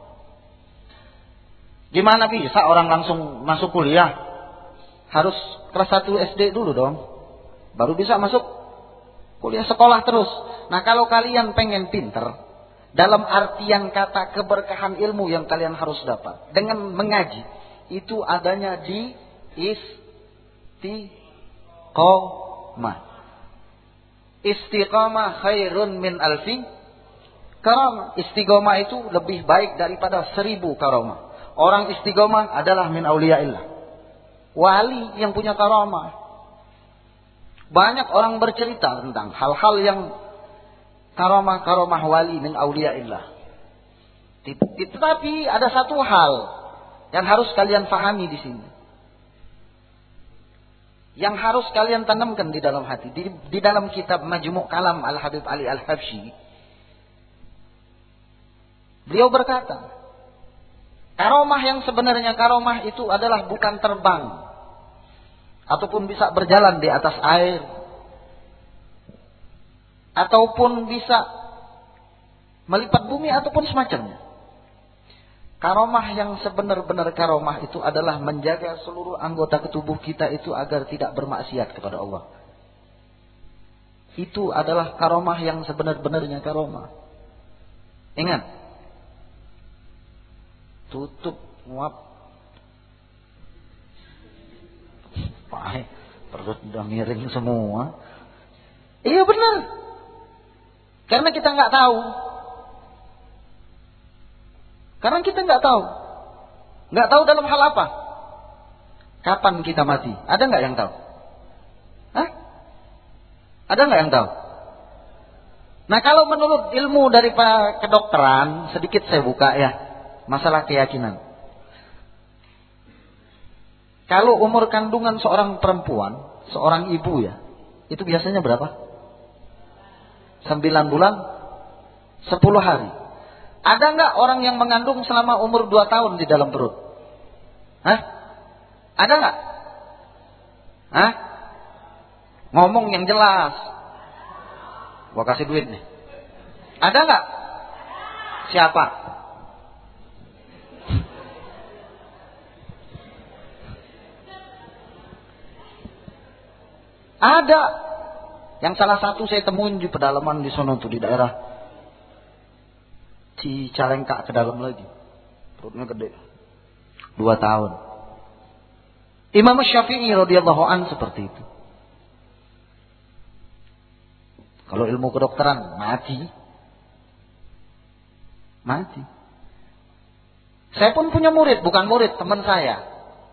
Gimana bisa orang langsung masuk kuliah? Harus kelas 1 SD dulu dong. Baru bisa masuk kuliah, sekolah terus. Nah kalau kalian pengen pinter, dalam artian kata keberkahan ilmu yang kalian harus dapat dengan mengaji, itu adanya di istiqomah. Istiqomah khairun min alfi karamah. Istiqomah itu lebih baik daripada 1000 karamah. Orang istiqomah adalah min auliyaillah, wali yang punya karamah. Banyak orang bercerita tentang hal-hal yang karamah wali min auliyaillah. Tetapi ada satu hal yang harus kalian pahami di sini, yang harus kalian tanamkan di dalam hati. Di dalam kitab Majmu' Kalam Al-Habib Ali Al-Habsyi, beliau berkata, karomah yang sebenarnya karomah itu adalah bukan terbang ataupun bisa berjalan di atas air ataupun bisa melipat bumi ataupun semacamnya. Karomah yang sebenar-benar karomah itu adalah menjaga seluruh anggota tubuh kita itu agar tidak bermaksiat kepada Allah. Itu adalah karomah yang sebenar-benarnya karomah. Ingat, tutup muap. Perut udah miring semua. Iya benar. Karena kita nggak tahu. Karena kita nggak tahu. Nggak tahu dalam hal apa? Kapan kita mati? Ada nggak yang tahu? Hah? Ada nggak yang tahu? Nah kalau menurut ilmu dari kedokteran, sedikit saya buka ya, masalah keyakinan. Kalau umur kandungan seorang perempuan, seorang ibu ya, itu biasanya berapa? 9 bulan, 10 hari. Ada nggak orang yang mengandung selama umur 2 tahun di dalam perut? Hah? Ada nggak? Hah? Ngomong yang jelas. Gua kasih duit nih. Ada nggak? Siapa? Ada. Yang salah satu saya temuin di pedalaman di sono tuh, di daerah Cicalengka ke dalam lagi. Perutnya gede. 2 tahun. Imam Syafi'i radhiyallahu an seperti itu. Kalau ilmu kedokteran mati. Saya pun punya murid, bukan murid, teman saya.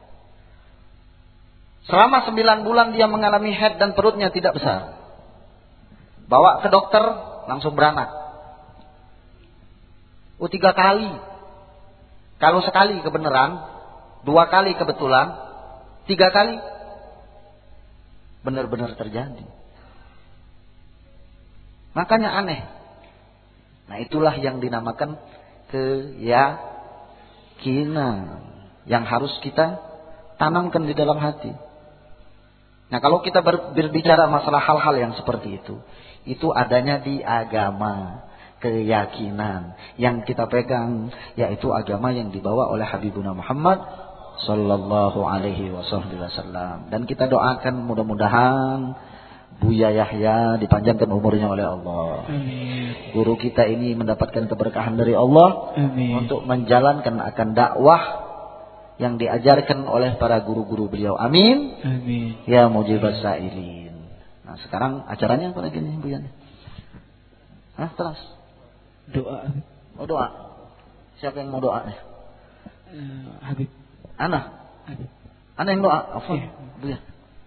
Selama 9 bulan dia mengalami head dan perutnya tidak besar. Bawa ke dokter, langsung beranak. 3 kali. Kalau sekali kebenaran, 2 kali kebetulan, 3 kali benar-benar terjadi. Makanya aneh. Nah itulah yang dinamakan keyakinan yang harus kita tanamkan di dalam hati. Nah kalau kita berbicara masalah hal-hal yang seperti itu adanya di agama, keyakinan yang kita pegang, yaitu agama yang dibawa oleh Habibuna Muhammad sallallahu alaihi wasallam. Dan kita doakan mudah-mudahan Buya Yahya dipanjangkan umurnya oleh Allah. Amin. Guru kita ini mendapatkan keberkahan dari Allah. Amin. Untuk menjalankan akan dakwah yang diajarkan oleh para guru-guru beliau. Amin. Amin. Ya mujibas sa'ilin. Nah, sekarang acaranya apa lagi nih, Bu Yani? Terus. Doa. Oh, doa. Siapa yang mau doa nih? Habib. Ana. Habib. Ana yang doa. Apa? Iya. Bu ya.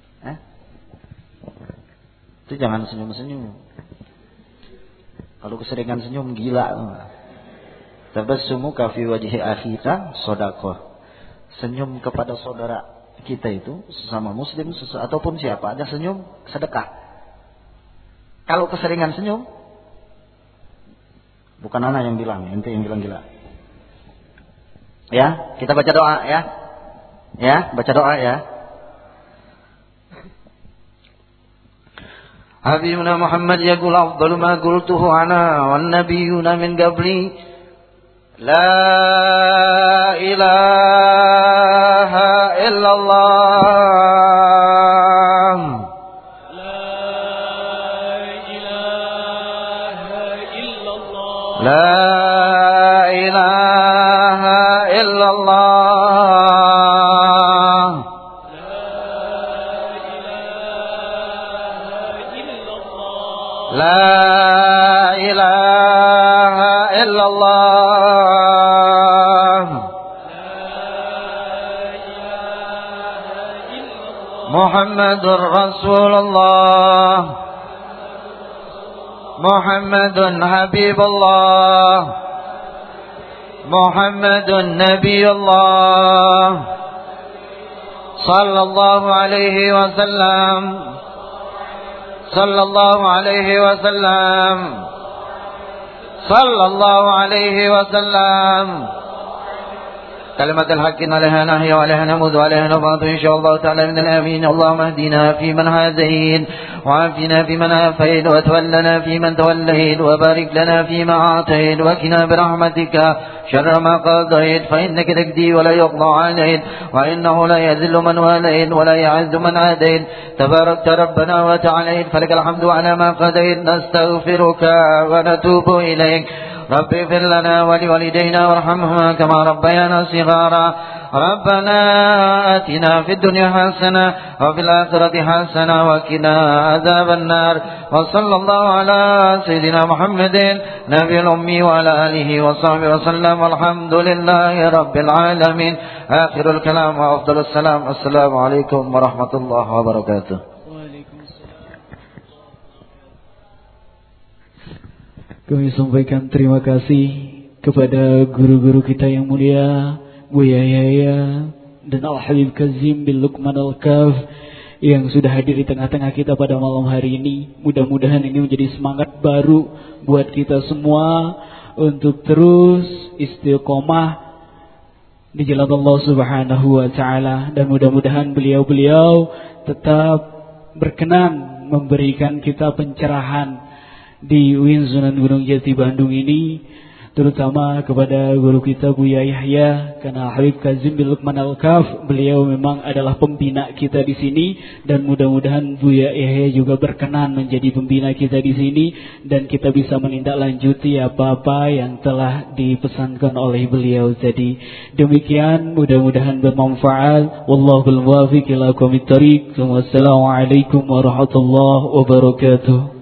Itu jangan senyum-senyum. Kalau keseringan senyum gila. Tabassumuka fi wajhi akhika shadaqah. Senyum kepada saudara kita itu sesama muslim ataupun siapa ada senyum sedekah. Kalau keseringan senyum, bukan ana yang bilang, ente yang bilang gila. Ya, kita baca doa ya. Ya, baca doa ya. Habibuna Muhammad yaqul afdalu ma qultuhu ana wan nabiyuna min qabli la ilaha illallah la ilaha illallah La ilaha illallah Muhammadur Rasulullah Muhammadun Habibullah Muhammadun Nabiullah Sallallahu alaihi wasallam صلى الله عليه وسلم صلى الله عليه وسلم كلمة الحق عليها نحيا وعليها نموت وعليها نبعث إن شاء الله تعالى من الآمين اللهم اهدنا فيمن هديت وعافنا فيمن عافيت وتولنا فيمن توليت وبارك لنا فيما أعطيت وقنا برحمتك شر ما قضيت فإنك تقضي ولا يقضى عليك وإنه لا يذل من واليت ولا يعز من عاديت تباركت ربنا وتعاليت فلك الحمد على ما قضيت نستغفرك ونتوب إليك رب اغفر لنا ولوالدينا وارحمهما كما ربيانا صغارا ربنا آتنا في الدنيا حسنة وفي الآخرة حسنة وقنا عذاب النار وصلى الله على سيدنا محمد نبي الأمي وعلى آله وصحبه وسلم والحمد لله رب العالمين آخر الكلام وأفضل السلام السلام عليكم ورحمة الله وبركاته. Kami sampaikan terima kasih kepada guru-guru kita yang mulia, Buya Yahya dan Al-Habib Kazim bin Luqman Al-Kaf yang sudah hadir di tengah-tengah kita pada malam hari ini. Mudah-mudahan ini menjadi semangat baru buat kita semua untuk terus istiqomah di jalan Allah Subhanahu wa taala, dan mudah-mudahan beliau-beliau tetap berkenan memberikan kita pencerahan di UIN Sunan Gunung Jati Bandung ini, terutama kepada guru kita Buya Yahya, karena Habib Kazim bin Luqman Al-Kaf beliau memang adalah pembina kita di sini, dan mudah-mudahan Buya Yahya juga berkenan menjadi pembina kita di sini dan kita bisa menindaklanjuti apa-apa yang telah dipesankan oleh beliau tadi. Demikian, mudah-mudahan bermanfaat. Wallahul muwaffiq ila aqwamit thoriq. Wassalamualaikum warahmatullahi wabarakatuh.